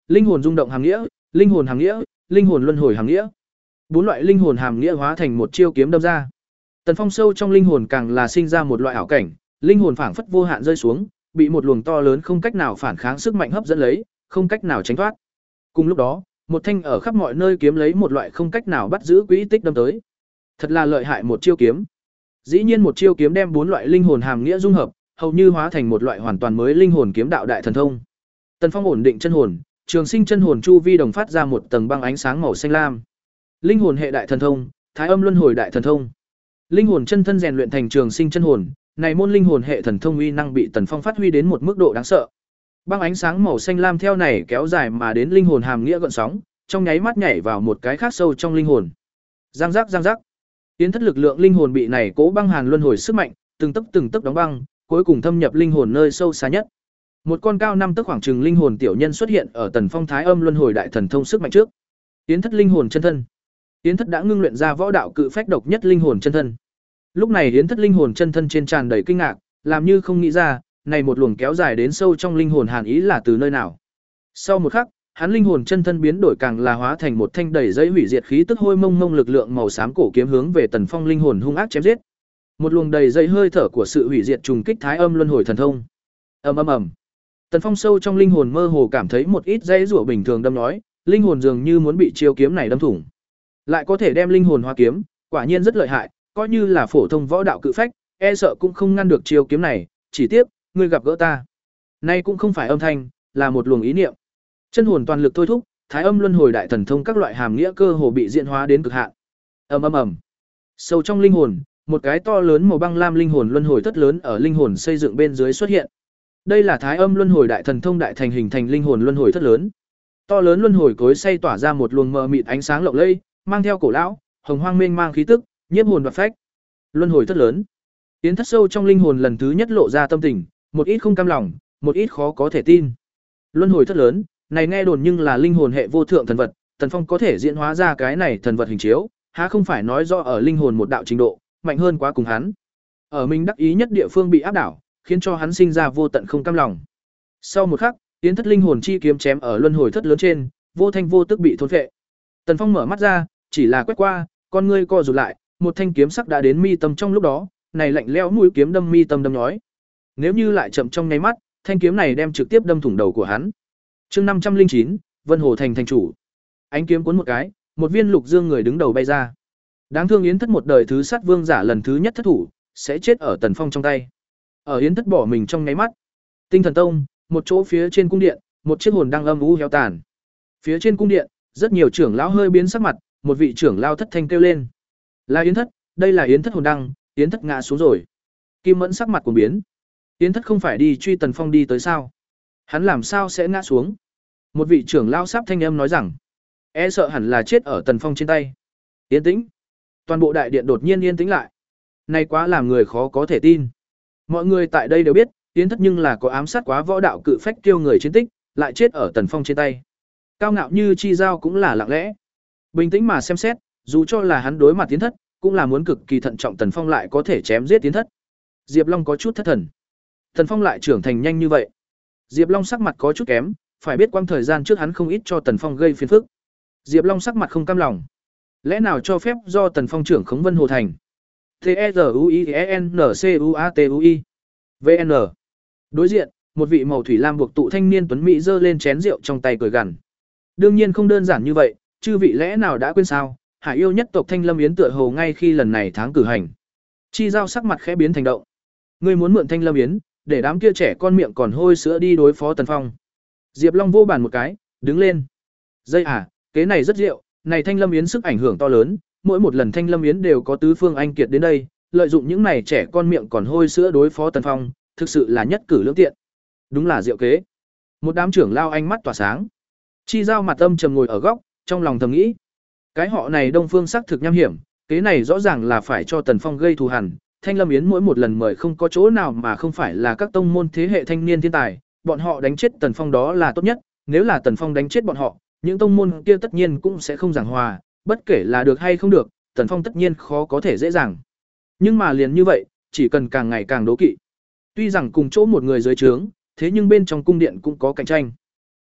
linh hồn rung động hàm nghĩa, linh hồn hàm nghĩa, linh hồn luân hồi hàm nghĩa. Bốn loại linh hồn hàm nghĩa hóa thành một chiêu kiếm đâm ra. Tần Phong sâu trong linh hồn càng là sinh ra một loại ảo cảnh, linh hồn phảng phất vô hạn rơi xuống, bị một luồng to lớn không cách nào phản kháng sức mạnh hấp dẫn lấy, không cách nào tránh thoát. Cùng lúc đó, một thanh ở khắp mọi nơi kiếm lấy một loại không cách nào bắt giữ quỹ tích đâm tới. Thật là lợi hại một chiêu kiếm. Dĩ nhiên một chiêu kiếm đem bốn loại linh hồn hàm nghĩa dung hợp, hầu như hóa thành một loại hoàn toàn mới linh hồn kiếm đạo đại thần thông. Tần Phong ổn định chân hồn, trường sinh chân hồn chu vi đồng phát ra một tầng băng ánh sáng màu xanh lam. Linh hồn hệ đại thần thông, Thái Âm Luân Hồi đại thần thông. Linh hồn chân thân rèn luyện thành trường sinh chân hồn, này môn linh hồn hệ thần thông uy năng bị Tần Phong phát huy đến một mức độ đáng sợ. Băng ánh sáng màu xanh lam theo này kéo dài mà đến linh hồn hàm nghĩa gợn sóng, trong nháy mắt nhảy vào một cái khác sâu trong linh hồn. Giang giác giang giác. Tiến thất lực lượng linh hồn bị này cố băng hàn luân hồi sức mạnh, từng tấc từng tấc đóng băng, cuối cùng thâm nhập linh hồn nơi sâu xa nhất. Một con cao năm tấc khoảng chừng linh hồn tiểu nhân xuất hiện ở Tần Phong Thái Âm Luân Hồi đại thần thông sức mạnh trước. Tiến thất linh hồn chân thân. Tiến thất đã ngưng luyện ra võ đạo cự phách độc nhất linh hồn chân thân. Lúc này Yến Thất linh hồn chân thân trên tràn đầy kinh ngạc, làm như không nghĩ ra, này một luồng kéo dài đến sâu trong linh hồn hàn ý là từ nơi nào. Sau một khắc, hắn linh hồn chân thân biến đổi càng là hóa thành một thanh đầy dây hủy diệt khí tức hôi mông mông lực lượng màu xám cổ kiếm hướng về Tần Phong linh hồn hung ác chém giết. Một luồng đầy dây hơi thở của sự hủy diệt trùng kích Thái Âm Luân Hồi thần thông. Ầm ầm ầm. Tần Phong sâu trong linh hồn mơ hồ cảm thấy một ít dây rủa bình thường đâm nói, linh hồn dường như muốn bị chiêu kiếm này đâm thủng. Lại có thể đem linh hồn hóa kiếm, quả nhiên rất lợi hại, coi như là phổ thông võ đạo cự phách, e sợ cũng không ngăn được chiêu kiếm này, chỉ tiếc, ngươi gặp gỡ ta. Nay cũng không phải âm thanh, là một luồng ý niệm. Chân hồn toàn lực thôi thúc, Thái Âm Luân Hồi đại thần thông các loại hàm nghĩa cơ hồ bị diễn hóa đến cực hạn. Ầm ầm ầm. Sâu trong linh hồn, một cái to lớn màu băng lam linh hồn luân hồi thất lớn ở linh hồn xây dựng bên dưới xuất hiện. Đây là Thái Âm Luân Hồi đại thần thông đại thành hình thành linh hồn luân hồi thất lớn. To lớn luân hồi cối xay tỏa ra một luồng mờ mịt ánh sáng lộng lẫy, mang theo cổ lão, hồng hoang mênh mang khí tức, nhiếp hồn đoạt phách. Luân hồi thất lớn. Tiến thất sâu trong linh hồn lần thứ nhất lộ ra tâm tình, một ít không cam lòng, một ít khó có thể tin. Luân hồi thất lớn, này nghe đồn nhưng là linh hồn hệ vô thượng thần vật, Tần Phong có thể diễn hóa ra cái này thần vật hình chiếu, há không phải nói rõ ở linh hồn một đạo trình độ, mạnh hơn quá cùng hắn. Ở mình đắc ý nhất địa phương bị áp đảo, khiến cho hắn sinh ra vô tận không cam lòng. Sau một khắc, tiến thất linh hồn chi kiếm chém ở luân hồi thất lớn trên, vô thanh vô tức bị thôn phệ. Tần Phong mở mắt ra, chỉ là quét qua, con ngươi co rụt lại, một thanh kiếm sắc đã đến mi tâm trong lúc đó, này lạnh lẽo mũi kiếm đâm mi tâm đâm nhói. Nếu như lại chậm trong nháy mắt, thanh kiếm này đem trực tiếp đâm thủng đầu của hắn. Chương năm trăm linh chín, Vân Hồ thành thành chủ. Ánh kiếm cuốn một cái, một viên lục dương người đứng đầu bay ra. Đáng thương Yến Thất một đời thứ sát vương giả lần thứ nhất thất thủ, sẽ chết ở Tần Phong trong tay. Ở Yến Thất bỏ mình trong nháy mắt, Tinh Thần Tông, một chỗ phía trên cung điện, một chiếc hồn đang âm u héo tàn. Phía trên cung điện, rất nhiều trưởng lão hơi biến sắc mặt, một vị trưởng lão thất thanh kêu lên: "Là Yến Thất, đây là Yến Thất hồn đăng, Yến Thất ngã xuống rồi." Kim Mẫn sắc mặt cuồng biến. Yến Thất không phải đi truy Tần Phong đi tới sao? Hắn làm sao sẽ ngã xuống? Một vị trưởng lão sắp thanh âm nói rằng, e sợ hẳn là chết ở Tần Phong trên tay. Yên tĩnh. Toàn bộ đại điện đột nhiên yên tĩnh lại. Này quá làm người khó có thể tin. Mọi người tại đây đều biết, Yến Thất nhưng là có ám sát quá võ đạo cự phách kiêu người chiến tích, lại chết ở Tần Phong trên tay. Cao ngạo như chi giao cũng là lặng lẽ. Bình tĩnh mà xem xét, dù cho là hắn đối mặt Yến Thất, cũng là muốn cực kỳ thận trọng Tần Phong lại có thể chém giết Yến Thất. Diệp Long có chút thất thần. Tần Phong lại trưởng thành nhanh như vậy. Diệp Long sắc mặt có chút kém, phải biết quang thời gian trước hắn không ít cho Tần Phong gây phiền phức. Diệp Long sắc mặt không cam lòng. Lẽ nào cho phép do Tần Phong trưởng khống Vân Hồ thành? T E R U I E N C U A T U I V N. Đối diện, một vị màu thủy lam buộc tụ thanh niên tuấn mỹ giơ lên chén rượu trong tay cười gằn. Đương nhiên không đơn giản như vậy, chư vị lẽ nào đã quên sao? Hải yêu nhất tộc Thanh Lâm Yến tựa hồ ngay khi lần này tháng cử hành. Chi giao sắc mặt khẽ biến thành động. Ngươi muốn mượn Thanh Lâm Yến, để đám kia trẻ con miệng còn hôi sữa đi đối phó Tần Phong. Diệp Long vô bàn một cái, đứng lên. Dây à, kế này rất rượu, này Thanh Lâm Yến sức ảnh hưởng to lớn, mỗi một lần Thanh Lâm Yến đều có tứ phương anh kiệt đến đây, lợi dụng những này trẻ con miệng còn hôi sữa đối phó Tần Phong, thực sự là nhất cử lưỡng tiện. Đúng là diệu kế. Một đám trưởng lao ánh mắt tỏa sáng. Chi giao mặt âm trầm ngồi ở góc, trong lòng thầm nghĩ, cái họ này Đông Phương sắc thực nham hiểm, kế này rõ ràng là phải cho Tần Phong gây thù hằn. Thanh Lâm Yến mỗi một lần mời không có chỗ nào mà không phải là các tông môn thế hệ thanh niên thiên tài, bọn họ đánh chết Tần Phong đó là tốt nhất, nếu là Tần Phong đánh chết bọn họ, những tông môn kia tất nhiên cũng sẽ không giảng hòa, bất kể là được hay không được, Tần Phong tất nhiên khó có thể dễ dàng. Nhưng mà liền như vậy, chỉ cần càng ngày càng đố kỵ. Tuy rằng cùng chỗ một người dưới trướng, thế nhưng bên trong cung điện cũng có cạnh tranh.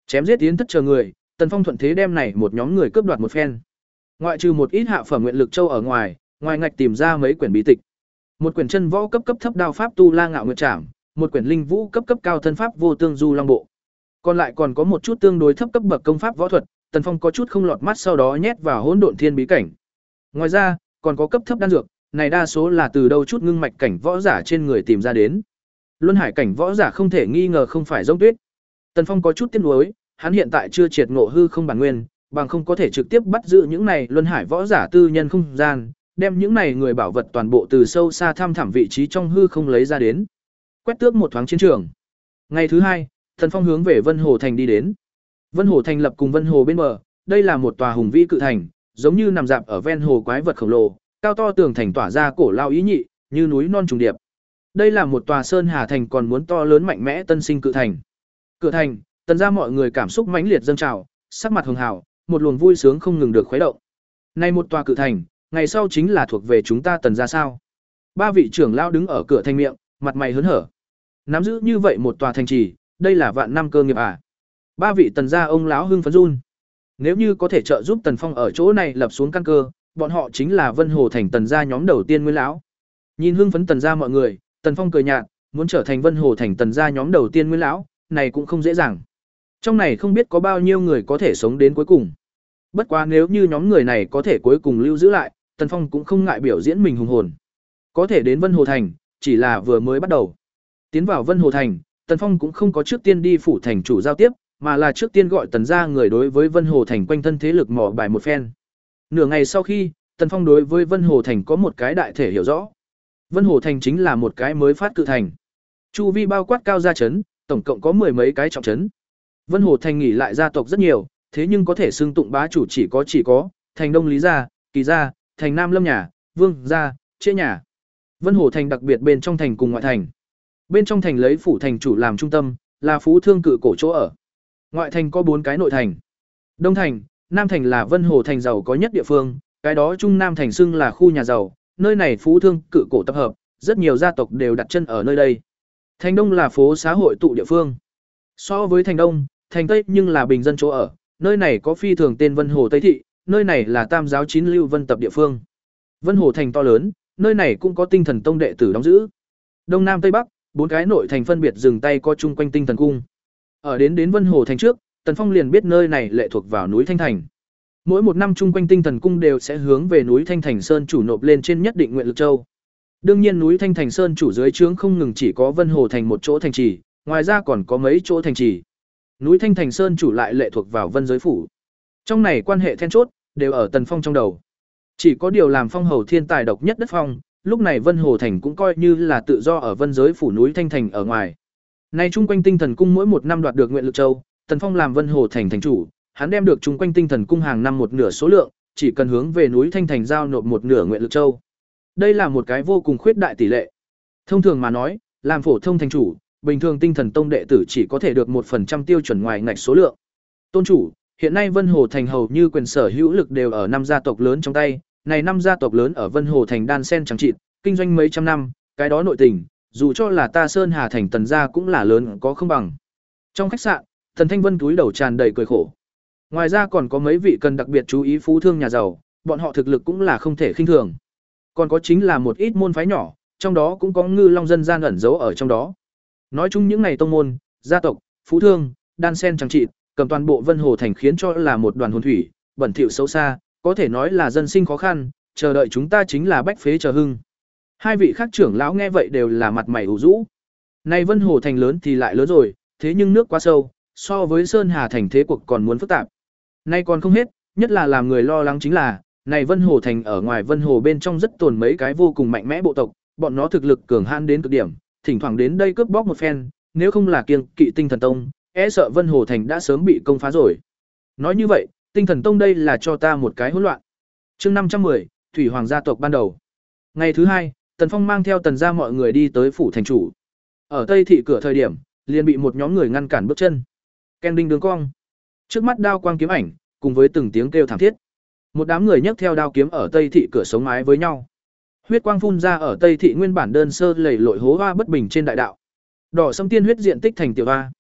Chém giết tiến thất chờ người, Tần Phong thuận thế đem này một nhóm người cướp đoạt một phen. Ngoại trừ một ít hạ phẩm nguyện lực châu ở ngoài, ngoài ngạch tìm ra mấy quyển bí tịch. Một quyển chân võ cấp cấp thấp đao pháp tu la ngạo nguyệt trảm, một quyển linh vũ cấp cấp cao thân pháp vô tương du long bộ. Còn lại còn có một chút tương đối thấp cấp bậc công pháp võ thuật, Tần Phong có chút không lọt mắt sau đó nhét vào hỗn độn thiên bí cảnh. Ngoài ra, còn có cấp thấp đan dược, này đa số là từ đâu chút ngưng mạch cảnh võ giả trên người tìm ra đến. Luân hải cảnh võ giả không thể nghi ngờ không phải giống tuyết. Tần Phong có chút tiếc nuối, hắn hiện tại chưa triệt ngộ hư không bản nguyên, bằng không có thể trực tiếp bắt giữ những này luân hải võ giả tư nhân không gian, đem những này người bảo vật toàn bộ từ sâu xa thăm thẳm vị trí trong hư không lấy ra đến. Quét tước một thoáng chiến trường. Ngày thứ hai, Tần Phong hướng về Vân Hồ thành đi đến. Vân Hồ thành lập cùng Vân Hồ bên bờ, đây là một tòa hùng vĩ cự thành, giống như nằm dạp ở ven hồ quái vật khổng lồ, cao to tường thành tỏa ra cổ lao ý nhị, như núi non trùng điệp. Đây là một tòa sơn hà thành còn muốn to lớn mạnh mẽ tân sinh cự thành. Cửa thành, Tần gia mọi người cảm xúc mãnh liệt dâng trào, sắc mặt hường hào, một luồng vui sướng không ngừng được khuấy động. Nay một tòa cự thành, ngày sau chính là thuộc về chúng ta Tần gia sao? Ba vị trưởng lão đứng ở cửa thành miệng, mặt mày hớn hở. Nắm giữ như vậy một tòa thành trì, đây là vạn năm cơ nghiệp à? Ba vị Tần gia ông lão hưng phấn run. Nếu như có thể trợ giúp Tần Phong ở chỗ này lập xuống căn cơ, bọn họ chính là Vân Hồ thành Tần gia nhóm đầu tiên nguyên lão. Nhìn hưng phấn Tần gia mọi người, Tần Phong cười nhạt, muốn trở thành Vân Hồ thành Tần gia nhóm đầu tiên nguyên lão, này cũng không dễ dàng. Trong này không biết có bao nhiêu người có thể sống đến cuối cùng. Bất quá nếu như nhóm người này có thể cuối cùng lưu giữ lại, Tần Phong cũng không ngại biểu diễn mình hùng hồn. Có thể đến Vân Hồ thành, chỉ là vừa mới bắt đầu. Tiến vào Vân Hồ thành, Tần Phong cũng không có trước tiên đi phủ thành chủ giao tiếp, mà là trước tiên gọi Tần gia người đối với Vân Hồ thành quanh thân thế lực mỏ bài một phen. Nửa ngày sau khi, Tần Phong đối với Vân Hồ thành có một cái đại thể hiểu rõ. Vân Hồ thành chính là một cái mới phát cự thành. Chu vi bao quát cao gia trấn, tổng cộng có mười mấy cái trọng trấn. Vân Hồ thành nghỉ lại gia tộc rất nhiều, thế nhưng có thể xưng tụng bá chủ chỉ có chỉ có thành Đông Lý gia, Kỳ gia, thành Nam Lâm nhà, Vương gia, Trễ nhà. Vân Hồ thành đặc biệt bên trong thành cùng ngoại thành. Bên trong thành lấy phủ thành chủ làm trung tâm, là phú thương cự cổ chỗ ở. Ngoại thành có bốn cái nội thành. Đông thành, Nam thành là Vân Hồ thành giàu có nhất địa phương, cái đó Trung Nam thành xưng là khu nhà giàu, nơi này phú thương cự cổ tập hợp, rất nhiều gia tộc đều đặt chân ở nơi đây. Thành Đông là phố xã hội tụ địa phương. So với thành Đông, thành Tây nhưng là bình dân chỗ ở, nơi này có phi thường tên Vân Hồ Tây thị, nơi này là Tam giáo chín lưu vân tập địa phương. Vân Hồ thành to lớn, nơi này cũng có Tinh Thần Tông đệ tử đóng giữ. Đông Nam Tây Bắc, bốn cái nội thành phân biệt dừng tay có chung quanh Tinh Thần cung. Ở đến đến Vân Hồ thành trước, Tần Phong liền biết nơi này lệ thuộc vào núi Thanh Thành. Mỗi một năm chung quanh Tinh Thần cung đều sẽ hướng về núi Thanh Thành Sơn chủ nộp lên trên nhất định nguyện lực châu. Đương nhiên núi Thanh Thành Sơn chủ dưới trướng không ngừng chỉ có Vân Hồ thành một chỗ thành trì, ngoài ra còn có mấy chỗ thành trì. Núi Thanh Thành Sơn chủ lại lệ thuộc vào Vân giới phủ. Trong này quan hệ then chốt đều ở Tần Phong trong đầu. Chỉ có điều làm phong hầu thiên tài độc nhất đất phong, lúc này Vân Hồ thành cũng coi như là tự do ở Vân giới phủ núi Thanh Thành ở ngoài. Nay chung quanh Tinh Thần cung mỗi một năm đoạt được nguyện lực châu, Tần Phong làm Vân Hồ thành thành chủ, hắn đem được chung quanh Tinh Thần cung hàng năm một nửa số lượng, chỉ cần hướng về núi Thanh Thành giao nộp một nửa nguyện lực châu. Đây là một cái vô cùng khuyết đại tỷ lệ. Thông thường mà nói, làm phổ thông thành chủ, bình thường Tinh Thần tông đệ tử chỉ có thể được một phần trăm tiêu chuẩn ngoài ngạch số lượng. Tôn chủ, hiện nay Vân Hồ thành hầu như quyền sở hữu lực đều ở năm gia tộc lớn trong tay, này năm gia tộc lớn ở Vân Hồ thành đan sen chẳng chịt, kinh doanh mấy trăm năm, cái đó nội tình, dù cho là ta Sơn Hà thành Tần gia cũng là lớn có không bằng. Trong khách sạn, Tần Thanh Vân túi đầu tràn đầy cười khổ. Ngoài ra còn có mấy vị cần đặc biệt chú ý phú thương nhà giàu, bọn họ thực lực cũng là không thể khinh thường. Còn có chính là một ít môn phái nhỏ, trong đó cũng có ngư long dân gian ẩn giấu ở trong đó. Nói chung những này tông môn, gia tộc, phú thương, đan sen chẳng trị, cầm toàn bộ Vân Hồ thành khiến cho là một đoàn hồn thủy, bẩn thỉu xấu xa, có thể nói là dân sinh khó khăn, chờ đợi chúng ta chính là bách phế chờ hưng. Hai vị khác trưởng lão nghe vậy đều là mặt mày ủ rũ. Nay Vân Hồ thành lớn thì lại lớn rồi, thế nhưng nước quá sâu, so với Sơn Hà thành thế cuộc còn muốn phức tạp. Nay còn không hết, nhất là làm người lo lắng chính là, này Vân Hồ thành ở ngoài Vân Hồ bên trong rất tồn mấy cái vô cùng mạnh mẽ bộ tộc, bọn nó thực lực cường hãn đến cực điểm, thỉnh thoảng đến đây cướp bóc một phen, nếu không là kiêng kỵ Tinh Thần tông, e sợ Vân Hồ thành đã sớm bị công phá rồi. Nói như vậy, Tinh Thần tông đây là cho ta một cái hỗn loạn. Chương năm trăm mười, Thủy Hoàng gia tộc ban đầu. Ngày thứ hai, Tần Phong mang theo Tần gia mọi người đi tới phủ thành chủ. Ở Tây thị cửa thời điểm, liền bị một nhóm người ngăn cản bước chân. Ken đinh đường cong. Trước mắt đao quang kiếm ảnh, cùng với từng tiếng kêu thảm thiết. Một đám người nhấc theo đao kiếm ở Tây thị cửa sống mái với nhau. Huyết quang phun ra ở Tây thị nguyên bản đơn sơ lầy lội hố hoa bất bình trên đại đạo. Đỏ sâm tiên huyết diện tích thành tiểu hoa.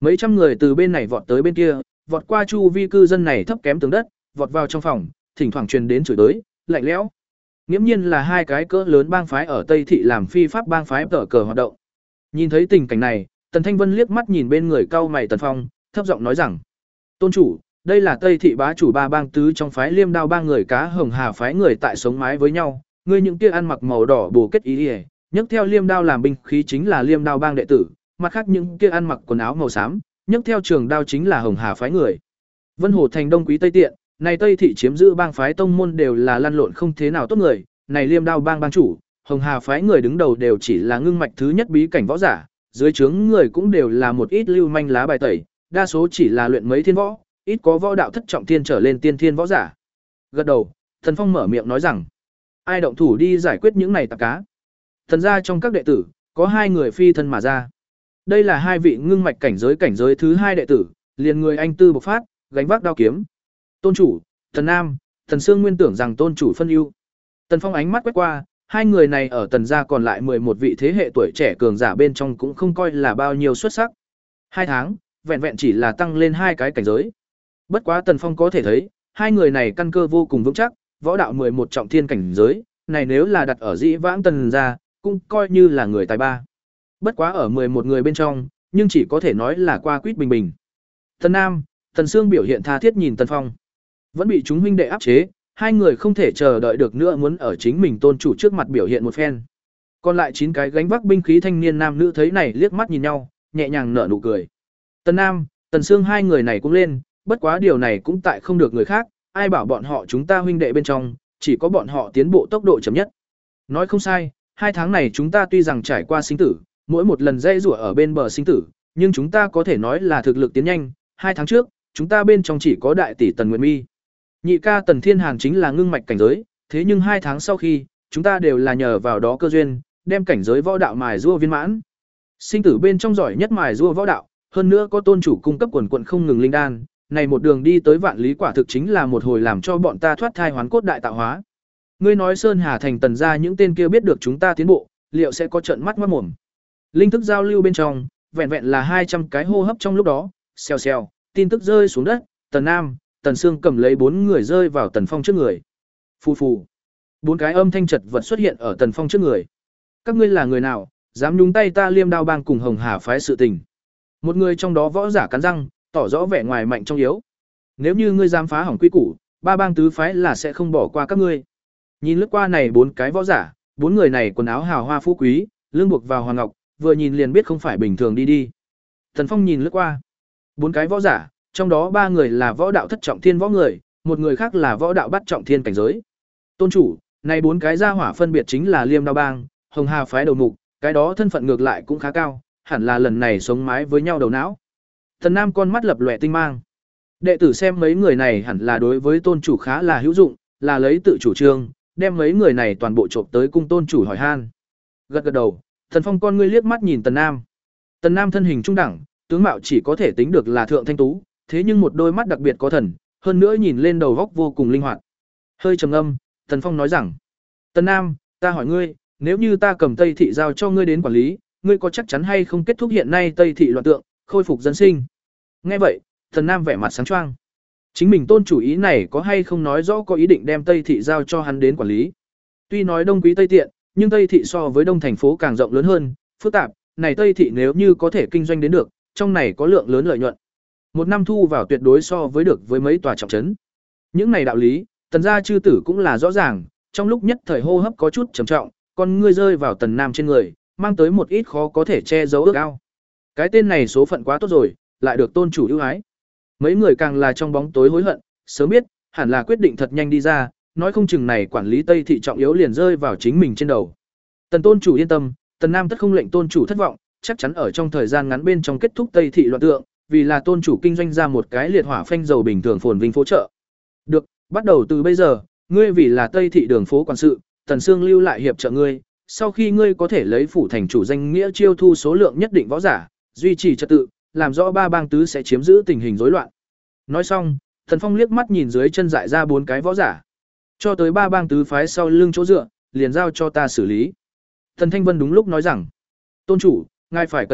Mấy trăm người từ bên này vọt tới bên kia, vọt qua chu vi cư dân này thấp kém tường đất, vọt vào trong phòng, thỉnh thoảng truyền đến chửi tới, lạnh lẽo. Nghiễm nhiên là hai cái cỡ lớn bang phái ở Tây thị làm phi pháp bang phái tở cờ hoạt động. Nhìn thấy tình cảnh này, Tần Thanh Vân liếc mắt nhìn bên người cau mày Tần Phong, thấp giọng nói rằng: "Tôn chủ, đây là Tây thị bá chủ ba bang tứ trong phái Liêm Đao bang người cá Hồng Hà phái người tại sống mái với nhau, ngươi những kia ăn mặc màu đỏ bồ kết ý liễu, nhấc theo liêm đao làm binh khí chính là Liêm Đao bang đệ tử, mặt khác những kia ăn mặc quần áo màu xám, nhấc theo trường đao chính là Hồng Hà phái người. Vân Hồ thành Đông Quý Tây tiện, này Tây thị chiếm giữ bang phái tông môn đều là lăn lộn không thế nào tốt người, này Liêm Đao bang bang chủ, Hồng Hà phái người đứng đầu đều chỉ là ngưng mạch thứ nhất bí cảnh võ giả, dưới trướng người cũng đều là một ít lưu manh lá bài tẩy, đa số chỉ là luyện mấy thiên võ, ít có võ đạo thất trọng thiên trở lên tiên thiên võ giả." Gật đầu, Thần Phong mở miệng nói rằng: "Ai động thủ đi giải quyết những này tạp cá?" Thần gia trong các đệ tử, có hai người phi thân mà ra. Đây là hai vị ngưng mạch cảnh giới cảnh giới thứ hai đệ tử, liền người anh tư bộc phát, gánh vác đao kiếm. "Tôn chủ, Thần Nam, Thần Sương nguyên tưởng rằng tôn chủ phân ưu." Tần Phong ánh mắt quét qua, hai người này ở Tần gia còn lại mười một vị thế hệ tuổi trẻ cường giả bên trong cũng không coi là bao nhiêu xuất sắc. Hai tháng, vẹn vẹn chỉ là tăng lên hai cái cảnh giới. Bất quá Tần Phong có thể thấy, hai người này căn cơ vô cùng vững chắc, võ đạo mười một trọng thiên cảnh giới, này nếu là đặt ở dĩ vãng Tần gia, cũng coi như là người tài ba. Bất quá ở mười một người bên trong, nhưng chỉ có thể nói là qua quýt bình bình. Tần Nam, Tần Sương biểu hiện tha thiết nhìn Tần Phong. Vẫn bị chúng huynh đệ áp chế, hai người không thể chờ đợi được nữa muốn ở chính mình tôn chủ trước mặt biểu hiện một phen. Còn lại chín cái gánh vác binh khí thanh niên nam nữ thấy này liếc mắt nhìn nhau, nhẹ nhàng nở nụ cười. Tần Nam, Tần Sương hai người này cũng lên, bất quá điều này cũng tại không được người khác, ai bảo bọn họ chúng ta huynh đệ bên trong, chỉ có bọn họ tiến bộ tốc độ chậm nhất. Nói không sai, hai tháng này chúng ta tuy rằng trải qua sinh tử, mỗi một lần dây rủa ở bên bờ sinh tử, nhưng chúng ta có thể nói là thực lực tiến nhanh, hai tháng trước, chúng ta bên trong chỉ có đại tỷ Tần Nguyệt Mi. Nhị ca Tần Thiên Hàn chính là ngưng mạch cảnh giới, thế nhưng hai tháng sau khi, chúng ta đều là nhờ vào đó cơ duyên, đem cảnh giới võ đạo mài rua viên mãn. Sinh tử bên trong giỏi nhất mài rua võ đạo, hơn nữa có tôn chủ cung cấp quần quần không ngừng linh đan, này một đường đi tới vạn lý quả thực chính là một hồi làm cho bọn ta thoát thai hoán cốt đại tạo hóa. Ngươi nói Sơn Hà thành Tần gia những tên kia biết được chúng ta tiến bộ, liệu sẽ có trận mắt ngoát mồm. Linh thức giao lưu bên trong, vẹn vẹn là hai trăm cái hô hấp trong lúc đó, xèo xèo, tin tức rơi xuống đất, Tần Nam, Tần Sương cầm lấy bốn người rơi vào Tần Phong trước người. Phù phù. Bốn cái âm thanh chật vật xuất hiện ở Tần Phong trước người. "Các ngươi là người nào, dám nhúng tay ta Liêm Đao bang cùng Hồng Hà phái sự tình?" Một người trong đó võ giả cắn răng, tỏ rõ vẻ ngoài mạnh trong yếu. "Nếu như ngươi dám phá hỏng quy củ, ba bang tứ phái là sẽ không bỏ qua các ngươi." Nhìn lướt qua này bốn cái võ giả, bốn người này quần áo hào hoa phú quý, lưng buộc vào hoàng ngọc, vừa nhìn liền biết không phải bình thường đi đi. Tần Phong nhìn lướt qua, bốn cái võ giả, trong đó ba người là võ đạo thất trọng thiên võ người, một người khác là võ đạo bát trọng thiên cảnh giới. "Tôn chủ, này bốn cái gia hỏa phân biệt chính là Liêm Đao bang, Hồng Hà phái đầu mục, cái đó thân phận ngược lại cũng khá cao, hẳn là lần này sống mái với nhau đầu não." Tần Nam con mắt lập lòe tinh mang. Đệ tử xem mấy người này hẳn là đối với tôn chủ khá là hữu dụng, là lấy tự chủ trương, đem mấy người này toàn bộ trộm tới cung tôn chủ hỏi han. Gật gật đầu, Thần Phong con ngươi liếc mắt nhìn Tần Nam. Tần Nam thân hình trung đẳng, tướng mạo chỉ có thể tính được là thượng thanh tú, thế nhưng một đôi mắt đặc biệt có thần, hơn nữa nhìn lên đầu góc vô cùng linh hoạt. Hơi trầm ngâm, Tần Phong nói rằng: "Tần Nam, ta hỏi ngươi, nếu như ta cầm Tây thị giao cho ngươi đến quản lý, ngươi có chắc chắn hay không kết thúc hiện nay Tây thị loạn tượng, khôi phục dân sinh?" Nghe vậy, Tần Nam vẻ mặt sáng choang. Chính mình tôn chủ ý này có hay không nói rõ có ý định đem Tây thị giao cho hắn đến quản lý. Tuy nói Đông Quý Tây tiện, nhưng Tây thị so với Đông thành phố càng rộng lớn hơn, phức tạp, này Tây thị nếu như có thể kinh doanh đến được, trong này có lượng lớn lợi nhuận. Một năm thu vào tuyệt đối so với được với mấy tòa trọng trấn. Những này đạo lý, Tần gia chư tử cũng là rõ ràng, trong lúc nhất thời hô hấp có chút trầm trọng, con ngươi rơi vào Tần Nam trên người, mang tới một ít khó có thể che giấu ước ao. Cái tên này số phận quá tốt rồi, lại được tôn chủ ưu ái. Mấy người càng là trong bóng tối hối hận, sớm biết, hẳn là quyết định thật nhanh đi ra, nói không chừng này quản lý Tây thị trọng yếu liền rơi vào chính mình trên đầu. Tần tôn chủ yên tâm, Tần Nam tất không lệnh tôn chủ thất vọng, chắc chắn ở trong thời gian ngắn bên trong kết thúc Tây thị loạn tượng, vì là tôn chủ kinh doanh ra một cái liệt hỏa phanh dầu bình thường phồn vinh phố chợ. Được, bắt đầu từ bây giờ, ngươi vì là Tây thị đường phố quản sự, Tần Sương lưu lại hiệp trợ ngươi, sau khi ngươi có thể lấy phủ thành chủ danh nghĩa chiêu thu số lượng nhất định võ giả, duy trì trật tự, làm rõ ba bang tứ sẽ chiếm giữ tình hình rối loạn. Nói xong, Thần Phong liếc mắt nhìn dưới chân dại ra bốn cái võ giả. Cho tới ba bang tứ phái sau lưng chỗ dựa, liền giao cho ta xử lý. Thần Thanh Vân đúng lúc nói rằng: "Tôn chủ, ngài phải cẩn thận,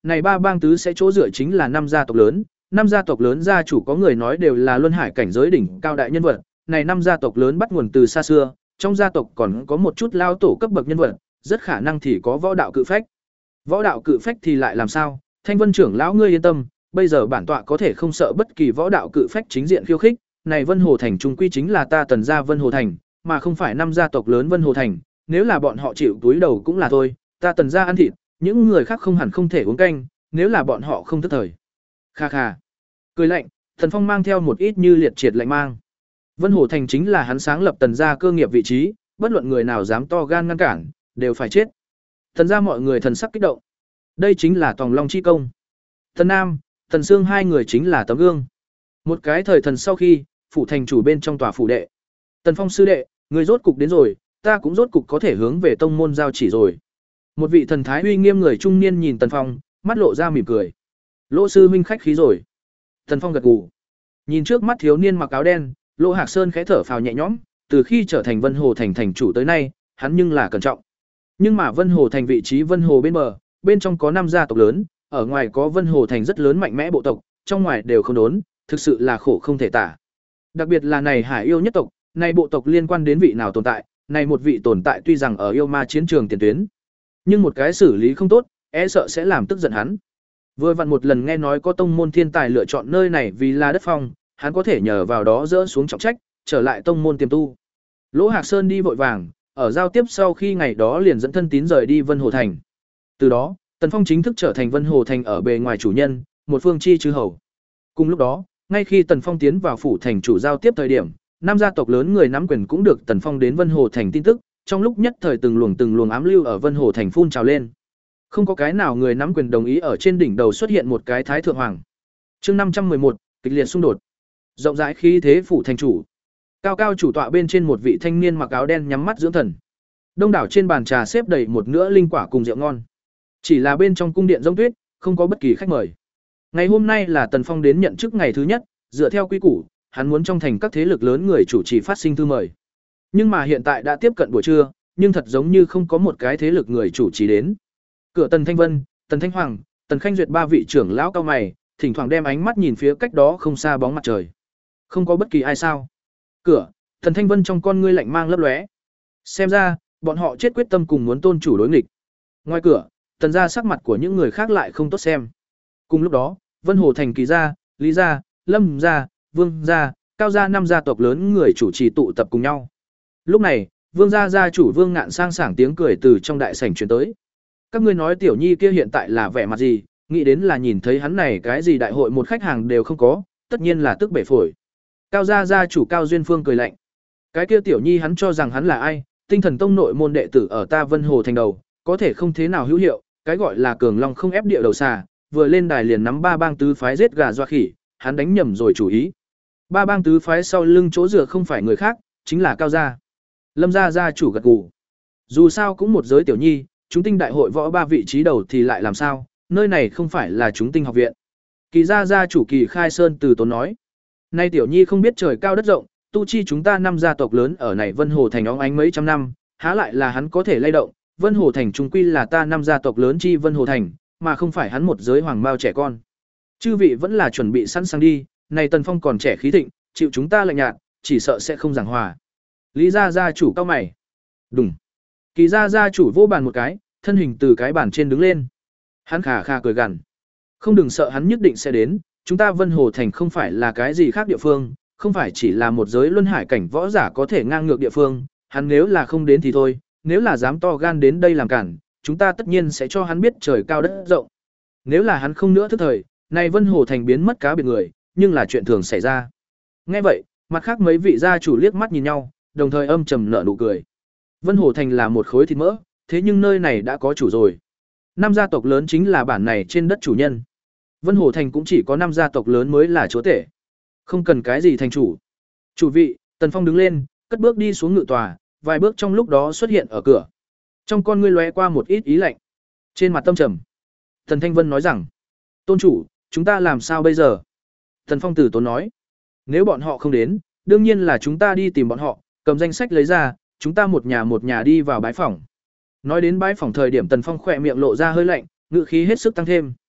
này ba bang tứ sẽ chỗ dựa chính là năm gia tộc lớn, năm gia tộc lớn gia chủ có người nói đều là luân hải cảnh giới đỉnh cao đại nhân vật, này năm gia tộc lớn bắt nguồn từ xa xưa, trong gia tộc còn có một chút lao tổ cấp bậc nhân vật, rất khả năng thì có võ đạo cự phách. Võ đạo cự phách thì lại làm sao? Thanh Vân trưởng lão ngươi yên tâm, bây giờ bản tọa có thể không sợ bất kỳ võ đạo cự phách chính diện khiêu khích, này Vân Hồ thành trung quy chính là ta Tần gia Vân Hồ thành, mà không phải năm gia tộc lớn Vân Hồ thành, nếu là bọn họ chịu túi đầu cũng là thôi, ta Tần gia ăn thịt, những người khác không hẳn không thể uống canh, nếu là bọn họ không thức thời. Kha kha. Cười lạnh, Thần Phong mang theo một ít như liệt triệt lạnh mang. Vân Hồ thành chính là hắn sáng lập Tần gia cơ nghiệp vị trí, bất luận người nào dám to gan ngăn cản, đều phải chết. Tần gia mọi người thần sắc kích động. Đây chính là Tòng Long chi công. Tần Nam, Tần Sương hai người chính là tấm gương. Một cái thời thần sau khi, phủ thành chủ bên trong tòa phủ đệ. Tần Phong sư đệ, người rốt cục đến rồi, ta cũng rốt cục có thể hướng về tông môn giao chỉ rồi. Một vị thần thái uy nghiêm người trung niên nhìn Tần Phong, mắt lộ ra mỉm cười. Lỗ sư huynh khách khí rồi. Tần Phong gật gù. Nhìn trước mắt thiếu niên mặc áo đen, Lỗ Hạc Sơn khẽ thở phào nhẹ nhõm, từ khi trở thành Vân Hồ thành thành chủ tới nay, hắn nhưng là cẩn trọng. Nhưng mà Vân Hồ thành vị trí Vân Hồ bên bờ, bên trong có năm gia tộc lớn, ở ngoài có Vân Hồ thành rất lớn mạnh mẽ bộ tộc, trong ngoài đều không đốn, thực sự là khổ không thể tả. Đặc biệt là này Hải yêu nhất tộc, này bộ tộc liên quan đến vị nào tồn tại, này một vị tồn tại tuy rằng ở yêu ma chiến trường tiền tuyến, nhưng một cái xử lý không tốt, e sợ sẽ làm tức giận hắn. Vừa vặn một lần nghe nói có tông môn thiên tài lựa chọn nơi này vì là đất phong, hắn có thể nhờ vào đó dỡ xuống trọng trách, trở lại tông môn tiềm tu. Lỗ Hạc Sơn đi vội vàng, ở giao tiếp sau khi ngày đó liền dẫn thân tín rời đi Vân Hồ thành. Từ đó, Tần Phong chính thức trở thành Vân Hồ thành ở bề ngoài chủ nhân, một phương chi chư hầu. Cùng lúc đó, ngay khi Tần Phong tiến vào phủ thành chủ giao tiếp thời điểm, năm gia tộc lớn người nắm quyền cũng được Tần Phong đến Vân Hồ thành tin tức, trong lúc nhất thời từng luồng từng luồng ám lưu ở Vân Hồ thành phun trào lên. Không có cái nào người nắm quyền đồng ý ở trên đỉnh đầu xuất hiện một cái thái thượng hoàng. Chương năm trăm mười một, kịch liệt xung đột. Rộng rãi khí thế phủ thành chủ. Cao cao chủ tọa bên trên một vị thanh niên mặc áo đen nhắm mắt dưỡng thần. Đông đảo trên bàn trà xếp đầy một nửa linh quả cùng rượu ngon. Chỉ là bên trong cung điện rông tuyết, không có bất kỳ khách mời. Ngày hôm nay là Tần Phong đến nhận chức ngày thứ nhất, dựa theo quy củ, hắn muốn trong thành các thế lực lớn người chủ trì phát sinh thư mời. Nhưng mà hiện tại đã tiếp cận buổi trưa, nhưng thật giống như không có một cái thế lực người chủ trì đến. Cửa Tần Thanh Vân, Tần Thanh Hoàng, Tần Khanh Duyệt ba vị trưởng lão cao mày, thỉnh thoảng đem ánh mắt nhìn phía cách đó không xa bóng mặt trời. Không có bất kỳ ai sao? Cửa, Tần Thanh Vân trong con ngươi lạnh mang lấp lóe. Xem ra, bọn họ chết quyết tâm cùng muốn tôn chủ đối nghịch. Ngoài cửa, Tần gia sắc mặt của những người khác lại không tốt xem. Cùng lúc đó, Vân Hồ thành Kỳ gia, Lý gia, Lâm gia, Vương gia, Cao gia năm gia tộc lớn người chủ trì tụ tập cùng nhau. Lúc này, Vương gia gia chủ Vương Ngạn sang sảng tiếng cười từ trong đại sảnh truyền tới. Các ngươi nói tiểu nhi kia hiện tại là vẻ mặt gì, nghĩ đến là nhìn thấy hắn này cái gì đại hội một khách hàng đều không có, tất nhiên là tức bể phổi. Cao gia gia chủ Cao Duyên Phương cười lạnh. Cái kia tiểu nhi hắn cho rằng hắn là ai, Tinh Thần Tông nội môn đệ tử ở ta Vân Hồ thành đầu, có thể không thế nào hữu hiệu, cái gọi là cường long không ép địa đầu xà, vừa lên đài liền nắm ba bang tứ phái giết gà doa khỉ, hắn đánh nhầm rồi chủ ý. Ba bang tứ phái sau lưng chỗ dựa không phải người khác, chính là Cao gia. Lâm gia gia chủ gật gù. Dù sao cũng một giới tiểu nhi, chúng tinh đại hội võ ba vị trí đầu thì lại làm sao, nơi này không phải là chúng tinh học viện. Kỳ gia gia chủ Kỳ Khai Sơn từ tốn nói. Nay tiểu nhi không biết trời cao đất rộng, tu chi chúng ta năm gia tộc lớn ở này Vân Hồ thành óng ánh mấy trăm năm, há lại là hắn có thể lay động, Vân Hồ thành trung quy là ta năm gia tộc lớn chi Vân Hồ thành, mà không phải hắn một giới hoàng mao trẻ con. Chư vị vẫn là chuẩn bị sẵn sàng đi, này Tần Phong còn trẻ khí thịnh, chịu chúng ta lạnh nhạt, chỉ sợ sẽ không giảng hòa. Lý gia gia chủ cao mày. Đùng. Kỳ gia gia chủ vô bàn một cái, thân hình từ cái bàn trên đứng lên. Hắn khà khà cười gằn. Không đừng sợ, hắn nhất định sẽ đến, chúng ta Vân Hồ thành không phải là cái gì khác địa phương, không phải chỉ là một giới luân hải cảnh võ giả có thể ngang ngược địa phương, hắn nếu là không đến thì thôi, nếu là dám to gan đến đây làm cản, chúng ta tất nhiên sẽ cho hắn biết trời cao đất rộng. Nếu là hắn không nữa thức thời, này Vân Hồ thành biến mất cá biệt người, nhưng là chuyện thường xảy ra. Nghe vậy, mặt khác mấy vị gia chủ liếc mắt nhìn nhau, đồng thời âm trầm nở nụ cười. Vân Hồ thành là một khối thịt mỡ, thế nhưng nơi này đã có chủ rồi. Năm gia tộc lớn chính là bản này trên đất chủ nhân. Vân Hồ thành cũng chỉ có năm gia tộc lớn mới là chúa tể. Không cần cái gì thành chủ. Chủ vị, Tần Phong đứng lên, cất bước đi xuống ngự tòa, vài bước trong lúc đó xuất hiện ở cửa. Trong con ngươi lóe qua một ít ý lạnh. Trên mặt tâm trầm, Tần Thanh Vân nói rằng: "Tôn chủ, chúng ta làm sao bây giờ?" Tần Phong từ tốn nói: "Nếu bọn họ không đến, đương nhiên là chúng ta đi tìm bọn họ, cầm danh sách lấy ra, chúng ta một nhà một nhà đi vào bái phỏng." Nói đến bái phỏng thời điểm, Tần Phong khỏe miệng lộ ra hơi lạnh, ngữ khí hết sức tăng thêm.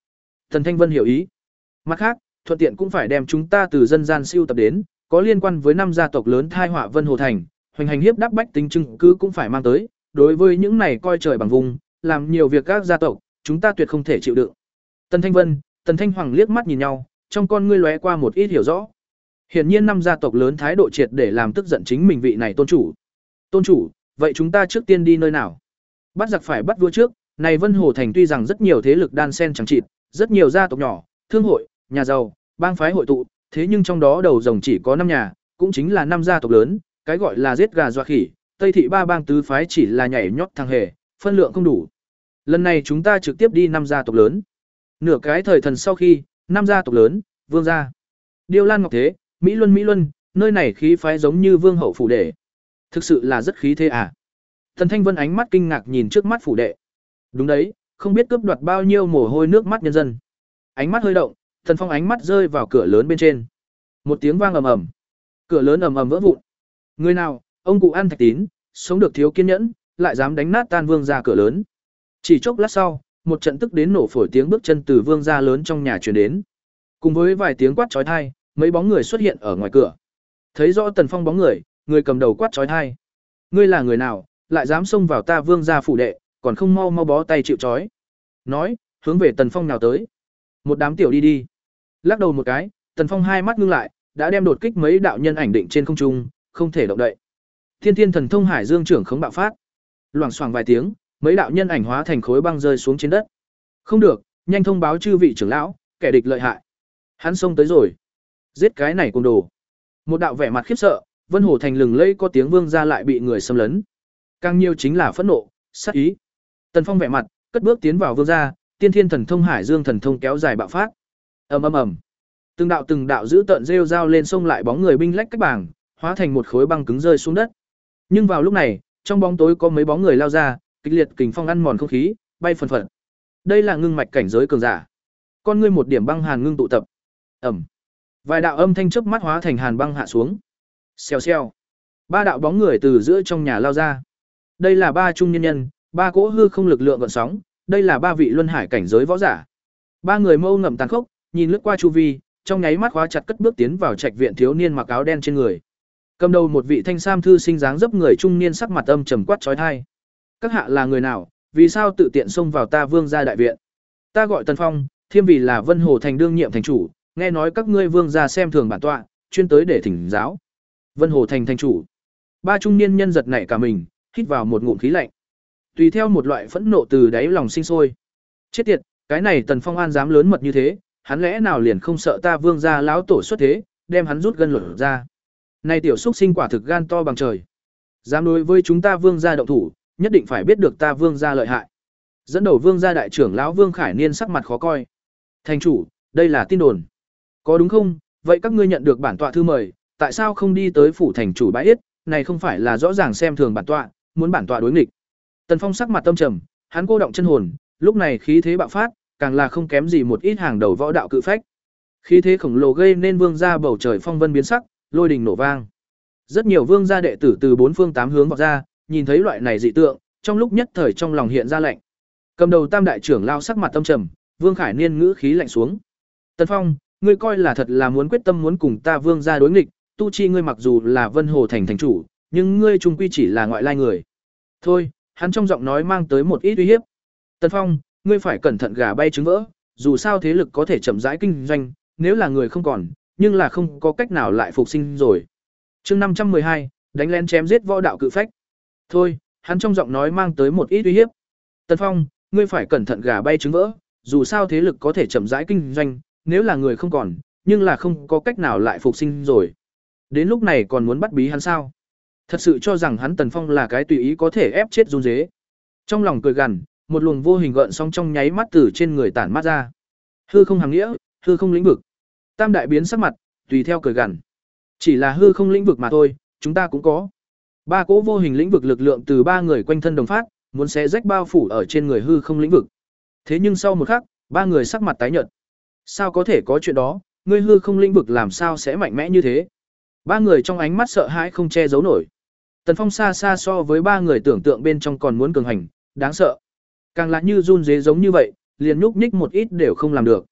Tần Thanh Vân hiểu ý. Mặt khác, thuận tiện cũng phải đem chúng ta từ dân gian siêu tập đến, có liên quan với năm gia tộc lớn thai họa Vân Hồ thành, hoành hành hiếp đáp bách tính chứng cứ cũng phải mang tới, đối với những này coi trời bằng vùng, làm nhiều việc các gia tộc, chúng ta tuyệt không thể chịu đựng. Tần Thanh Vân, Tần Thanh Hoàng liếc mắt nhìn nhau, trong con ngươi lóe qua một ít hiểu rõ. Hiển nhiên năm gia tộc lớn thái độ triệt để làm tức giận chính mình vị này tôn chủ. Tôn chủ, vậy chúng ta trước tiên đi nơi nào? Bắt giặc phải bắt vua trước, này Vân Hồ thành tuy rằng rất nhiều thế lực đan xen chẳng chịt, rất nhiều gia tộc nhỏ, thương hội, nhà giàu, bang phái hội tụ, thế nhưng trong đó đầu rồng chỉ có năm nhà, cũng chính là năm gia tộc lớn, cái gọi là giết gà dọa khỉ, Tây thị ba bang tứ phái chỉ là nhảy nhót thằng hề, phân lượng không đủ. Lần này chúng ta trực tiếp đi năm gia tộc lớn. Nửa cái thời thần sau khi, năm gia tộc lớn, Vương gia, Điêu Lan Ngọc Thế, Mỹ Luân Mỹ Luân, nơi này khí phái giống như vương hậu phủ đệ. Thực sự là rất khí thế à? Tần Thanh Vân ánh mắt kinh ngạc nhìn trước mắt phủ đệ. Đúng đấy, không biết cướp đoạt bao nhiêu mồ hôi nước mắt nhân dân. Ánh mắt hơi động, Tần Phong ánh mắt rơi vào cửa lớn bên trên. Một tiếng vang ầm ầm, cửa lớn ầm ầm vỡ vụn. Người nào, ông cụ ăn thạch tín, sống được thiếu kiên nhẫn, lại dám đánh nát tan vương gia cửa lớn. Chỉ chốc lát sau, một trận tức đến nổ phổi tiếng bước chân từ vương gia lớn trong nhà truyền đến. Cùng với vài tiếng quát chói tai, mấy bóng người xuất hiện ở ngoài cửa. Thấy rõ Tần Phong bóng người, người cầm đầu quát chói tai. Ngươi là người nào, lại dám xông vào ta vương gia phủ đệ, còn không mau mau bó tay chịu trói. Nói, hướng về Tần Phong nào tới. Một đám tiểu đi đi. Lắc đầu một cái, Tần Phong hai mắt ngưng lại, đã đem đột kích mấy đạo nhân ảnh định trên không trung, không thể động đậy. Thiên Thiên Thần Thông Hải Dương trưởng khống bạo phát. Loảng xoảng vài tiếng, mấy đạo nhân ảnh hóa thành khối băng rơi xuống trên đất. Không được, nhanh thông báo chư vị trưởng lão, kẻ địch lợi hại. Hắn xông tới rồi. Giết cái này cùng đồ. Một đạo vẻ mặt khiếp sợ, Vân Hồ thành lừng lẫy có tiếng vương ra lại bị người xâm lấn. Càng nhiều chính là phẫn nộ, sát ý. Tần Phong vẻ mặt, cất bước tiến vào vương gia, Tiên Thiên Thần Thông Hải Dương thần thông kéo dài bạo phát. Ầm ầm ầm. Từng đạo từng đạo giữ tợn rêu rao lên sông lại bóng người binh lách cách bảng, hóa thành một khối băng cứng rơi xuống đất. Nhưng vào lúc này, trong bóng tối có mấy bóng người lao ra, kịch liệt kình phong ăn mòn không khí, bay phần phật. Đây là ngưng mạch cảnh giới cường giả. Con ngươi một điểm băng hàn ngưng tụ tập. Ầm. Vài đạo âm thanh chớp mắt hóa thành hàn băng hạ xuống. Xèo xèo. Ba đạo bóng người từ giữa trong nhà lao ra. Đây là ba trung nhân nhân, ba cỗ hư không lực lượng gợn sóng, đây là ba vị luân hải cảnh giới võ giả. Ba người mâu ngậm tàn khốc, nhìn lướt qua chu vi, trong nháy mắt khóa chặt cất bước tiến vào trạch viện thiếu niên mặc áo đen trên người. Cầm đầu một vị thanh sam thư sinh dáng dấp người trung niên sắc mặt âm trầm quát chói tai. Các hạ là người nào, vì sao tự tiện xông vào ta vương gia đại viện? Ta gọi Tần Phong, thiêm vì là Vân Hồ thành đương nhiệm thành chủ, nghe nói các ngươi vương gia xem thường bản tọa, chuyên tới để thỉnh giáo. Vân Hồ thành thành chủ. Ba trung niên nhân giật nảy cả mình, hít vào một ngụm khí lạnh. Tùy theo một loại phẫn nộ từ đáy lòng sinh sôi. Chết tiệt, cái này Tần Phong an dám lớn mật như thế, hắn lẽ nào liền không sợ ta vương gia lão tổ xuất thế, đem hắn rút gân lột ra. Này tiểu xúc sinh quả thực gan to bằng trời. Dám đối với chúng ta vương gia động thủ, nhất định phải biết được ta vương gia lợi hại. Dẫn đầu vương gia đại trưởng lão Vương Khải Niên sắc mặt khó coi. Thành chủ, đây là tin đồn. Có đúng không? Vậy các ngươi nhận được bản tọa thư mời, tại sao không đi tới phủ thành chủ bái yết, này không phải là rõ ràng xem thường bản tọa, muốn bản tọa đối nghịch. Tần Phong sắc mặt tâm trầm, hắn cô động chân hồn, lúc này khí thế bạo phát, càng là không kém gì một ít hàng đầu võ đạo cự phách. Khí thế khổng lồ gây nên vương gia bầu trời phong vân biến sắc, lôi đình nổ vang. Rất nhiều vương gia đệ tử từ bốn phương tám hướng vọt ra, nhìn thấy loại này dị tượng, trong lúc nhất thời trong lòng hiện ra lạnh. Cầm đầu tam đại trưởng lao sắc mặt tâm trầm, Vương Khải Niên ngữ khí lạnh xuống. Tần Phong, ngươi coi là thật là muốn quyết tâm muốn cùng ta vương gia đối nghịch, tu chi ngươi mặc dù là Vân Hồ thành thành chủ, nhưng ngươi trung quy chỉ là ngoại lai người. Thôi, hắn trong giọng nói mang tới một ít uy hiếp. Tần Phong, ngươi phải cẩn thận gà bay trứng vỡ, dù sao thế lực có thể chậm rãi kinh doanh, nếu là người không còn, nhưng là không có cách nào lại phục sinh rồi. Chương năm trăm mười hai, đánh lén chém giết võ đạo cự phách. Thôi, hắn trong giọng nói mang tới một ít uy hiếp. Tần Phong, ngươi phải cẩn thận gà bay trứng vỡ, dù sao thế lực có thể chậm rãi kinh doanh, nếu là người không còn, nhưng là không có cách nào lại phục sinh rồi. Đến lúc này còn muốn bắt bí hắn sao? Thật sự cho rằng hắn Tần Phong là cái tùy ý có thể ép chết run dế. Trong lòng cười gằn, một luồng vô hình gợn sóng trong nháy mắt từ trên người tản mát ra. Hư không hàm nghĩa, hư không lĩnh vực. Tam đại biến sắc mặt, tùy theo cười gằn. Chỉ là hư không lĩnh vực mà thôi, chúng ta cũng có. Ba cỗ vô hình lĩnh vực lực lượng từ ba người quanh thân đồng phát, muốn xé rách bao phủ ở trên người hư không lĩnh vực. Thế nhưng sau một khắc, ba người sắc mặt tái nhợt. Sao có thể có chuyện đó, ngươi hư không lĩnh vực làm sao sẽ mạnh mẽ như thế? Ba người trong ánh mắt sợ hãi không che giấu nổi. Tần Phong xa xa so với ba người tưởng tượng bên trong còn muốn cường hành, đáng sợ. Càng là như run dế giống như vậy, liền nhúc nhích một ít đều không làm được.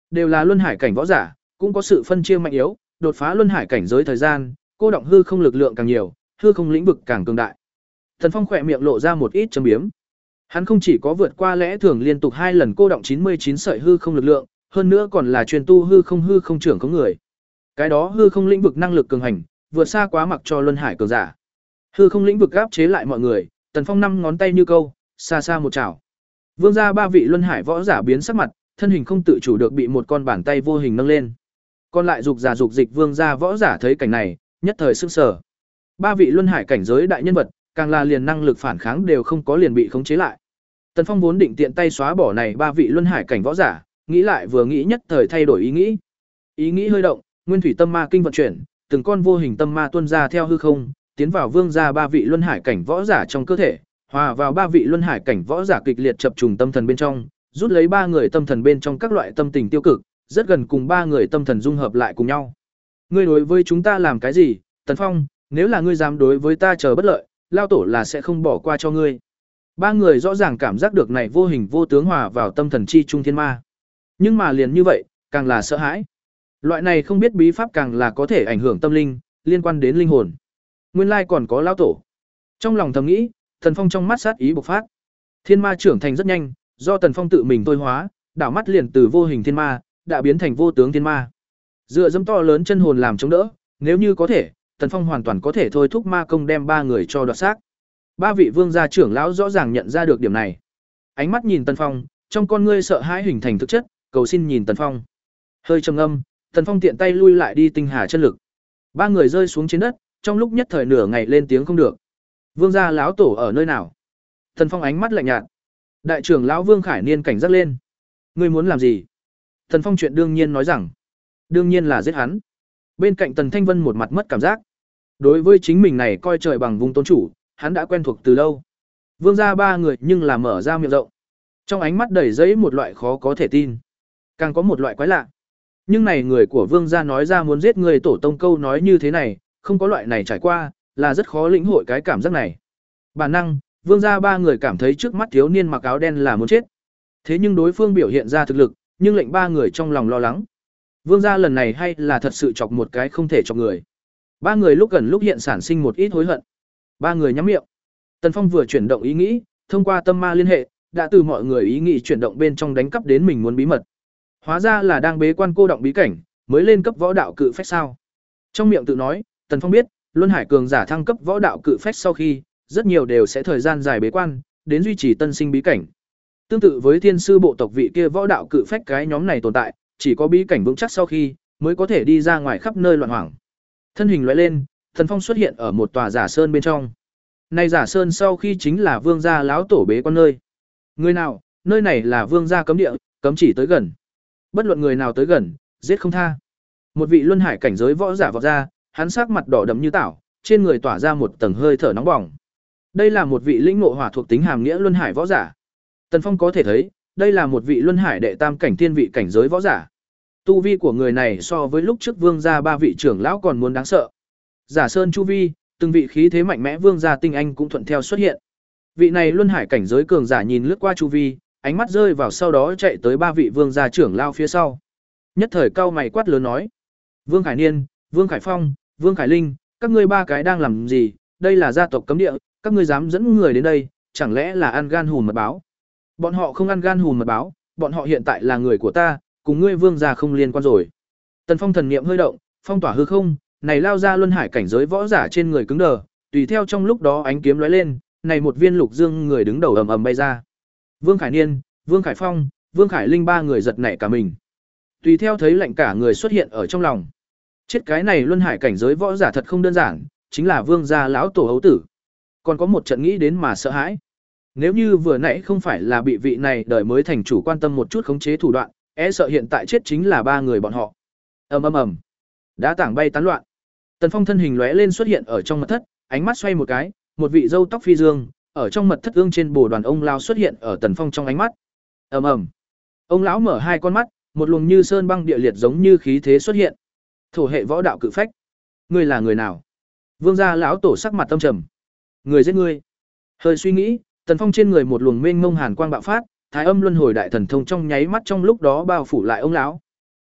đều là luân hải cảnh võ giả, cũng có sự phân chia mạnh yếu, đột phá luân hải cảnh giới thời gian, cô động hư không lực lượng càng nhiều, hư không lĩnh vực càng cường đại. Tần Phong khỏe miệng lộ ra một ít châm biếm. Hắn không chỉ có vượt qua lẽ thường liên tục hai lần cô động chín mươi chín sợi hư không lực lượng, hơn nữa còn là truyền tu hư không hư không trưởng có người. Cái đó hư không lĩnh vực năng lực cường hành, vượt xa quá mặc cho luân hải cường giả. Hư không lĩnh vực áp chế lại mọi người, Tần Phong năm ngón tay như câu, xa xa một chảo. Vương gia ba vị luân hải võ giả biến sắc mặt, thân hình không tự chủ được bị một con bàn tay vô hình nâng lên. Còn lại dục giả dục dịch vương gia võ giả thấy cảnh này, nhất thời sửng sở. Ba vị luân hải cảnh giới đại nhân vật, càng là liền năng lực phản kháng đều không có, liền bị khống chế lại. Tần Phong vốn định tiện tay xóa bỏ này ba vị luân hải cảnh võ giả, nghĩ lại vừa nghĩ nhất thời thay đổi ý nghĩ. Ý nghĩ hơi động, nguyên thủy tâm ma kinh vận chuyển, từng con vô hình tâm ma tuôn ra theo hư không, tiến vào vương gia ba vị luân hải cảnh võ giả trong cơ thể, hòa vào ba vị luân hải cảnh võ giả kịch liệt chập trùng tâm thần bên trong, rút lấy ba người tâm thần bên trong các loại tâm tình tiêu cực, rất gần cùng ba người tâm thần dung hợp lại cùng nhau. Ngươi đối với chúng ta làm cái gì, Tần Phong, nếu là ngươi dám đối với ta chờ bất lợi, lao tổ là sẽ không bỏ qua cho ngươi. Ba người rõ ràng cảm giác được này vô hình vô tướng hòa vào tâm thần chi trung thiên ma. Nhưng mà liền như vậy, càng là sợ hãi. Loại này không biết bí pháp càng là có thể ảnh hưởng tâm linh, liên quan đến linh hồn. Nguyên lai còn có lao tổ. Trong lòng thầm nghĩ, Tần Phong trong mắt sát ý bộc phát. Thiên ma trưởng thành rất nhanh, do Tần Phong tự mình thôi hóa, đảo mắt liền từ vô hình thiên ma đã biến thành vô tướng thiên ma. Dựa dẫm to lớn chân hồn làm chống đỡ, nếu như có thể, Tần Phong hoàn toàn có thể thôi thúc ma công đem ba người cho đoạt xác. Ba vị vương gia trưởng lão rõ ràng nhận ra được điểm này. Ánh mắt nhìn Tần Phong, trong con ngươi sợ hãi hình thành thực chất, cầu xin nhìn Tần Phong. Hơi trầm ngâm, Tần Phong tiện tay lui lại đi tinh hà chân lực. Ba người rơi xuống trên đất, trong lúc nhất thời nửa ngày lên tiếng không được. Vương gia lão tổ ở nơi nào? Tần Phong ánh mắt lạnh nhạt. Đại trưởng lão Vương Khải Niên cảnh giác lên. Ngươi muốn làm gì? Tần Phong chuyện đương nhiên nói rằng, đương nhiên là giết hắn. Bên cạnh Tần Thanh Vân một mặt mất cảm giác. Đối với chính mình này coi trời bằng vùng tôn chủ, hắn đã quen thuộc từ lâu. Vương gia ba người nhưng là mở ra miệng rộng. Trong ánh mắt đầy giấy một loại khó có thể tin. Càng có một loại quái lạ. Nhưng này người của vương gia nói ra muốn giết người tổ tông câu nói như thế này, không có loại này trải qua, là rất khó lĩnh hội cái cảm giác này. Bản năng, vương gia ba người cảm thấy trước mắt thiếu niên mặc áo đen là muốn chết. Thế nhưng đối phương biểu hiện ra thực lực, nhưng lệnh ba người trong lòng lo lắng. Vương gia lần này hay là thật sự chọc một cái không thể chọc người. Ba người lúc gần lúc hiện sản sinh một ít hối hận. Ba người nhắm miệng. Tần Phong vừa chuyển động ý nghĩ, thông qua tâm ma liên hệ, đã từ mọi người ý nghĩ chuyển động bên trong đánh cắp đến mình muốn bí mật. Hóa ra là đang bế quan cô động bí cảnh, mới lên cấp võ đạo cự phách sao? Trong miệng tự nói, Tần Phong biết, luân hải cường giả thăng cấp võ đạo cự phách sau khi, rất nhiều đều sẽ thời gian dài bế quan, đến duy trì tân sinh bí cảnh. Tương tự với thiên sư bộ tộc vị kia võ đạo cự phách cái nhóm này tồn tại, chỉ có bí cảnh vững chắc sau khi, mới có thể đi ra ngoài khắp nơi loạn hoảng. Thân hình lóe lên, Tần Phong xuất hiện ở một tòa giả sơn bên trong. Này giả sơn sau khi chính là vương gia lão tổ bế quan nơi. Người nào, nơi này là vương gia cấm địa, cấm chỉ tới gần. Bất luận người nào tới gần, giết không tha. Một vị luân hải cảnh giới võ giả vọt ra, hắn sắc mặt đỏ đậm như tảo, trên người tỏa ra một tầng hơi thở nóng bỏng. Đây là một vị lĩnh ngộ hỏa thuộc tính hàm nghĩa luân hải võ giả. Tần Phong có thể thấy, đây là một vị luân hải đệ tam cảnh thiên vị cảnh giới võ giả. Tu vi của người này so với lúc trước vương gia ba vị trưởng lão còn muốn đáng sợ. Giả sơn chu vi, từng vị khí thế mạnh mẽ vương gia tinh anh cũng thuận theo xuất hiện. Vị này luân hải cảnh giới cường giả nhìn lướt qua chu vi, ánh mắt rơi vào sau đó chạy tới ba vị vương gia trưởng lao phía sau. Nhất thời cao mày quát lớn nói: Vương Khải Niên, Vương Khải Phong, Vương Khải Linh, các ngươi ba cái đang làm gì? Đây là gia tộc cấm địa, các ngươi dám dẫn người đến đây, chẳng lẽ là ăn gan hùm mật báo? Bọn họ không ăn gan hùm mật báo, bọn họ hiện tại là người của ta, cùng ngươi vương gia không liên quan rồi. Tần Phong thần niệm hơi động, phong tỏa hư không, này lao ra luân hải cảnh giới võ giả trên người cứng đờ, tùy theo trong lúc đó ánh kiếm lóe lên, này một viên lục dương người đứng đầu ầm ầm bay ra. Vương Khải Niên, Vương Khải Phong, Vương Khải Linh ba người giật nảy cả mình. Tùy theo thấy lạnh cả người xuất hiện ở trong lòng. Chết cái này luân hải cảnh giới võ giả thật không đơn giản, chính là vương gia lão tổ hấu tử. Còn có một trận nghĩ đến mà sợ hãi. Nếu như vừa nãy không phải là bị vị này đời mới thành chủ quan tâm một chút khống chế thủ đoạn, e sợ hiện tại chết chính là ba người bọn họ. Ầm ầm ầm. Đá tảng bay tán loạn. Tần Phong thân hình lóe lên xuất hiện ở trong mật thất, ánh mắt xoay một cái, một vị râu tóc phi dương, ở trong mật thất ương trên bồ đoàn ông lão xuất hiện ở Tần Phong trong ánh mắt. Ầm ầm. Ông lão mở hai con mắt, một luồng như sơn băng địa liệt giống như khí thế xuất hiện. Thổ hệ võ đạo cự phách. Ngươi là người nào? Vương gia lão tổ sắc mặt tâm trầm. Người giết ngươi. Hơi suy nghĩ, Tần Phong trên người một luồng mênh mông hàn quang bạo phát, thái âm luân hồi đại thần thông trong nháy mắt trong lúc đó bao phủ lại ông lão.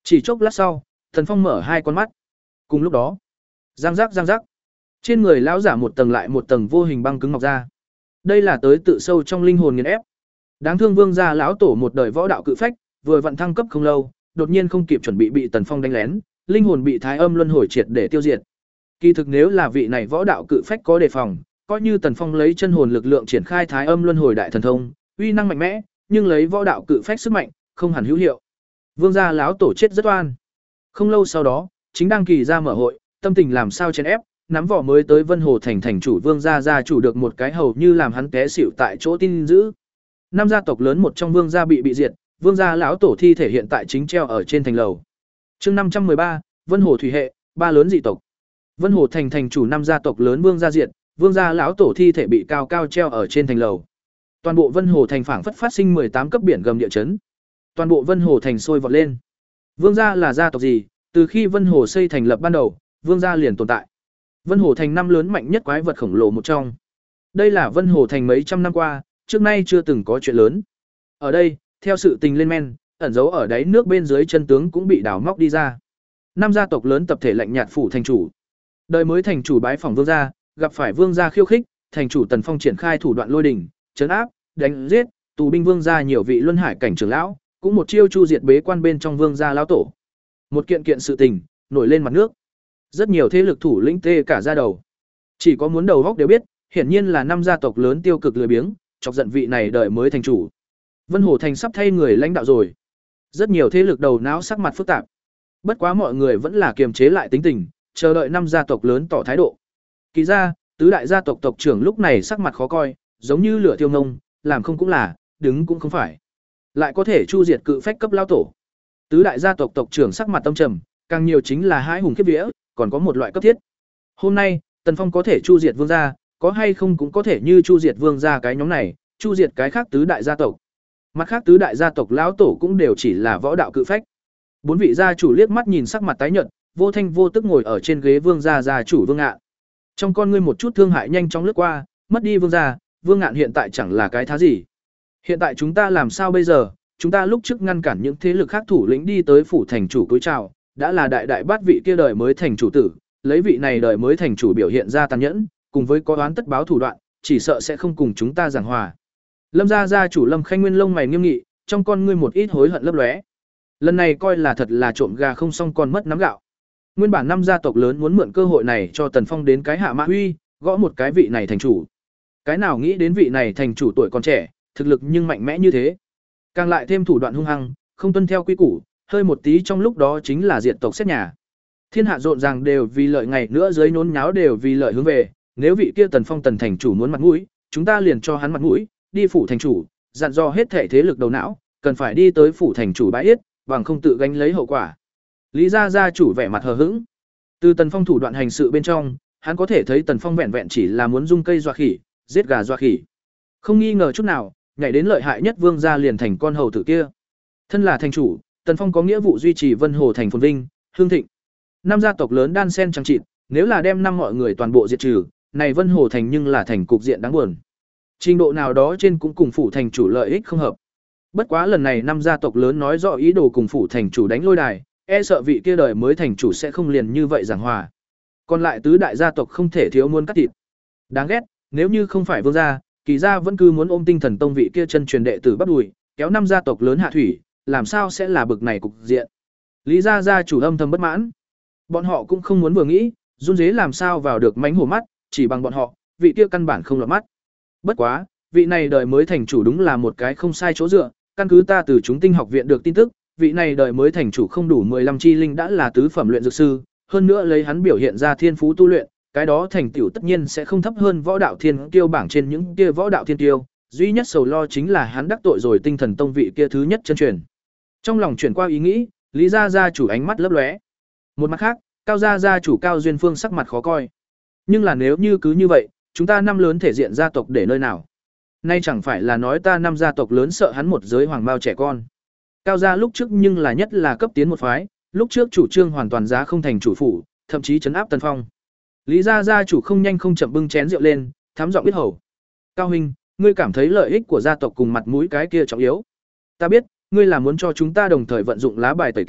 Chỉ chốc lát sau, Tần Phong mở hai con mắt. Cùng lúc đó, giang giác giang giác, trên người lão giả một tầng lại một tầng vô hình băng cứng mọc ra. Đây là tới tự sâu trong linh hồn nghiền ép. Đáng thương Vương gia lão tổ một đời võ đạo cự phách, vừa vận thăng cấp không lâu, đột nhiên không kịp chuẩn bị bị Tần Phong đánh lén, linh hồn bị Thái Âm Luân Hồi triệt để tiêu diệt. Kỳ thực nếu là vị này võ đạo cự phách có đề phòng, coi như Tần Phong lấy chân hồn lực lượng triển khai Thái Âm Luân Hồi đại thần thông, uy năng mạnh mẽ, nhưng lấy võ đạo cự phách sức mạnh, không hẳn hữu hiệu. Vương gia lão tổ chết rất oan. Không lâu sau đó, chính đang kỳ ra mở hội, tâm tình làm sao chèn ép, nắm vỏ mới tới Vân Hồ thành thành chủ Vương gia gia chủ được một cái hầu như làm hắn té xỉu tại chỗ tin dữ. Năm gia tộc lớn một trong Vương gia bị bị diệt, Vương gia lão tổ thi thể hiện tại chính treo ở trên thành lầu. Chương năm trăm ba, Vân Hồ thủy hệ, ba lớn dị tộc. Vân Hồ thành thành chủ năm gia tộc lớn Vương gia diệt, Vương gia lão tổ thi thể bị cao cao treo ở trên thành lầu. Toàn bộ Vân Hồ thành phảng phất phát sinh mười tám cấp biển gầm địa chấn. Toàn bộ Vân Hồ thành sôi vọt lên. Vương gia là gia tộc gì? Từ khi Vân Hồ xây thành lập ban đầu, Vương gia liền tồn tại. Vân Hồ thành năm lớn mạnh nhất quái vật khổng lồ một trong. Đây là Vân Hồ thành mấy trăm năm qua, trước nay chưa từng có chuyện lớn. Ở đây, theo sự tình lên men, ẩn giấu ở đáy nước bên dưới chân tướng cũng bị đào móc đi ra. Năm gia tộc lớn tập thể lạnh nhạt phủ thành chủ. Đời mới thành chủ bái phỏng Vương gia, gặp phải Vương gia khiêu khích, thành chủ Tần Phong triển khai thủ đoạn lôi đỉnh, trấn áp, đánh giết, tù binh Vương gia nhiều vị luân hải cảnh trưởng lão, cũng một chiêu chu diệt bế quan bên trong Vương gia lão tổ. Một kiện kiện sự tình nổi lên mặt nước. Rất nhiều thế lực thủ lĩnh tê cả da đầu. Chỉ có muốn đầu góc đều biết, hiển nhiên là năm gia tộc lớn tiêu cực lười biếng, chọc giận vị này đời mới thành chủ. Vân Hồ thành sắp thay người lãnh đạo rồi. Rất nhiều thế lực đầu não sắc mặt phức tạp. Bất quá mọi người vẫn là kiềm chế lại tính tình, chờ đợi năm gia tộc lớn tỏ thái độ. Kỳ ra, tứ đại gia tộc tộc trưởng lúc này sắc mặt khó coi, giống như lửa thiêu ngông, làm không cũng là, đứng cũng không phải. Lại có thể chu diệt cự phách cấp lao tổ. Tứ đại gia tộc tộc trưởng sắc mặt tâm trầm, càng nhiều chính là hãi hùng khiếp vía, còn có một loại cấp thiết. Hôm nay, Tần Phong có thể chu diệt Vương gia, có hay không cũng có thể như chu diệt Vương gia cái nhóm này, chu diệt cái khác tứ đại gia tộc. Mặt khác tứ đại gia tộc lão tổ cũng đều chỉ là võ đạo cự phách. Bốn vị gia chủ liếc mắt nhìn sắc mặt tái nhợt, vô thanh vô tức ngồi ở trên ghế Vương gia gia chủ Vương Ngạn. Trong con ngươi một chút thương hại nhanh chóng lướt qua, mất đi Vương gia, Vương Ngạn hiện tại chẳng là cái thá gì. Hiện tại chúng ta làm sao bây giờ? Chúng ta lúc trước ngăn cản những thế lực khác thủ lĩnh đi tới phủ thành chủ cúi chào, đã là đại đại bát vị kia đời mới thành chủ tử, lấy vị này đời mới thành chủ biểu hiện ra tàn nhẫn, cùng với có oán tất báo thủ đoạn, chỉ sợ sẽ không cùng chúng ta giảng hòa. Lâm gia gia chủ Lâm Khanh Nguyên lông mày nghiêm nghị, trong con ngươi một ít hối hận lấp lóe. Lần này coi là thật là trộm gà không xong còn mất nắm gạo. Nguyên bản năm gia tộc lớn muốn mượn cơ hội này cho Tần Phong đến cái hạ mã huy, gõ một cái vị này thành chủ. Cái nào nghĩ đến vị này thành chủ tuổi còn trẻ, thực lực nhưng mạnh mẽ như thế. Càng lại thêm thủ đoạn hung hăng, không tuân theo quy củ, hơi một tí trong lúc đó chính là diệt tộc xét nhà. Thiên hạ rộn ràng đều vì lợi ngày nữa dưới nhốn nháo đều vì lợi hướng về, nếu vị kia Tần Phong Tần thành chủ muốn mặt mũi, chúng ta liền cho hắn mặt mũi, đi phủ thành chủ, dặn dò hết thể thế lực đầu não, cần phải đi tới phủ thành chủ bãi yết, bằng không tự gánh lấy hậu quả. Lý gia gia chủ vẻ mặt hờ hững. Từ Tần Phong thủ đoạn hành sự bên trong, hắn có thể thấy Tần Phong vẹn vẹn chỉ là muốn dung cây dọa khỉ, giết gà dọa khỉ. Không nghi ngờ chút nào, nhảy đến lợi hại nhất Vương gia liền thành con hầu tử kia. Thân là thành chủ, Tần Phong có nghĩa vụ duy trì Vân Hồ thành phồn vinh, hương thịnh. Năm gia tộc lớn đan sen chẳng chịt, nếu là đem năm mọi người toàn bộ diệt trừ, này Vân Hồ thành nhưng là thành cục diện đáng buồn. Trình độ nào đó trên cũng cùng phủ thành chủ lợi ích không hợp. Bất quá lần này năm gia tộc lớn nói rõ ý đồ cùng phủ thành chủ đánh lôi đài, e sợ vị kia đời mới thành chủ sẽ không liền như vậy giảng hòa. Còn lại tứ đại gia tộc không thể thiếu muốn cắt thịt. Đáng ghét, nếu như không phải Vương gia, Kỳ gia vẫn cứ muốn ôm Tinh Thần Tông vị kia chân truyền đệ tử bắt đùi, kéo năm gia tộc lớn hạ thủy, làm sao sẽ là bực này cục diện. Lý gia gia chủ âm thầm bất mãn. Bọn họ cũng không muốn vừa nghĩ, run rế làm sao vào được mánh hổ mắt, chỉ bằng bọn họ, vị kia căn bản không lọt mắt. Bất quá, vị này đời mới thành chủ đúng là một cái không sai chỗ dựa, căn cứ ta từ chúng tinh học viện được tin tức, vị này đời mới thành chủ không đủ mười lăm chi linh đã là tứ phẩm luyện dược sư, hơn nữa lấy hắn biểu hiện ra thiên phú tu luyện, cái đó thành tựu tất nhiên sẽ không thấp hơn võ đạo thiên kiêu bảng trên những kia võ đạo thiên kiêu, duy nhất sầu lo chính là hắn đắc tội rồi Tinh Thần Tông vị kia thứ nhất chân truyền. Trong lòng chuyển qua ý nghĩ, Lý gia gia chủ ánh mắt lấp lóe. Một mặt khác, Cao gia gia chủ Cao Duyên Phương sắc mặt khó coi. Nhưng là nếu như cứ như vậy, chúng ta năm lớn thể diện gia tộc để nơi nào? Nay chẳng phải là nói ta năm gia tộc lớn sợ hắn một giới hoàng bao trẻ con. Cao gia lúc trước nhưng là nhất là cấp tiến một phái, lúc trước chủ trương hoàn toàn giá không thành chủ phủ, thậm chí trấn áp Tần Phong. Lý gia gia chủ không nhanh không chậm bưng chén rượu lên, thám giọng biết hầu. Cao huynh, ngươi cảm thấy lợi ích của gia tộc cùng mặt mũi cái kia trọng yếu. Ta biết, ngươi là muốn cho chúng ta đồng thời vận dụng lá bài tẩy kia,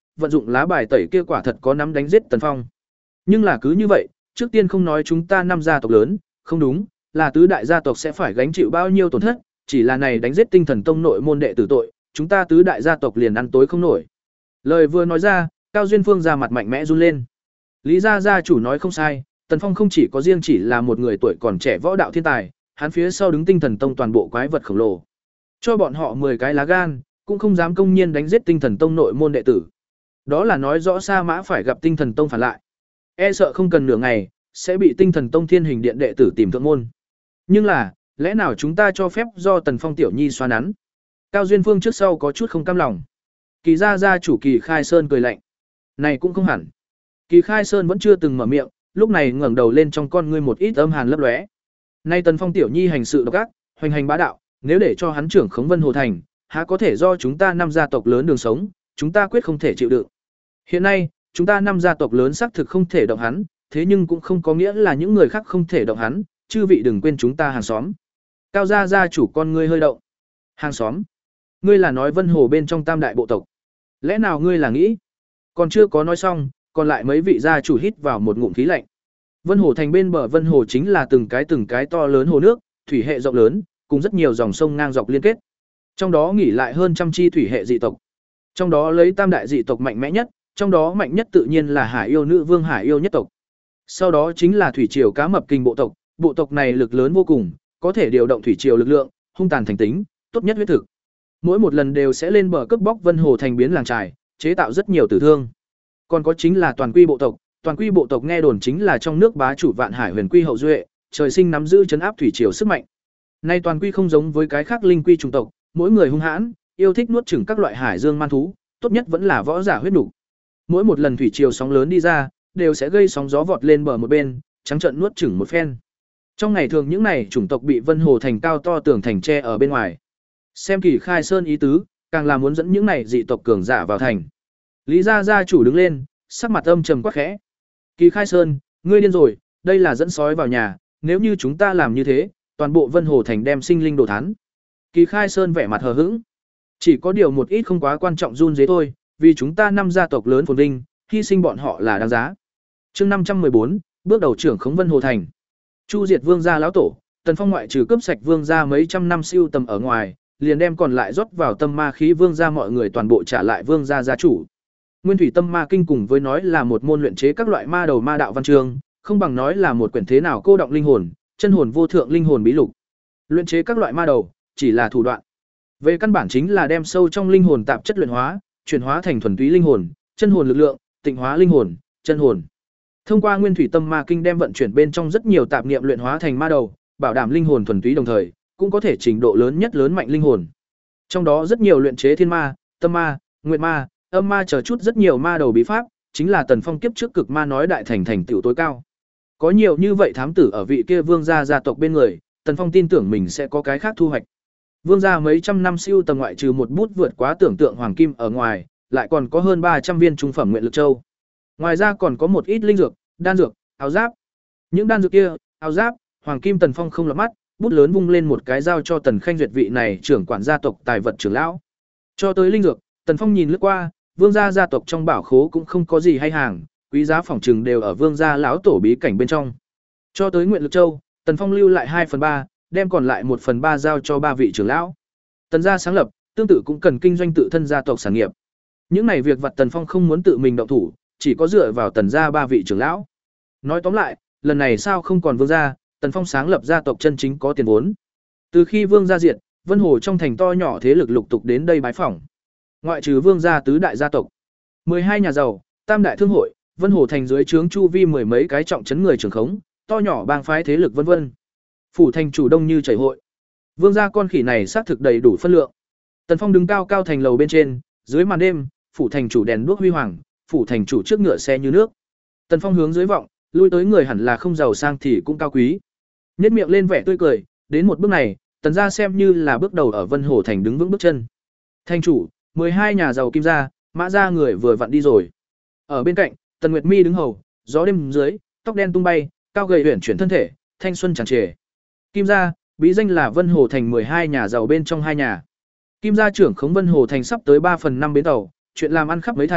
vận dụng lá bài tẩy kia quả thật có nắm đánh giết Tần Phong. Nhưng là cứ như vậy, trước tiên không nói chúng ta năm gia tộc lớn, không đúng, là tứ đại gia tộc sẽ phải gánh chịu bao nhiêu tổn thất, chỉ là này đánh giết Tinh Thần Tông nội môn đệ tử tội, chúng ta tứ đại gia tộc liền ăn tối không nổi. Lời vừa nói ra, Cao Duyên Phương ra mặt mạnh mẽ run lên. Lý gia gia chủ nói không sai, Tần Phong không chỉ có riêng chỉ là một người tuổi còn trẻ võ đạo thiên tài, hắn phía sau đứng Tinh Thần Tông toàn bộ quái vật khổng lồ. Cho bọn họ mười cái lá gan, cũng không dám công nhiên đánh giết Tinh Thần Tông nội môn đệ tử. Đó là nói rõ Sa Mã phải gặp Tinh Thần Tông phản lại. E sợ không cần nửa ngày, sẽ bị Tinh Thần Tông Thiên Hình Điện đệ tử tìm thượng môn. Nhưng là, lẽ nào chúng ta cho phép do Tần Phong tiểu nhi xoa nắn? Cao Duyên Phương trước sau có chút không cam lòng. Kỳ gia gia chủ Kỳ Khai Sơn cười lạnh. Này cũng không hẳn. Kỳ Khai Sơn vẫn chưa từng mở miệng, lúc này ngẩng đầu lên trong con ngươi một ít âm hàn lấp lóe. Nay Tần Phong tiểu nhi hành sự độc ác, hoành hành bá đạo, nếu để cho hắn trưởng khống Vân Hồ thành, há có thể do chúng ta năm gia tộc lớn đường sống, chúng ta quyết không thể chịu đựng. Hiện nay, chúng ta năm gia tộc lớn xác thực không thể động hắn, thế nhưng cũng không có nghĩa là những người khác không thể động hắn, chư vị đừng quên chúng ta hàng xóm. Cao gia gia chủ con ngươi hơi động. Hàng xóm? Ngươi là nói Vân Hồ bên trong tam đại bộ tộc? Lẽ nào ngươi là nghĩ? Còn chưa có nói xong, còn lại mấy vị gia chủ hít vào một ngụm khí lạnh. Vân Hồ thành bên bờ Vân Hồ chính là từng cái từng cái to lớn hồ nước, thủy hệ rộng lớn, cùng rất nhiều dòng sông ngang dọc liên kết. Trong đó nghỉ lại hơn trăm chi thủy hệ dị tộc. Trong đó lấy tam đại dị tộc mạnh mẽ nhất, trong đó mạnh nhất tự nhiên là Hải Yêu nữ vương Hải Yêu nhất tộc. Sau đó chính là thủy triều cá mập kinh bộ tộc, bộ tộc này lực lớn vô cùng, có thể điều động thủy triều lực lượng, hung tàn thành tính, tốt nhất huyết thực. Mỗi một lần đều sẽ lên bờ cướp bóc Vân Hồ thành biến làng trài, chế tạo rất nhiều tử thương. Còn có chính là toàn quy bộ tộc, toàn quy bộ tộc nghe đồn chính là trong nước bá chủ Vạn Hải Huyền Quy hậu duệ, trời sinh nắm giữ trấn áp thủy triều sức mạnh. Nay toàn quy không giống với cái khác linh quy chủng tộc, mỗi người hung hãn, yêu thích nuốt chửng các loại hải dương man thú, tốt nhất vẫn là võ giả huyết nục. Mỗi một lần thủy triều sóng lớn đi ra, đều sẽ gây sóng gió vọt lên bờ một bên, trắng trợn nuốt chửng một phen. Trong ngày thường những này chủng tộc bị Vân Hồ thành cao to tường thành tre ở bên ngoài. Xem Kỳ Khai Sơn ý tứ, càng là muốn dẫn những này dị tộc cường giả vào thành. Lý gia gia chủ đứng lên, sắc mặt âm trầm quắc khẽ. Kỳ Khai Sơn, ngươi điên rồi, đây là dẫn sói vào nhà, nếu như chúng ta làm như thế, toàn bộ Vân Hồ thành đem sinh linh đồ thán. Kỳ Khai Sơn vẻ mặt hờ hững. Chỉ có điều một ít không quá quan trọng run dế thôi, vì chúng ta năm gia tộc lớn phồn vinh, hy sinh bọn họ là đáng giá. Chương năm trăm mười bốn, bước đầu trưởng khống Vân Hồ thành. Chu diệt Vương gia lão tổ, Tần Phong ngoại trừ cướp sạch Vương gia mấy trăm năm siêu tầm ở ngoài, liền đem còn lại rót vào tâm ma khí Vương gia mọi người toàn bộ trả lại Vương gia gia chủ. Nguyên thủy tâm ma kinh cùng với nói là một môn luyện chế các loại ma đầu ma đạo văn chương, không bằng nói là một quyển thế nào cô động linh hồn, chân hồn vô thượng linh hồn bí lục. Luyện chế các loại ma đầu chỉ là thủ đoạn. Về căn bản chính là đem sâu trong linh hồn tạp chất luyện hóa, chuyển hóa thành thuần túy linh hồn, chân hồn lực lượng, tịnh hóa linh hồn, chân hồn. Thông qua Nguyên thủy tâm ma kinh đem vận chuyển bên trong rất nhiều tạp niệm luyện hóa thành ma đầu, bảo đảm linh hồn thuần túy đồng thời, cũng có thể trình độ lớn nhất lớn mạnh linh hồn. Trong đó rất nhiều luyện chế thiên ma, tâm ma, nguyệt ma, âm ma chờ chút rất nhiều ma đầu bí pháp, chính là Tần Phong kiếp trước cực ma nói đại thành thành tựu tối cao. Có nhiều như vậy thám tử ở vị kia vương gia gia tộc bên người, Tần Phong tin tưởng mình sẽ có cái khác thu hoạch. Vương gia mấy trăm năm siêu tầm ngoại trừ một bút vượt quá tưởng tượng hoàng kim ở ngoài, lại còn có hơn ba trăm viên trung phẩm nguyện lực châu. Ngoài ra còn có một ít linh dược, đan dược, áo giáp. Những đan dược kia, áo giáp, hoàng kim Tần Phong không lọt mắt, bút lớn vung lên một cái dao cho Tần Khanh duyệt vị này trưởng quản gia tộc tài vật trưởng lão. Cho tới linh dược, Tần Phong nhìn lướt qua, vương gia gia tộc trong bảo khố cũng không có gì hay hàng, quý giá phỏng trừng đều ở vương gia lão tổ bí cảnh bên trong. Cho tới nguyện lực châu, Tần Phong lưu lại hai phần ba, đem còn lại một phần ba giao cho ba vị trưởng lão. Tần gia sáng lập, tương tự cũng cần kinh doanh tự thân gia tộc sản nghiệp. Những này việc vặt Tần Phong không muốn tự mình động thủ, chỉ có dựa vào Tần gia ba vị trưởng lão. Nói tóm lại, lần này sao không còn vương gia, Tần Phong sáng lập gia tộc chân chính có tiền vốn. Từ khi vương gia diệt, Vân Hồ trong thành to nhỏ thế lực lục tục đến đây bái phỏng. Ngoại trừ vương gia tứ đại gia tộc, mười hai nhà giàu, tam đại thương hội, Vân Hồ thành dưới trướng chu vi mười mấy cái trọng trấn người trưởng khống, to nhỏ bang phái thế lực vân vân. Phủ thành chủ đông như chảy hội. Vương gia con khỉ này xác thực đầy đủ phân lượng. Tần Phong đứng cao cao thành lầu bên trên, dưới màn đêm, phủ thành chủ đèn đuốc huy hoàng, phủ thành chủ trước ngựa xe như nước. Tần Phong hướng dưới vọng, lui tới người hẳn là không giàu sang thì cũng cao quý. Nhếch miệng lên vẻ tươi cười, đến một bước này, Tần gia xem như là bước đầu ở Vân Hồ thành đứng vững bước chân. Thành chủ, mười hai nhà giàu Kim gia, Mã gia người vừa vặn đi rồi. Ở bên cạnh, Tần Nguyệt Mi đứng hầu, gió đêm dưới, tóc đen tung bay, cao gầy uyển chuyển thân thể, thanh xuân tràn trề. Kim gia, bí danh là Vân Hồ thành mười hai nhà giàu bên trong hai nhà. Kim gia trưởng khống Vân Hồ thành sắp tới ba phần năm bến tàu, chuyện làm ăn khắp mấy thành,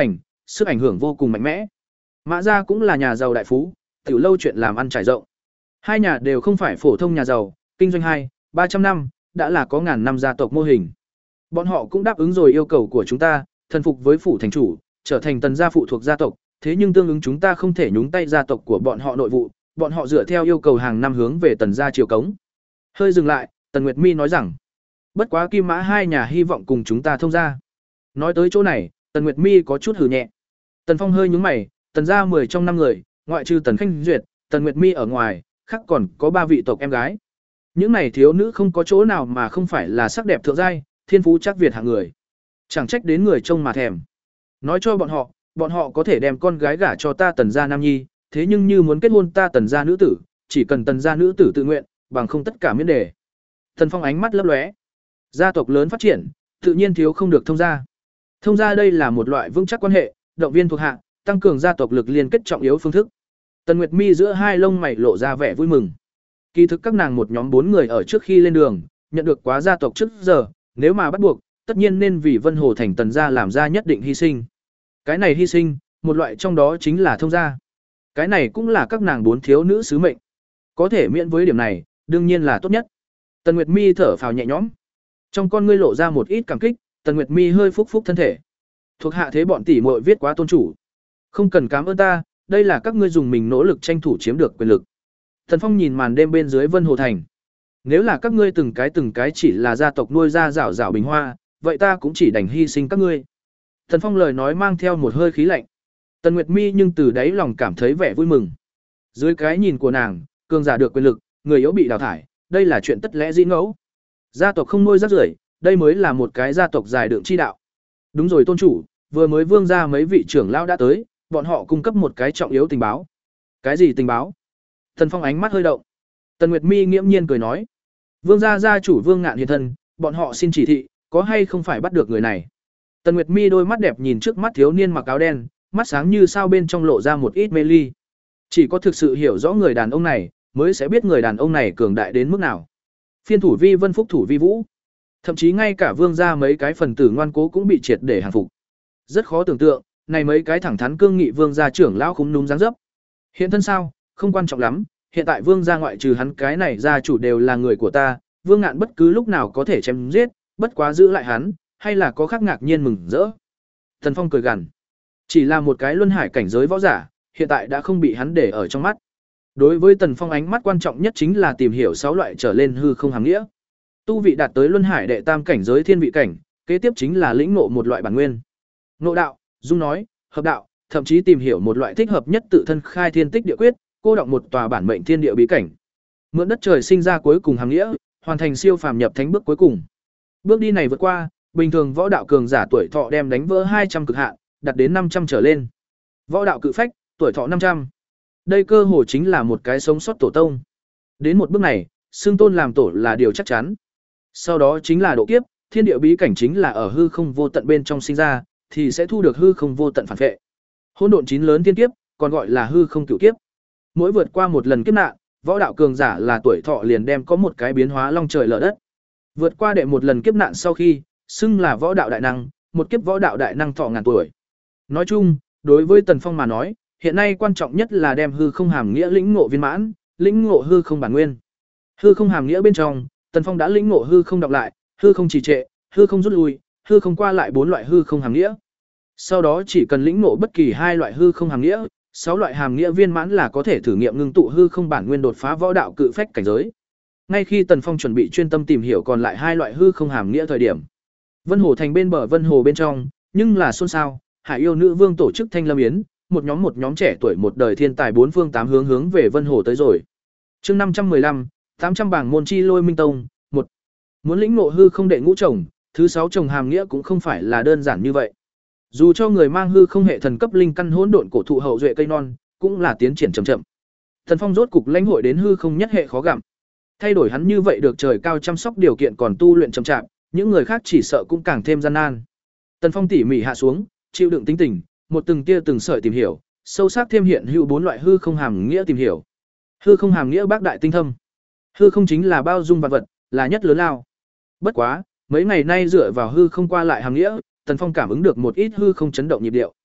sức ảnh hưởng vô cùng mạnh mẽ. Mã gia cũng là nhà giàu đại phú, tiểu lâu chuyện làm ăn trải rộng. Hai nhà đều không phải phổ thông nhà giàu, kinh doanh hai, ba trăm năm, đã là có ngàn năm gia tộc mô hình. Bọn họ cũng đáp ứng rồi yêu cầu của chúng ta, thần phục với phủ thành chủ, trở thành Tần gia phụ thuộc gia tộc, thế nhưng tương ứng chúng ta không thể nhúng tay gia tộc của bọn họ nội vụ, bọn họ dựa theo yêu cầu hàng năm hướng về Tần gia triều cống. Hơi dừng lại, Tần Nguyệt Mi nói rằng, bất quá Kim Mã hai nhà hy vọng cùng chúng ta thông gia. Nói tới chỗ này, Tần Nguyệt Mi có chút hừ nhẹ. Tần Phong hơi nhướng mày, Tần gia mười trong năm người, ngoại trừ Tần Khanh Duyệt, Tần Nguyệt Mi ở ngoài, khác còn có ba vị tộc em gái. Những này thiếu nữ không có chỗ nào mà không phải là sắc đẹp thượng giai, thiên phú chắc Việt hạng người. Chẳng trách đến người trông mà thèm. Nói cho bọn họ, bọn họ có thể đem con gái gả cho ta Tần gia nam nhi, thế nhưng như muốn kết hôn ta Tần gia nữ tử, chỉ cần Tần gia nữ tử tự nguyện, bằng không tất cả miễn đề. Tần Phong ánh mắt lấp lóe. Gia tộc lớn phát triển, tự nhiên thiếu không được thông gia. Thông gia đây là một loại vững chắc quan hệ, động viên thuộc hạ, tăng cường gia tộc lực liên kết trọng yếu phương thức. Tần Nguyệt Mi giữa hai lông mày lộ ra vẻ vui mừng. Kỳ thực các nàng một nhóm bốn người ở trước khi lên đường, nhận được quá gia tộc trước giờ, nếu mà bắt buộc, tất nhiên nên vì Vân Hồ thành Tần gia làm ra nhất định hy sinh. Cái này hy sinh, một loại trong đó chính là thông gia. Cái này cũng là các nàng bốn thiếu nữ sứ mệnh. Có thể miễn với điểm này, đương nhiên là tốt nhất. Tần Nguyệt Mi thở phào nhẹ nhõm. Trong con ngươi lộ ra một ít cảm kích, Tần Nguyệt Mi hơi phúc phúc thân thể. Thuộc hạ thế bọn tỷ muội viết quá tôn chủ. Không cần cảm ơn ta, đây là các ngươi dùng mình nỗ lực tranh thủ chiếm được quyền lực. Thần Phong nhìn màn đêm bên dưới Vân Hồ thành. Nếu là các ngươi từng cái từng cái chỉ là gia tộc nuôi ra rảo rảo bình hoa, vậy ta cũng chỉ đành hy sinh các ngươi. Thần Phong lời nói mang theo một hơi khí lạnh. Tần Nguyệt Mi nhưng từ đáy lòng cảm thấy vẻ vui mừng. Dưới cái nhìn của nàng, cường giả được quyền lực, người yếu bị đào thải, đây là chuyện tất lẽ dĩ ngẫu. Gia tộc không nuôi rác rưởi, đây mới là một cái gia tộc dài đượng chi đạo. Đúng rồi tôn chủ, vừa mới vương ra mấy vị trưởng lão đã tới, bọn họ cung cấp một cái trọng yếu tình báo. Cái gì tình báo? Thần Phong ánh mắt hơi động. Tần Nguyệt Mi nghiễm nhiên cười nói, vương gia gia chủ Vương Ngạn hiện thân, bọn họ xin chỉ thị, có hay không phải bắt được người này. Tần Nguyệt Mi đôi mắt đẹp nhìn trước mắt thiếu niên mặc áo đen, mắt sáng như sao bên trong lộ ra một ít mê ly. Chỉ có thực sự hiểu rõ người đàn ông này, mới sẽ biết người đàn ông này cường đại đến mức nào. Phiên thủ vi Vân, phúc thủ vi Vũ, thậm chí ngay cả vương gia mấy cái phần tử ngoan cố cũng bị triệt để hàng phục. Rất khó tưởng tượng, này mấy cái thẳng thắn cương nghị vương gia trưởng lão khúm núm dáng dấp. Hiện thân sao, không quan trọng lắm, hiện tại vương gia ngoại trừ hắn cái này gia chủ đều là người của ta, Vương Ngạn bất cứ lúc nào có thể chém giết, bất quá giữ lại hắn, hay là có khác ngạc nhiên mừng rỡ. Thần Phong cười gằn, chỉ là một cái luân hải cảnh giới võ giả, hiện tại đã không bị hắn để ở trong mắt. Đối với Tần Phong ánh mắt quan trọng nhất chính là tìm hiểu sáu loại trở lên hư không hàm nghĩa. Tu vị đạt tới luân hải đệ tam cảnh giới thiên vị cảnh, kế tiếp chính là lĩnh ngộ một loại bản nguyên. Ngộ đạo, dung nói, hợp đạo, thậm chí tìm hiểu một loại thích hợp nhất tự thân khai thiên tích địa quyết, cô động một tòa bản mệnh thiên địa bí cảnh. Mượn đất trời sinh ra cuối cùng hàm nghĩa, hoàn thành siêu phàm nhập thánh bước cuối cùng. Bước đi này vượt qua, bình thường võ đạo cường giả tuổi thọ đem đánh vỡ hai trăm cực hạn, đạt đến năm trăm trở lên. Võ đạo cự phách, tuổi thọ năm trăm. Đây cơ hồ chính là một cái sống sót tổ tông. Đến một bước này, xưng tôn làm tổ là điều chắc chắn. Sau đó chính là độ kiếp, thiên địa bí cảnh chính là ở hư không vô tận bên trong sinh ra, thì sẽ thu được hư không vô tận phản vệ. Hỗn độn chín lớn thiên kiếp, còn gọi là hư không cửu kiếp. Mỗi vượt qua một lần kiếp nạn, võ đạo cường giả là tuổi thọ liền đem có một cái biến hóa long trời lở đất. Vượt qua đệ một lần kiếp nạn sau khi, xưng là võ đạo đại năng, một kiếp võ đạo đại năng thọ ngàn tuổi. Nói chung, đối với Tần Phong mà nói, hiện nay quan trọng nhất là đem hư không hàm nghĩa lĩnh ngộ viên mãn, lĩnh ngộ hư không bản nguyên. Hư không hàm nghĩa bên trong, Tần Phong đã lĩnh ngộ hư không đọc lại, hư không trì trệ, hư không rút lui, hư không qua lại bốn loại hư không hàm nghĩa. Sau đó chỉ cần lĩnh ngộ bất kỳ hai loại hư không hàm nghĩa, sáu loại hàm nghĩa viên mãn là có thể thử nghiệm ngưng tụ hư không bản nguyên đột phá võ đạo cự phách cảnh giới. Ngay khi Tần Phong chuẩn bị chuyên tâm tìm hiểu còn lại hai loại hư không hàm nghĩa thời điểm, Vân Hồ thành bên bờ Vân Hồ bên trong, nhưng là xôn xao, Hải Yêu Nữ Vương tổ chức Thanh Lâm Yến, một nhóm một nhóm trẻ tuổi một đời thiên tài bốn phương tám hướng hướng về Vân Hồ tới rồi. Chương năm trăm mười lăm, tám trăm bảng môn chi Lôi Minh Tông, một. Muốn lĩnh ngộ hư không đệ ngũ chồng, thứ sáu chồng hàm nghĩa cũng không phải là đơn giản như vậy. Dù cho người mang hư không hệ thần cấp linh căn hỗn độn cổ thụ hậu duệ cây non, cũng là tiến triển chậm chậm. Thần Phong rốt cục lãnh hội đến hư không nhất hệ khó gặm. Thay đổi hắn như vậy được trời cao chăm sóc điều kiện còn tu luyện chậm chạp, những người khác chỉ sợ cũng càng thêm gian nan. Tần Phong tỉ mỉ hạ xuống, chịu đựng tính tình, một từng tia từng sợi tìm hiểu, sâu sắc thêm hiện hữu bốn loại hư không hàm nghĩa tìm hiểu. Hư không hàm nghĩa bác đại tinh thâm. Hư không chính là bao dung vạn vật, là nhất lớn lao. Bất quá, mấy ngày nay dựa vào hư không qua lại hàm nghĩa, Tần Phong cảm ứng được một ít hư không chấn động nhịp điệu.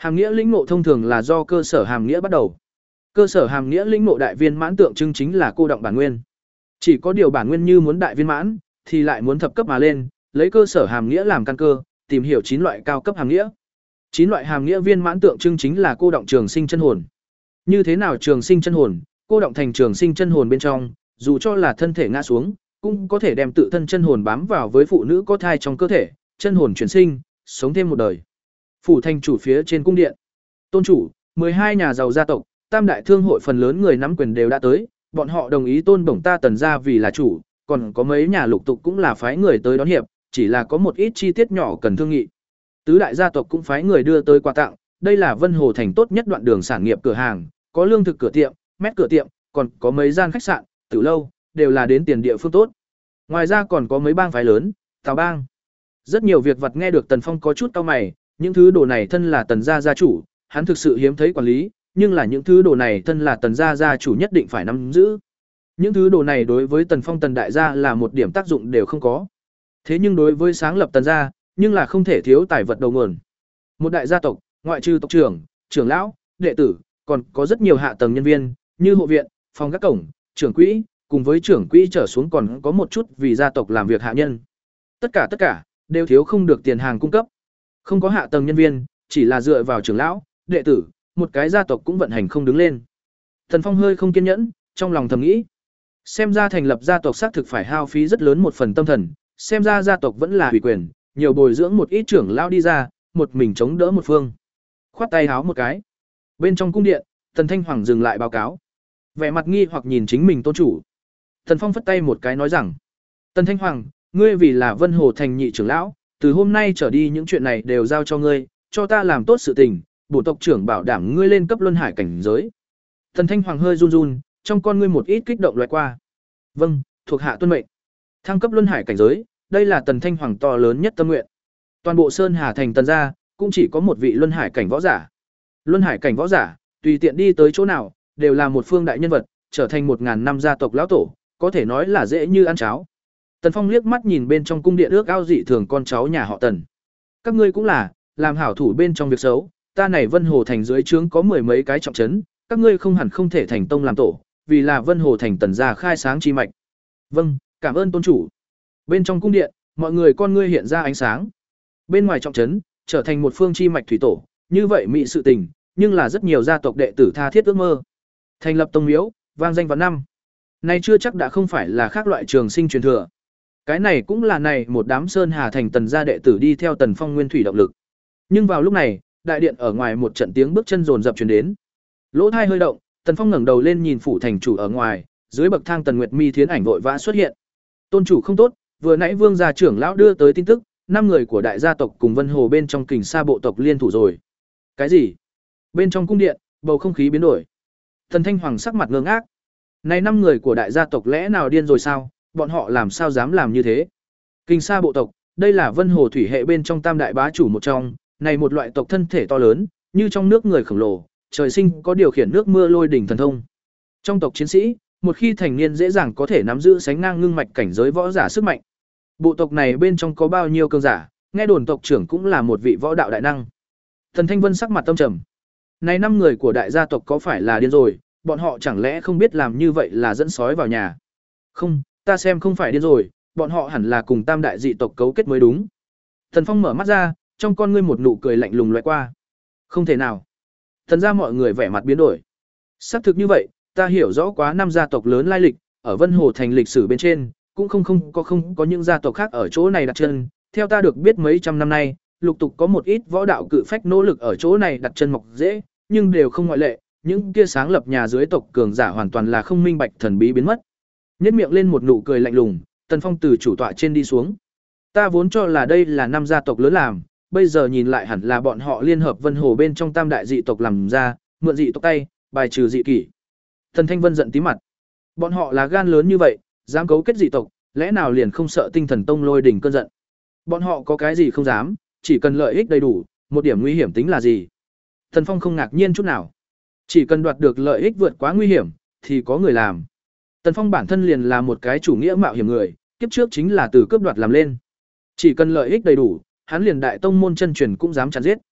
Hàm nghĩa lĩnh ngộ thông thường là do cơ sở hàm nghĩa bắt đầu. Cơ sở hàm nghĩa lĩnh ngộ đại viên mãn tượng trưng chính là cô đọng bản nguyên. Chỉ có điều bản nguyên như muốn đại viên mãn thì lại muốn thập cấp mà lên, lấy cơ sở hàm nghĩa làm căn cơ, tìm hiểu chín loại cao cấp hàm nghĩa. Chín loại hàm nghĩa viên mãn tượng trưng chính là cô đọng trường sinh chân hồn. Như thế nào trường sinh chân hồn? Cô đọng thành trường sinh chân hồn bên trong, dù cho là thân thể ngã xuống, cũng có thể đem tự thân chân hồn bám vào với phụ nữ có thai trong cơ thể, chân hồn chuyển sinh, sống thêm một đời. Phủ thành chủ phía trên cung điện. Tôn chủ, mười hai nhà giàu gia tộc, tam đại thương hội phần lớn người nắm quyền đều đã tới, bọn họ đồng ý tôn bổng ta Tần gia vì là chủ, còn có mấy nhà lục tục cũng là phái người tới đón hiệp, chỉ là có một ít chi tiết nhỏ cần thương nghị. Tứ đại gia tộc cũng phái người đưa tới quà tặng, đây là Vân Hồ thành tốt nhất đoạn đường sản nghiệp cửa hàng, có lương thực cửa tiệm, mét cửa tiệm, còn có mấy gian khách sạn, tử lâu, đều là đến tiền địa phương tốt. Ngoài ra còn có mấy bang phái lớn, Tào bang. Rất nhiều việc vặt nghe được Tần Phong có chút cau mày, những thứ đồ này thân là Tần gia gia chủ, hắn thực sự hiếm thấy quản lý, nhưng là những thứ đồ này thân là Tần gia gia chủ nhất định phải nắm giữ. Những thứ đồ này đối với Tần Phong Tần đại gia là một điểm tác dụng đều không có. Thế nhưng đối với sáng lập Tần gia, nhưng là không thể thiếu tài vật đầu nguồn. Một đại gia tộc, ngoại trừ tộc trưởng, trưởng lão, đệ tử, còn có rất nhiều hạ tầng nhân viên, như hộ viện, phòng gác cổng, trưởng quỹ, cùng với trưởng quỹ trở xuống còn có một chút vì gia tộc làm việc hạ nhân. Tất cả tất cả đều thiếu không được tiền hàng cung cấp. Không có hạ tầng nhân viên, chỉ là dựa vào trưởng lão, đệ tử, một cái gia tộc cũng vận hành không đứng lên. Tần Phong hơi không kiên nhẫn, trong lòng thầm nghĩ, xem ra thành lập gia tộc xác thực phải hao phí rất lớn một phần tâm thần, xem ra gia tộc vẫn là ủy quyền, nhiều bồi dưỡng một ít trưởng lão đi ra, một mình chống đỡ một phương. Khoát tay háo một cái. Bên trong cung điện, Tần Thanh Hoàng dừng lại báo cáo. Vẻ mặt nghi hoặc nhìn chính mình tôn chủ. Tần Phong phất tay một cái nói rằng, Tần Thanh Hoàng, ngươi vì là Vân Hồ thành nhị trưởng lão, từ hôm nay trở đi những chuyện này đều giao cho ngươi, cho ta làm tốt sự tình, bổ tộc trưởng bảo đảm ngươi lên cấp luân hải cảnh giới. Tần Thanh Hoàng hơi run run, trong con ngươi một ít kích động loại qua. Vâng, thuộc hạ tuân mệnh. Thăng cấp luân hải cảnh giới, đây là Tần Thanh Hoàng to lớn nhất tâm nguyện. Toàn bộ Sơn Hà thành Tần gia, cũng chỉ có một vị luân hải cảnh võ giả. Luân hải cảnh võ giả, tùy tiện đi tới chỗ nào, đều là một phương đại nhân vật, trở thành một ngàn năm gia tộc lão tổ, có thể nói là dễ như ăn cháo. Tần Phong liếc mắt nhìn bên trong cung điện ước ao dị thường con cháu nhà họ Tần. Các ngươi cũng là, làm hảo thủ bên trong việc xấu, ta này Vân Hồ thành dưới trướng có mười mấy cái trọng trấn, các ngươi không hẳn không thể thành tông làm tổ, vì là Vân Hồ thành Tần gia khai sáng chi mạch. Vâng, cảm ơn tôn chủ. Bên trong cung điện, mọi người con ngươi hiện ra ánh sáng. Bên ngoài trọng trấn, trở thành một phương chi mạch thủy tổ, như vậy mỹ sự tình, nhưng là rất nhiều gia tộc đệ tử tha thiết ước mơ. Thành lập tông miếu, vang danh vạn năm. Nay chưa chắc đã không phải là khác loại trường sinh truyền thừa. Cái này cũng là này một đám Sơn Hà thành Tần gia đệ tử đi theo Tần Phong nguyên thủy động lực. Nhưng vào lúc này, đại điện ở ngoài một trận tiếng bước chân rồn rập truyền đến. Lỗ tai hơi động, Tần Phong ngẩng đầu lên nhìn phủ thành chủ ở ngoài, dưới bậc thang Tần Nguyệt Mi thiến ảnh vội vã xuất hiện. Tôn chủ không tốt, vừa nãy Vương gia trưởng lão đưa tới tin tức, năm người của đại gia tộc cùng Vân Hồ bên trong Kình Sa bộ tộc liên thủ rồi. Cái gì? Bên trong cung điện, bầu không khí biến đổi. Tần Thanh Hoàng sắc mặt ngơ ngác. Này năm người của đại gia tộc lẽ nào điên rồi sao? Bọn họ làm sao dám làm như thế? Kình Sa bộ tộc, đây là Vân Hồ thủy hệ bên trong tam đại bá chủ một trong, này một loại tộc thân thể to lớn, như trong nước người khổng lồ, trời sinh có điều khiển nước mưa lôi đỉnh thần thông. Trong tộc chiến sĩ, một khi thành niên dễ dàng có thể nắm giữ sánh ngang ngưng mạch cảnh giới võ giả sức mạnh. Bộ tộc này bên trong có bao nhiêu cường giả, nghe đồn tộc trưởng cũng là một vị võ đạo đại năng. Thần Thanh Vân sắc mặt tâm trầm. Này năm người của đại gia tộc có phải là điên rồi, bọn họ chẳng lẽ không biết làm như vậy là dẫn sói vào nhà? Không, ta xem không phải điên rồi, bọn họ hẳn là cùng tam đại dị tộc cấu kết mới đúng. Thần Phong mở mắt ra, trong con ngươi một nụ cười lạnh lùng lóe qua. Không thể nào. Thần gia mọi người vẻ mặt biến đổi. Xác thực như vậy, ta hiểu rõ quá năm gia tộc lớn lai lịch, ở Vân Hồ thành lịch sử bên trên, cũng không không có không có những gia tộc khác ở chỗ này đặt chân, theo ta được biết mấy trăm năm nay, lục tục có một ít võ đạo cự phách nỗ lực ở chỗ này đặt chân mọc dễ, nhưng đều không ngoại lệ, những kia sáng lập nhà dưới tộc cường giả hoàn toàn là không minh bạch thần bí biến mất. Nhếch miệng lên một nụ cười lạnh lùng, Tần Phong từ chủ tọa trên đi xuống. Ta vốn cho là đây là năm gia tộc lớn làm, bây giờ nhìn lại hẳn là bọn họ liên hợp Vân Hồ bên trong tam đại dị tộc làm ra, mượn dị tộc tay, bài trừ dị kỷ. Tần Thanh Vân giận tí mặt. Bọn họ là gan lớn như vậy, dám cấu kết dị tộc, lẽ nào liền không sợ Tinh Thần Tông lôi đỉnh cơn giận? Bọn họ có cái gì không dám, chỉ cần lợi ích đầy đủ, một điểm nguy hiểm tính là gì? Tần Phong không ngạc nhiên chút nào. Chỉ cần đoạt được lợi ích vượt quá nguy hiểm, thì có người làm. Tần Phong bản thân liền là một cái chủ nghĩa mạo hiểm người, kiếp trước chính là từ cướp đoạt làm lên. Chỉ cần lợi ích đầy đủ, hắn liền đại tông môn chân truyền cũng dám chặn giết.